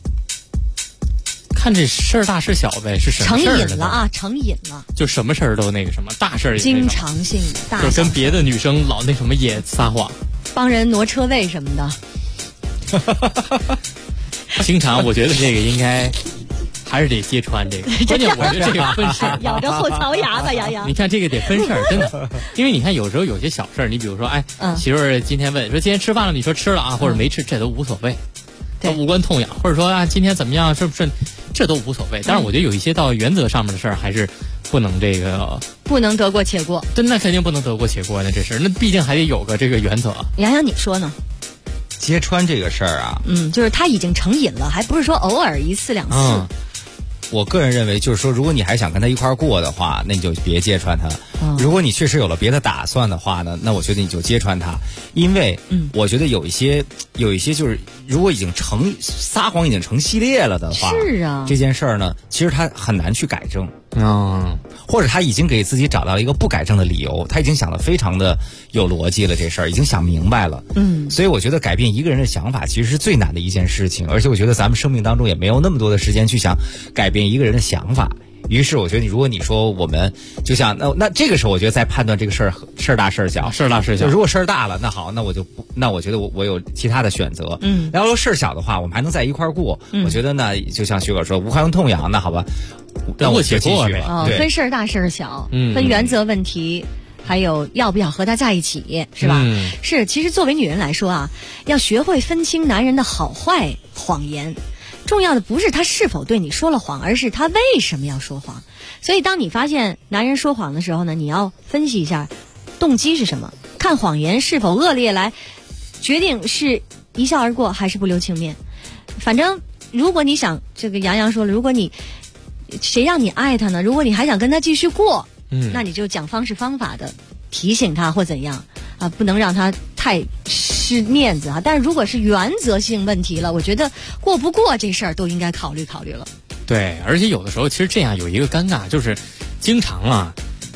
看这事儿大事小呗，是什么事儿？ 成瘾了啊，成瘾了， 就什么事儿都那个什么，大事儿也经常性的大， 就跟别的女生老那什么也撒谎， 帮人挪车位什么的。 经常我觉得这个应该还是得揭穿这个，关键我觉得这个分事儿， 咬着后槽牙吧，洋洋。 你看这个得分事儿，真的，因为你看有时候有些小事儿，你比如说，媳妇儿今天问说今天吃饭了，你说吃了啊，或者没吃，这都无所谓。无关痛痒，或者说啊，今天怎么样，是不是？这都无所谓。但是我觉得有一些到原则上面的事儿，还是不能不能得过且过。 真的肯定不能得过且过呢，这事那毕竟还得有个这个原则。 洋洋，你说呢？ 揭穿这个事儿啊， 就是他已经成瘾了，还不是说偶尔1次2次。 我个人认为，就是说，如果你还想跟他一块儿过的话，那你就别揭穿他。如果你确实有了别的打算的话呢，那我觉得你就揭穿他，因为我觉得有一些就是，如果已经撒谎已经成系列了的话， 是啊， 这件事儿呢，其实他很难去改正。或者他已经给自己找到了一个不改正的理由，他已经想得非常的有逻辑了，这事儿已经想明白了。所以我觉得改变一个人的想法其实是最难的一件事情，而且我觉得咱们生命当中也没有那么多的时间去想改变一个人的想法。于是我觉得如果你说我们就像那这个时候，我觉得在判断这个事儿大事儿小， 事儿大事儿小。 如果事儿大了，那好，那我觉得我有其他的选择。然后事儿小的话，我们还能在一块儿过。我觉得呢，就像徐哥说，无关痛痒，那好吧， 得过且过呗。 分事儿大事儿小，分原则问题。还有要不要和他在一起，是吧？是，其实作为女人来说啊，要学会分清男人的好坏谎言。重要的不是他是否对你说了谎，而是他为什么要说谎。所以当你发现男人说谎的时候呢，你要分析一下动机是什么，看谎言是否恶劣，来决定是一笑而过还是不留情面。反正如果你想，这个杨洋说了，如果你谁让你爱他呢？如果你还想跟他继续过，那你就讲方式方法的提醒他或怎样啊，不能让他太失面子啊。但是如果是原则性问题了，我觉得过不过这事儿都应该考虑考虑了。 对，而且有的时候其实这样有一个尴尬，就是经常啊，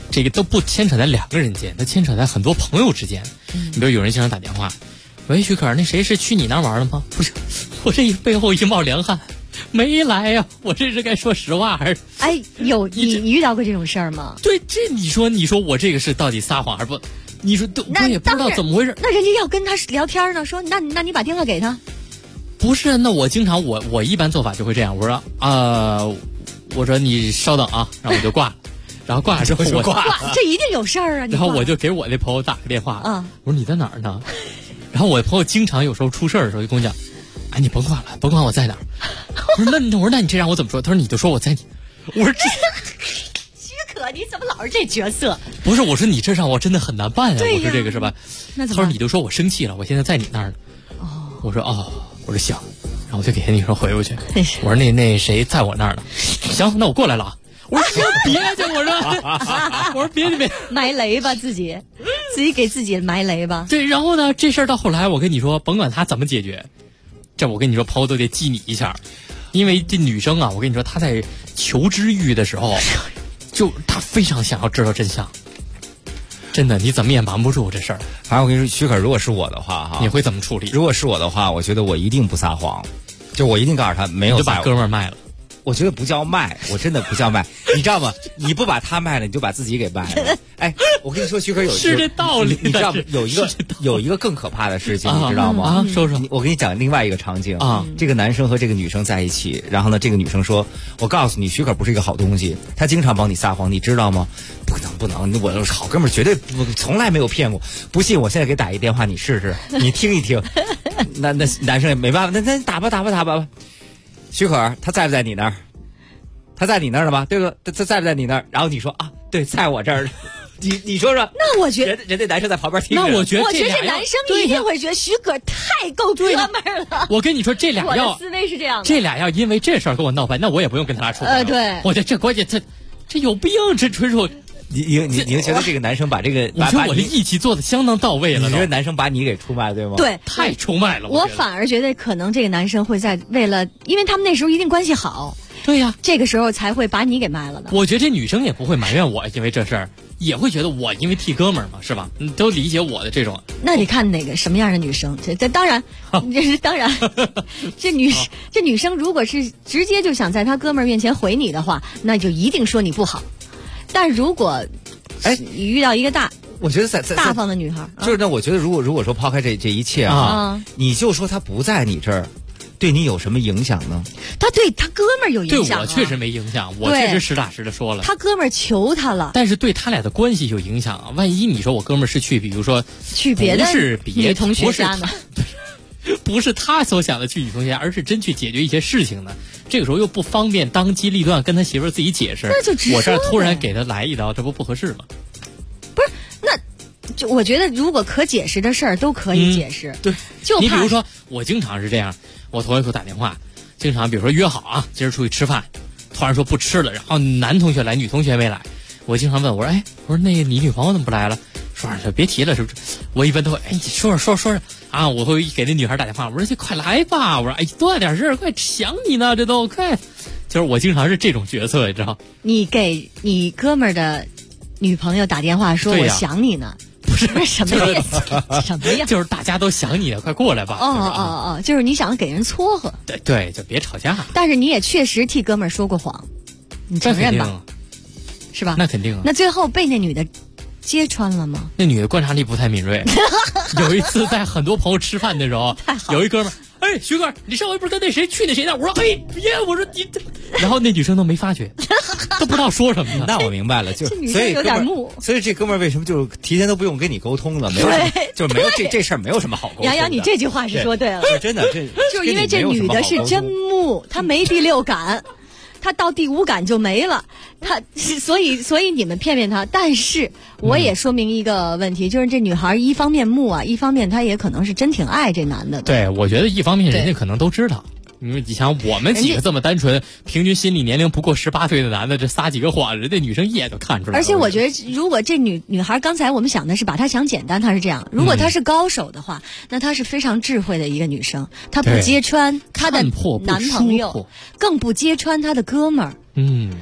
这个都不牵扯在2个人间，它牵扯在很多朋友之间。你比如有人经常打电话，喂，许可，那谁是去你那玩了吗？不是，我这背后一冒凉汗，没来呀。我这是该说实话还是？ 哎，你遇到过这种事儿吗？ 对，这你说我这个是到底撒谎还是不？你说我也不知道怎么回事。 那人家要跟他聊天呢，说那你把电话给他。 不是，那我经常我一般做法就会这样，我说你稍等啊，然后我就挂了。然后挂了之后我挂，这一定有事儿啊！ 然后我就给我那朋友打个电话，我说你在哪儿呢？然后我朋友经常有时候出事儿的时候就跟我讲，哎，你甭管了，甭管我在哪儿。我说那你这让我怎么说？他说你就说我在你。我说这许可，你怎么老是这角色？ 不是，我说你这让我真的很难办呀。我说这个是吧？ 那怎么？ 他说你就说我生气了，我现在在你那儿呢。我说我说行，然后我就给那女生回过去，我说那谁在我那儿呢？行，那我过来了。我说别去，我说别埋雷吧，自己给自己埋雷吧。 对，然后呢，这事儿到后来，我跟你说，甭管他怎么解决，这我跟你说，朋友都得记你一下，因为这女生啊，我跟你说，她在求知欲的时候，就她非常想要知道真相。真的，你怎么也瞒不住这事儿。 反正我跟你说，许可，如果是我的话， 你会怎么处理？ 如果是我的话，我觉得我一定不撒谎，就我一定告诉他没有， 就把哥们儿卖了。 我觉得不叫卖，我真的不叫卖，你知道吗？你不把他卖了，你就把自己给卖了。哎，我跟你说，许可是这道理， 你知道吗？有一个更可怕的事情，你知道吗？ 说说。 我跟你讲另外一个场景啊，这个男生和这个女生在一起，然后呢，这个女生说：“我告诉你，许可不是一个好东西，他经常帮你撒谎，你知道吗？”不能，我好哥们儿绝对从来没有骗过。不信，我现在给打一电话，你试试，你听一听。那男生也没办法，那打吧。许可，他在不在你那儿？他在你那儿了吗？对不？他在不在你那儿？然后你说啊，对，在我这儿。你说说。 那我觉得人家男生在旁边听着。 那我觉得这男生一定会觉得许可太够哥们儿了。 我跟你说，这俩要我的思维是这样的。 这俩要因为这事儿跟我闹翻，那我也不用跟他俩处。 对。 我觉得这关键这有病，这纯属。 你觉得这个男生把这个， 我觉得我这义气做的相当到位了。 你觉得男生把你给出卖对吗？ 对， 太出卖了。 我反而觉得可能这个男生会为了，因为他们那时候一定关系好。 对呀， 这个时候才会把你给卖了的。 我觉得这女生也不会埋怨我，因为这事儿也会觉得我因为替哥们儿嘛，是吧？都理解我的这种。 那你看哪个什么样的女生？这当然，这是当然。这女生如果是直接就想在她哥们儿面前回你的话，那就一定说你不好。但如果你遇到一个我觉得在大方的女孩， 就是那我觉得如果说抛开这一切啊，你就说她不在你这儿。对你有什么影响呢？ 他对他哥们儿有影响。 对我确实没影响，我确实实打实的说了。 他哥们儿求他了， 但是对他俩的关系有影响啊。万一你说我哥们儿是比如说去别的女同学家呢？ 不是他所想的去女同学家，而是真去解决一些事情呢。这个时候又不方便当机立断跟他媳妇儿自己解释， 那就直说。 我这突然给他来一刀，这不合适吗？ 不是，那就我觉得如果可解释的事儿都可以解释。 对， 就你比如说，我经常是这样。我同学给我打电话，经常比如说约好啊，今儿出去吃饭，突然说不吃了，然后男同学来，女同学没来，我经常问我说，我说那个你女朋友怎么不来了？说别提了，是不是？我一般都会说着啊，我会给那女孩打电话，我说快来吧，我说多大点事儿，快想你呢，这都快，就是我经常是这种角色，你知道？ 你给你哥们儿的女朋友打电话说我想你呢？不是什么意思？什么呀？ 就是大家都想你了，快过来吧。 就是你想给人撮合。 对，就别吵架。 但是你也确实替哥们儿说过谎，你承认吧？是吧？ 那肯定。 那最后被那女的揭穿了吗？ 那女的观察力不太敏锐。有一次在很多朋友吃饭的时候，有一哥们儿，徐哥，你上回不是跟那谁去那谁那？我说我说你，然后那女生都没发觉，都不知道说什么呢。 那我明白了，就所以有点木， 所以这哥们儿为什么就提前都不用跟你沟通了？没有，就没有这事儿没有什么好沟通的。 杨洋，你这句话是说对了， 真的， 就是因为这女的是真木，她没第六感。他到第五感就没了，所以你们骗她，但是我也说明一个问题，就是这女孩一方面木啊，一方面她也可能是真挺爱这男的。 对，我觉得一方面人家可能都知道，因为你想我们几个这么单纯，平均心理年龄不过18岁的男的，这撒几个谎，人家女生一眼就看出来了。 而且我觉得，如果这女孩刚才我们想的是把她想简单，她是这样；如果她是高手的话，那她是非常智慧的一个女生，她不揭穿她的男朋友，更不揭穿她的哥们儿。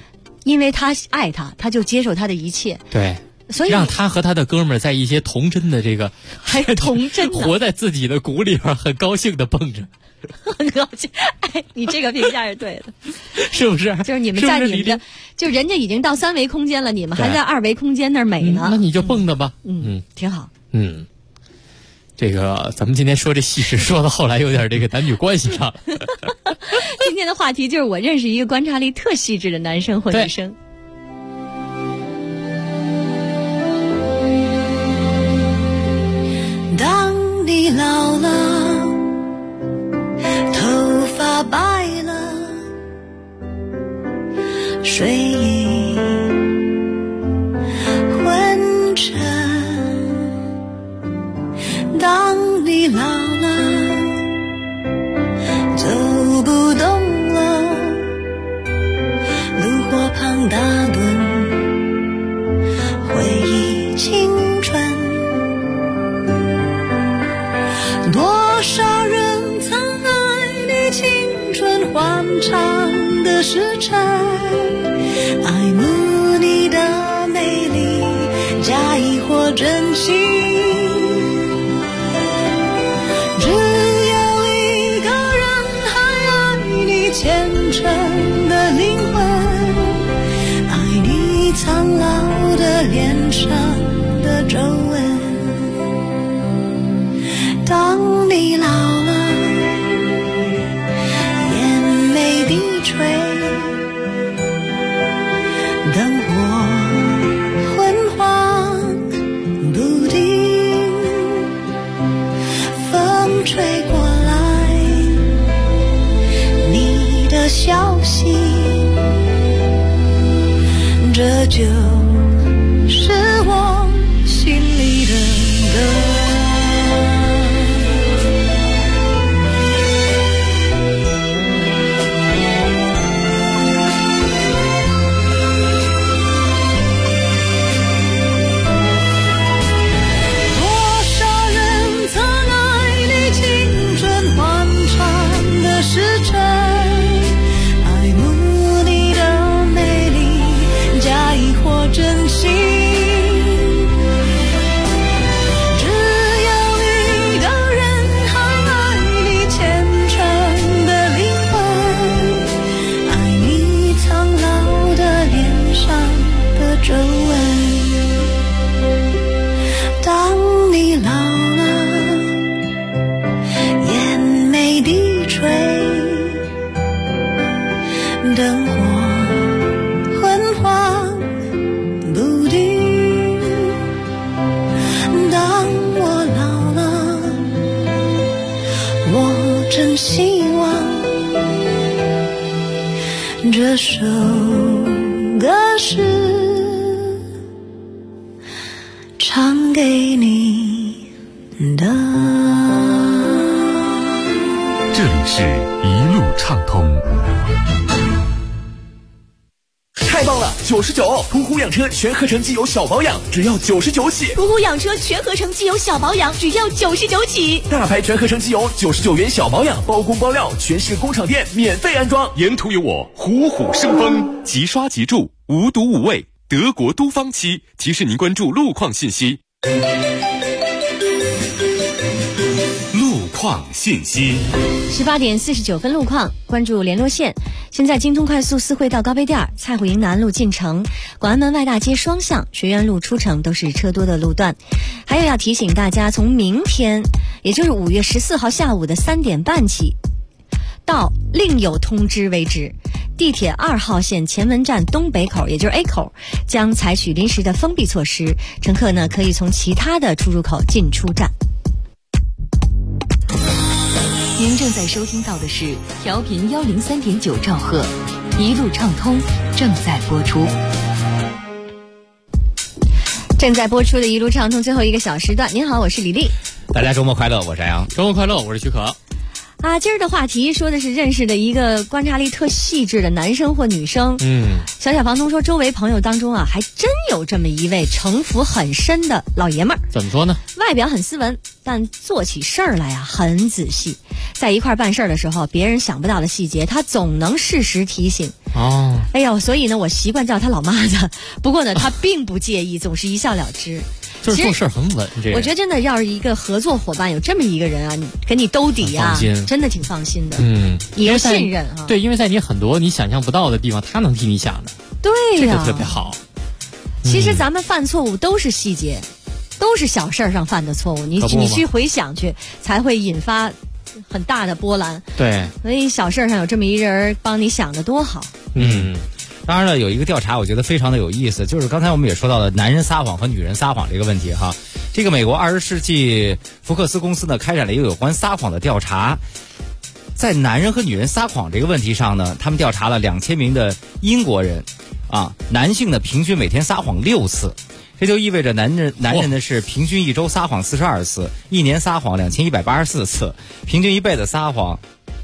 因为他爱他，他就接受他的一切。 对。 所以让他和他的哥们儿在一些童真的这个， 还有童真的， 活在自己的鼓里边，很高兴的蹦着， 很高兴。哎，你这个评价是对的， 是不是？ 就是你们在你们的，就人家已经到3维空间了，你们还在2维空间那儿美呢。 那你就蹦的吧， 挺好。 这个咱们今天说这戏是说到后来有点这个男女关系上。 今天的话题就是我认识一个观察力特细致的男生或女生。 当你老了，头发白了，睡意昏沉。当你老了，走不动了，炉火旁打盹，回忆青春。多少人曾爱你青春欢畅的时辰，爱慕你的美丽，假意或真心。只有一个人还爱你虔诚的灵魂，爱你苍老的脸上的皱纹。当你老了，眼眉低垂，灯火昏黄不定，风吹过来你的消息，这就是我心里的歌。这首歌是唱给你的。 这里是一路畅通。 太棒了！99，途虎养车全合成机油小保养只要99起。 途虎养车全合成机油小保养只要99起。 大牌全合成机油99元小保养，包工包料，全市工厂店免费安装。 沿途有我虎虎生风，即刷即住，无毒无味。德国都方漆提示您关注路况信息。路况信息 ，18点49分路况，关注联络线。现在京通快速四惠到高碑店、蔡虎营南路进城、广安门外大街双向、学院路出城都是车多的路段。还有要提醒大家，从明天，也就是5月14号下午的3点半起，到另有通知为止，地铁2号线前门站东北口，也就是 A 口，将采取临时的封闭措施，乘客呢可以从其他的出入口进出站。 您正在收听到的是调频103.9兆赫，一路畅通正在播出。 正在播出的一路畅通最后1个小时段。您好，我是李丽。 大家周末快乐，我是杨。 周末快乐，我是许可。 今儿的话题说的是认识的一个观察力特细致的男生或女生。小房东说，周围朋友当中啊，还真有这么一位城府很深的老爷们儿。 怎么说呢？ 外表很斯文，但做起事儿来啊很仔细。在一块办事儿的时候，别人想不到的细节，他总能适时提醒。 哦，哎呦，所以呢，我习惯叫他老妈子。不过呢，他并不介意，总是一笑了之。 就是做事很稳，这我觉得真的，要是一个合作伙伴有这么一个人啊，你给你兜底啊，真的挺放心的。你又信任啊。 对，因为在你很多你想象不到的地方，他能替你想的。 对呀， 这个特别好。 其实咱们犯错误都是细节，都是小事上犯的错误，你去回想去，才会引发很大的波澜。 对， 所以小事上有这么一人帮你想的多好。 当然了，有一个调查我觉得非常的有意思，就是刚才我们也说到了男人撒谎和女人撒谎这个问题哈。这个美国20世纪福克斯公司呢开展了一个有关撒谎的调查，在男人和女人撒谎这个问题上呢，他们调查了2000名的英国人啊，男性呢平均每天撒谎6次。这就意味着男人呢是平均一周撒谎42次，一年撒谎2184次，平均一辈子撒谎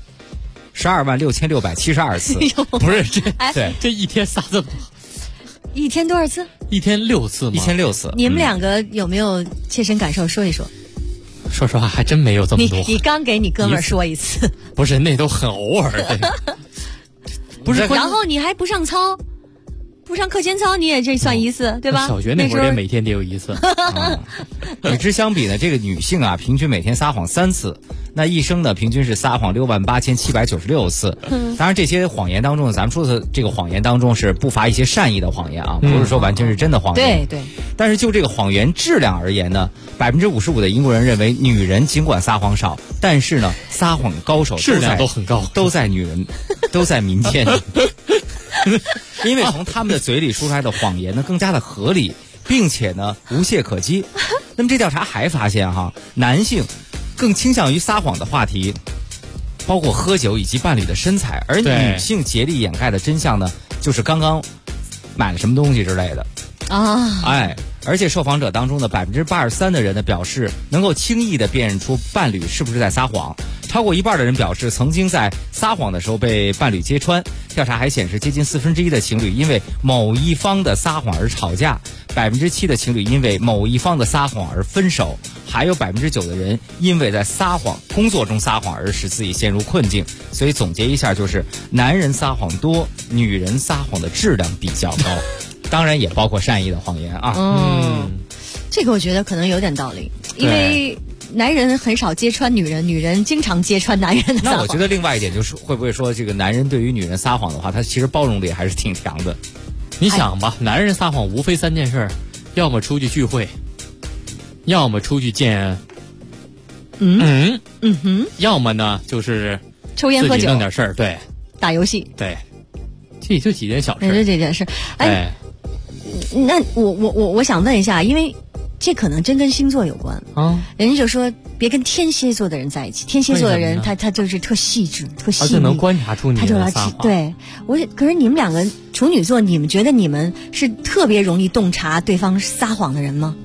126672次。 不是这一天撒这么多？ 一天多少次？ 一天6次吗？ 一天6次。 你们两个有没有切身感受说一说？ 说实话，还真没有这么多。 你刚给你哥们儿说一次。 不是，那都很偶尔的。不是， 然后你还不上操。不上课间操你也这算一次，对吧？ 小学那会儿也每天得有一次。 与之相比呢，这个女性啊，平均每天撒谎3次，那一生呢，平均是撒谎68796次。当然，这些谎言当中，咱们说的这个谎言当中是不乏一些善意的谎言啊，不是说完全是真的谎言。 对。 但是就这个谎言质量而言呢，55%的英国人认为，女人尽管撒谎少，但是呢，撒谎高手质量都很高， 都在女人，都在民间。因为从他们的嘴里说出来的谎言呢更加的合理，并且呢无懈可击。那么这调查还发现男性更倾向于撒谎的话题包括喝酒以及伴侣的身材，而女性竭力掩盖的真相呢就是刚刚买了什么东西之类的啊。而且受访者当中的83%的人呢表示能够轻易的辨认出伴侣是不是在撒谎，超过一半的人表示曾经在撒谎的时候被伴侣揭穿。调查还显示，接近1/4的情侣因为某一方的撒谎而吵架，7%的情侣因为某一方的撒谎而分手，还有9%的人因为在工作中撒谎而使自己陷入困境。所以总结一下，就是男人撒谎多，女人撒谎的质量比较高。当然也包括善意的谎言啊。 这个我觉得可能有点道理，因为男人很少揭穿女人，女人经常揭穿男人的撒谎。 那我觉得另外一点就是，会不会说这个男人对于女人撒谎的话，他其实包容力还是挺强的。 你想吧，男人撒谎无非3件事，要么出去聚会，要么出去见，要么呢就是抽烟喝酒， 弄点事儿，对， 打游戏， 对，这就几件小事。 这件事，那我想问一下，因为这可能真跟星座有关啊。人家就说别跟天蝎座的人在一起，天蝎座的人他就是特细致、特细腻， 就能观察出你的撒谎。 对，可是你们两个处女座，你们觉得你们是特别容易洞察对方撒谎的人吗？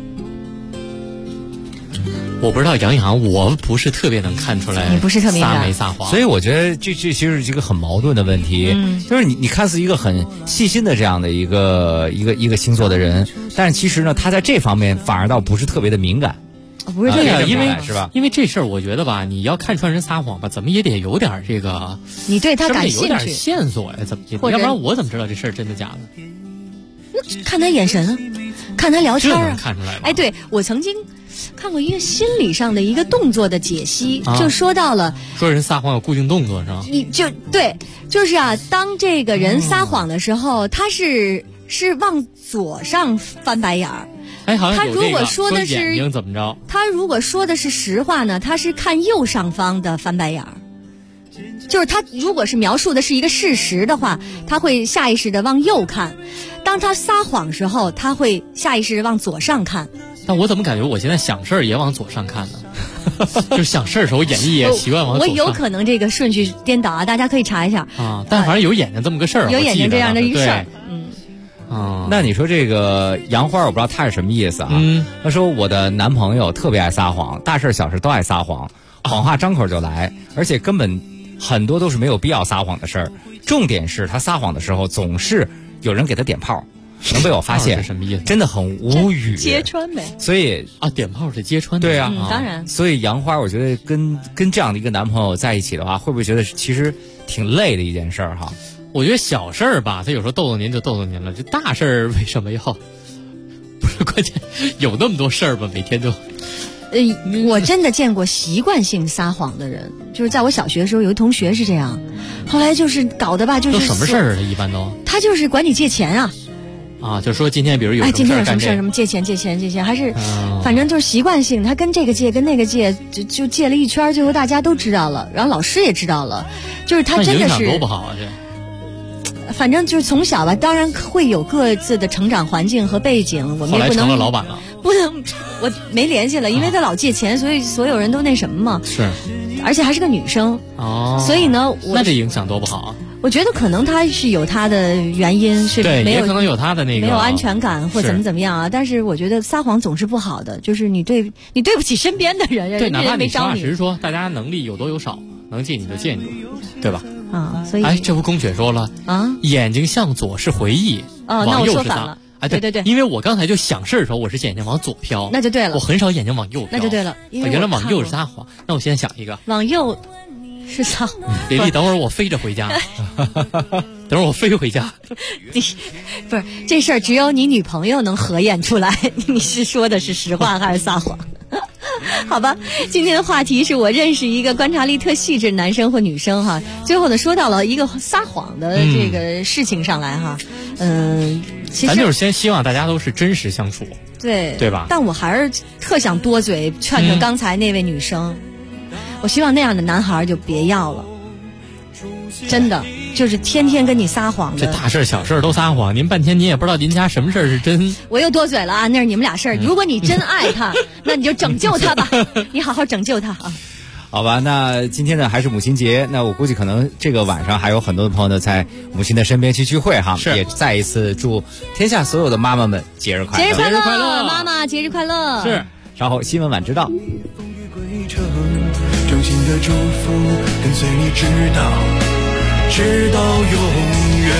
我不知道杨，我不是特别能看出来， 你不是特别撒没撒谎。 所以我觉得这其实是一个很矛盾的问题，就是你看似一个很细心的这样的一个星座的人，但是其实呢，他在这方面反而倒不是特别的敏感。 不是这样， 因为这事儿，我觉得吧，你要看穿人撒谎吧，怎么也得有点这个， 你对他感兴趣， 有点线索呀，怎么要不然我怎么知道这事儿真的假的？ 那看他眼神啊，看他聊天啊， 看出来。 哎，对，我曾经看过一个心理上的一个动作的解析，就说到了， 说人撒谎有固定动作是吧？ 你就对，就是当这个人撒谎的时候，他是往左上翻白眼儿。 哎，好像他如果说的是眼睛怎么着？ 他如果说的是实话呢，他是看右上方的翻白眼儿。就是他如果是描述的是一个事实的话，他会下意识的往右看；当他撒谎时候，他会下意识的往左上看。 但我怎么感觉我现在想事儿也往左上看呢？就想事儿的时候眼睛也习惯往左上。 我有可能这个顺序颠倒啊，大家可以查一下啊。但反正有眼睛这么个事儿， 有眼睛这样的一个事儿。 那你说这个杨花，我不知道他是什么意思啊？他说我的男朋友特别爱撒谎，大事小事都爱撒谎，谎话张口就来，而且根本很多都是没有必要撒谎的事儿。重点是他撒谎的时候总是有人给他点炮，能被我发现， 是什么意思？ 真的很无语。 揭穿呗。 所以点炮是揭穿的。 对啊， 当然。 所以杨花，我觉得跟这样的一个男朋友在一起的话，会不会觉得其实挺累的一件事儿哈？ 我觉得小事儿吧，他有时候逗逗您就逗逗您了，这大事儿为什么要？不是关键，有那么多事儿吗？每天都。 我真的见过习惯性撒谎的人，就是在我小学的时候，有一同学是这样，后来就是搞得吧，就是都什么事儿啊？一般都他就是管你借钱啊。 啊，就说今天比如有今天有什么事儿，什么借钱，还是反正就是习惯性，他跟这个借，跟那个借，就借了一圈，最后大家都知道了，然后老师也知道了，就是他真的是多不好啊！这。 反正就是从小吧，当然会有各自的成长环境和背景，我们也不能成了老板了， 不能，我没联系了，因为他老借钱，所以所有人都那什么嘛。 是， 而且还是个女生哦， 所以呢， 那这影响多不好啊！ 我觉得可能他是有他的原因，是没有， 也可能有他的那个没有安全感或怎么样啊。但是我觉得撒谎总是不好的，就是你对不起身边的人， 对，哪怕你实话实说，大家能力有多有少，能借你就借你，对吧？ 啊，所以这不公雪说了啊， 眼睛向左是回忆， 那我说反了。对， 因为我刚才就想事的时候，我是眼睛往左飘， 那就对了。 我很少眼睛往右飘， 那就对了。 原来往右是撒谎，那我现在想一个， 往右是撒。 李丽，等会儿我飞着回家，等会儿我飞回家。 不是这事儿，只有你女朋友能核验出来，你是说的是实话还是撒谎？好吧，今天的话题是我认识一个观察力特细致男生或女生哈。最后呢，说到了一个撒谎的这个事情上来哈，其实咱就是先希望大家都是真实相处，对吧？ 但我还是特想多嘴劝劝刚才那位女生，我希望那样的男孩就别要了，真的。就是天天跟你撒谎的， 这大事小事都撒谎，您半天您也不知道您家什么事儿是真。 我又多嘴了啊，那是你们俩事儿。如果你真爱他，那你就拯救他吧，你好好拯救他啊。 好吧，那今天呢还是母亲节，那我估计可能这个晚上还有很多的朋友呢在母亲的身边去聚会哈，也再一次祝天下所有的妈妈们节日快乐， 节日快乐，妈妈节日快乐。 是，稍后新闻晚知道。 衷心的祝福跟随你直到永远。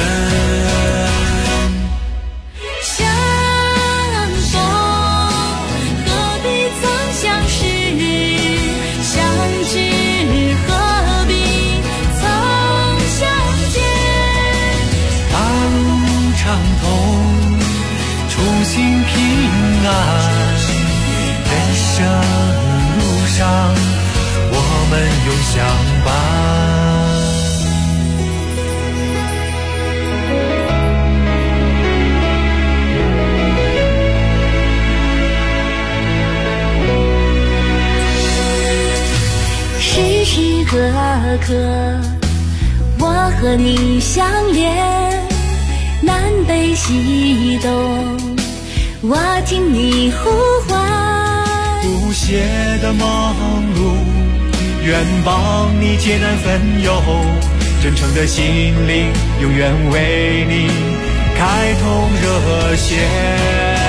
相逢何必曾相识，相知何必曾相见。 大路畅通，初心平安，人生路上我们永相伴。 时时刻刻我和你相连，南北西东我听你呼唤。 不懈的忙碌，愿帮你解难分忧，真诚的心灵永远为你开通热线。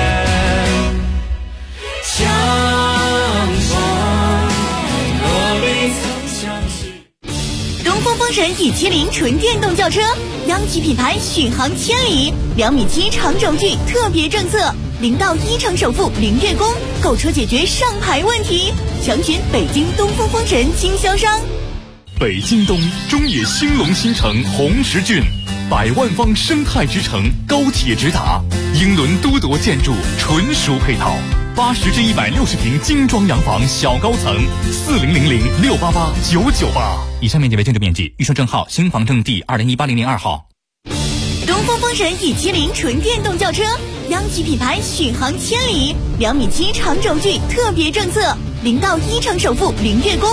相逢何必曾相识。 东风风神E70纯电动轿车，央企品牌，续航千里，2.7米长轴距特别政策，0到1成首付0月供，购车解决上牌问题，详询北京东风风神经销商。 北京东中野兴隆新城红石郡，100万方生态之城，高铁直达，英伦都铎建筑纯熟配套，80至160平精装洋房小高层，4000688998。以上面积为政治面积，预售证号新房证第20180002号。 东风风神E70纯电动轿车，央企品牌，续航千里，2.7米长轴距特别政策，0到1成首付0月供。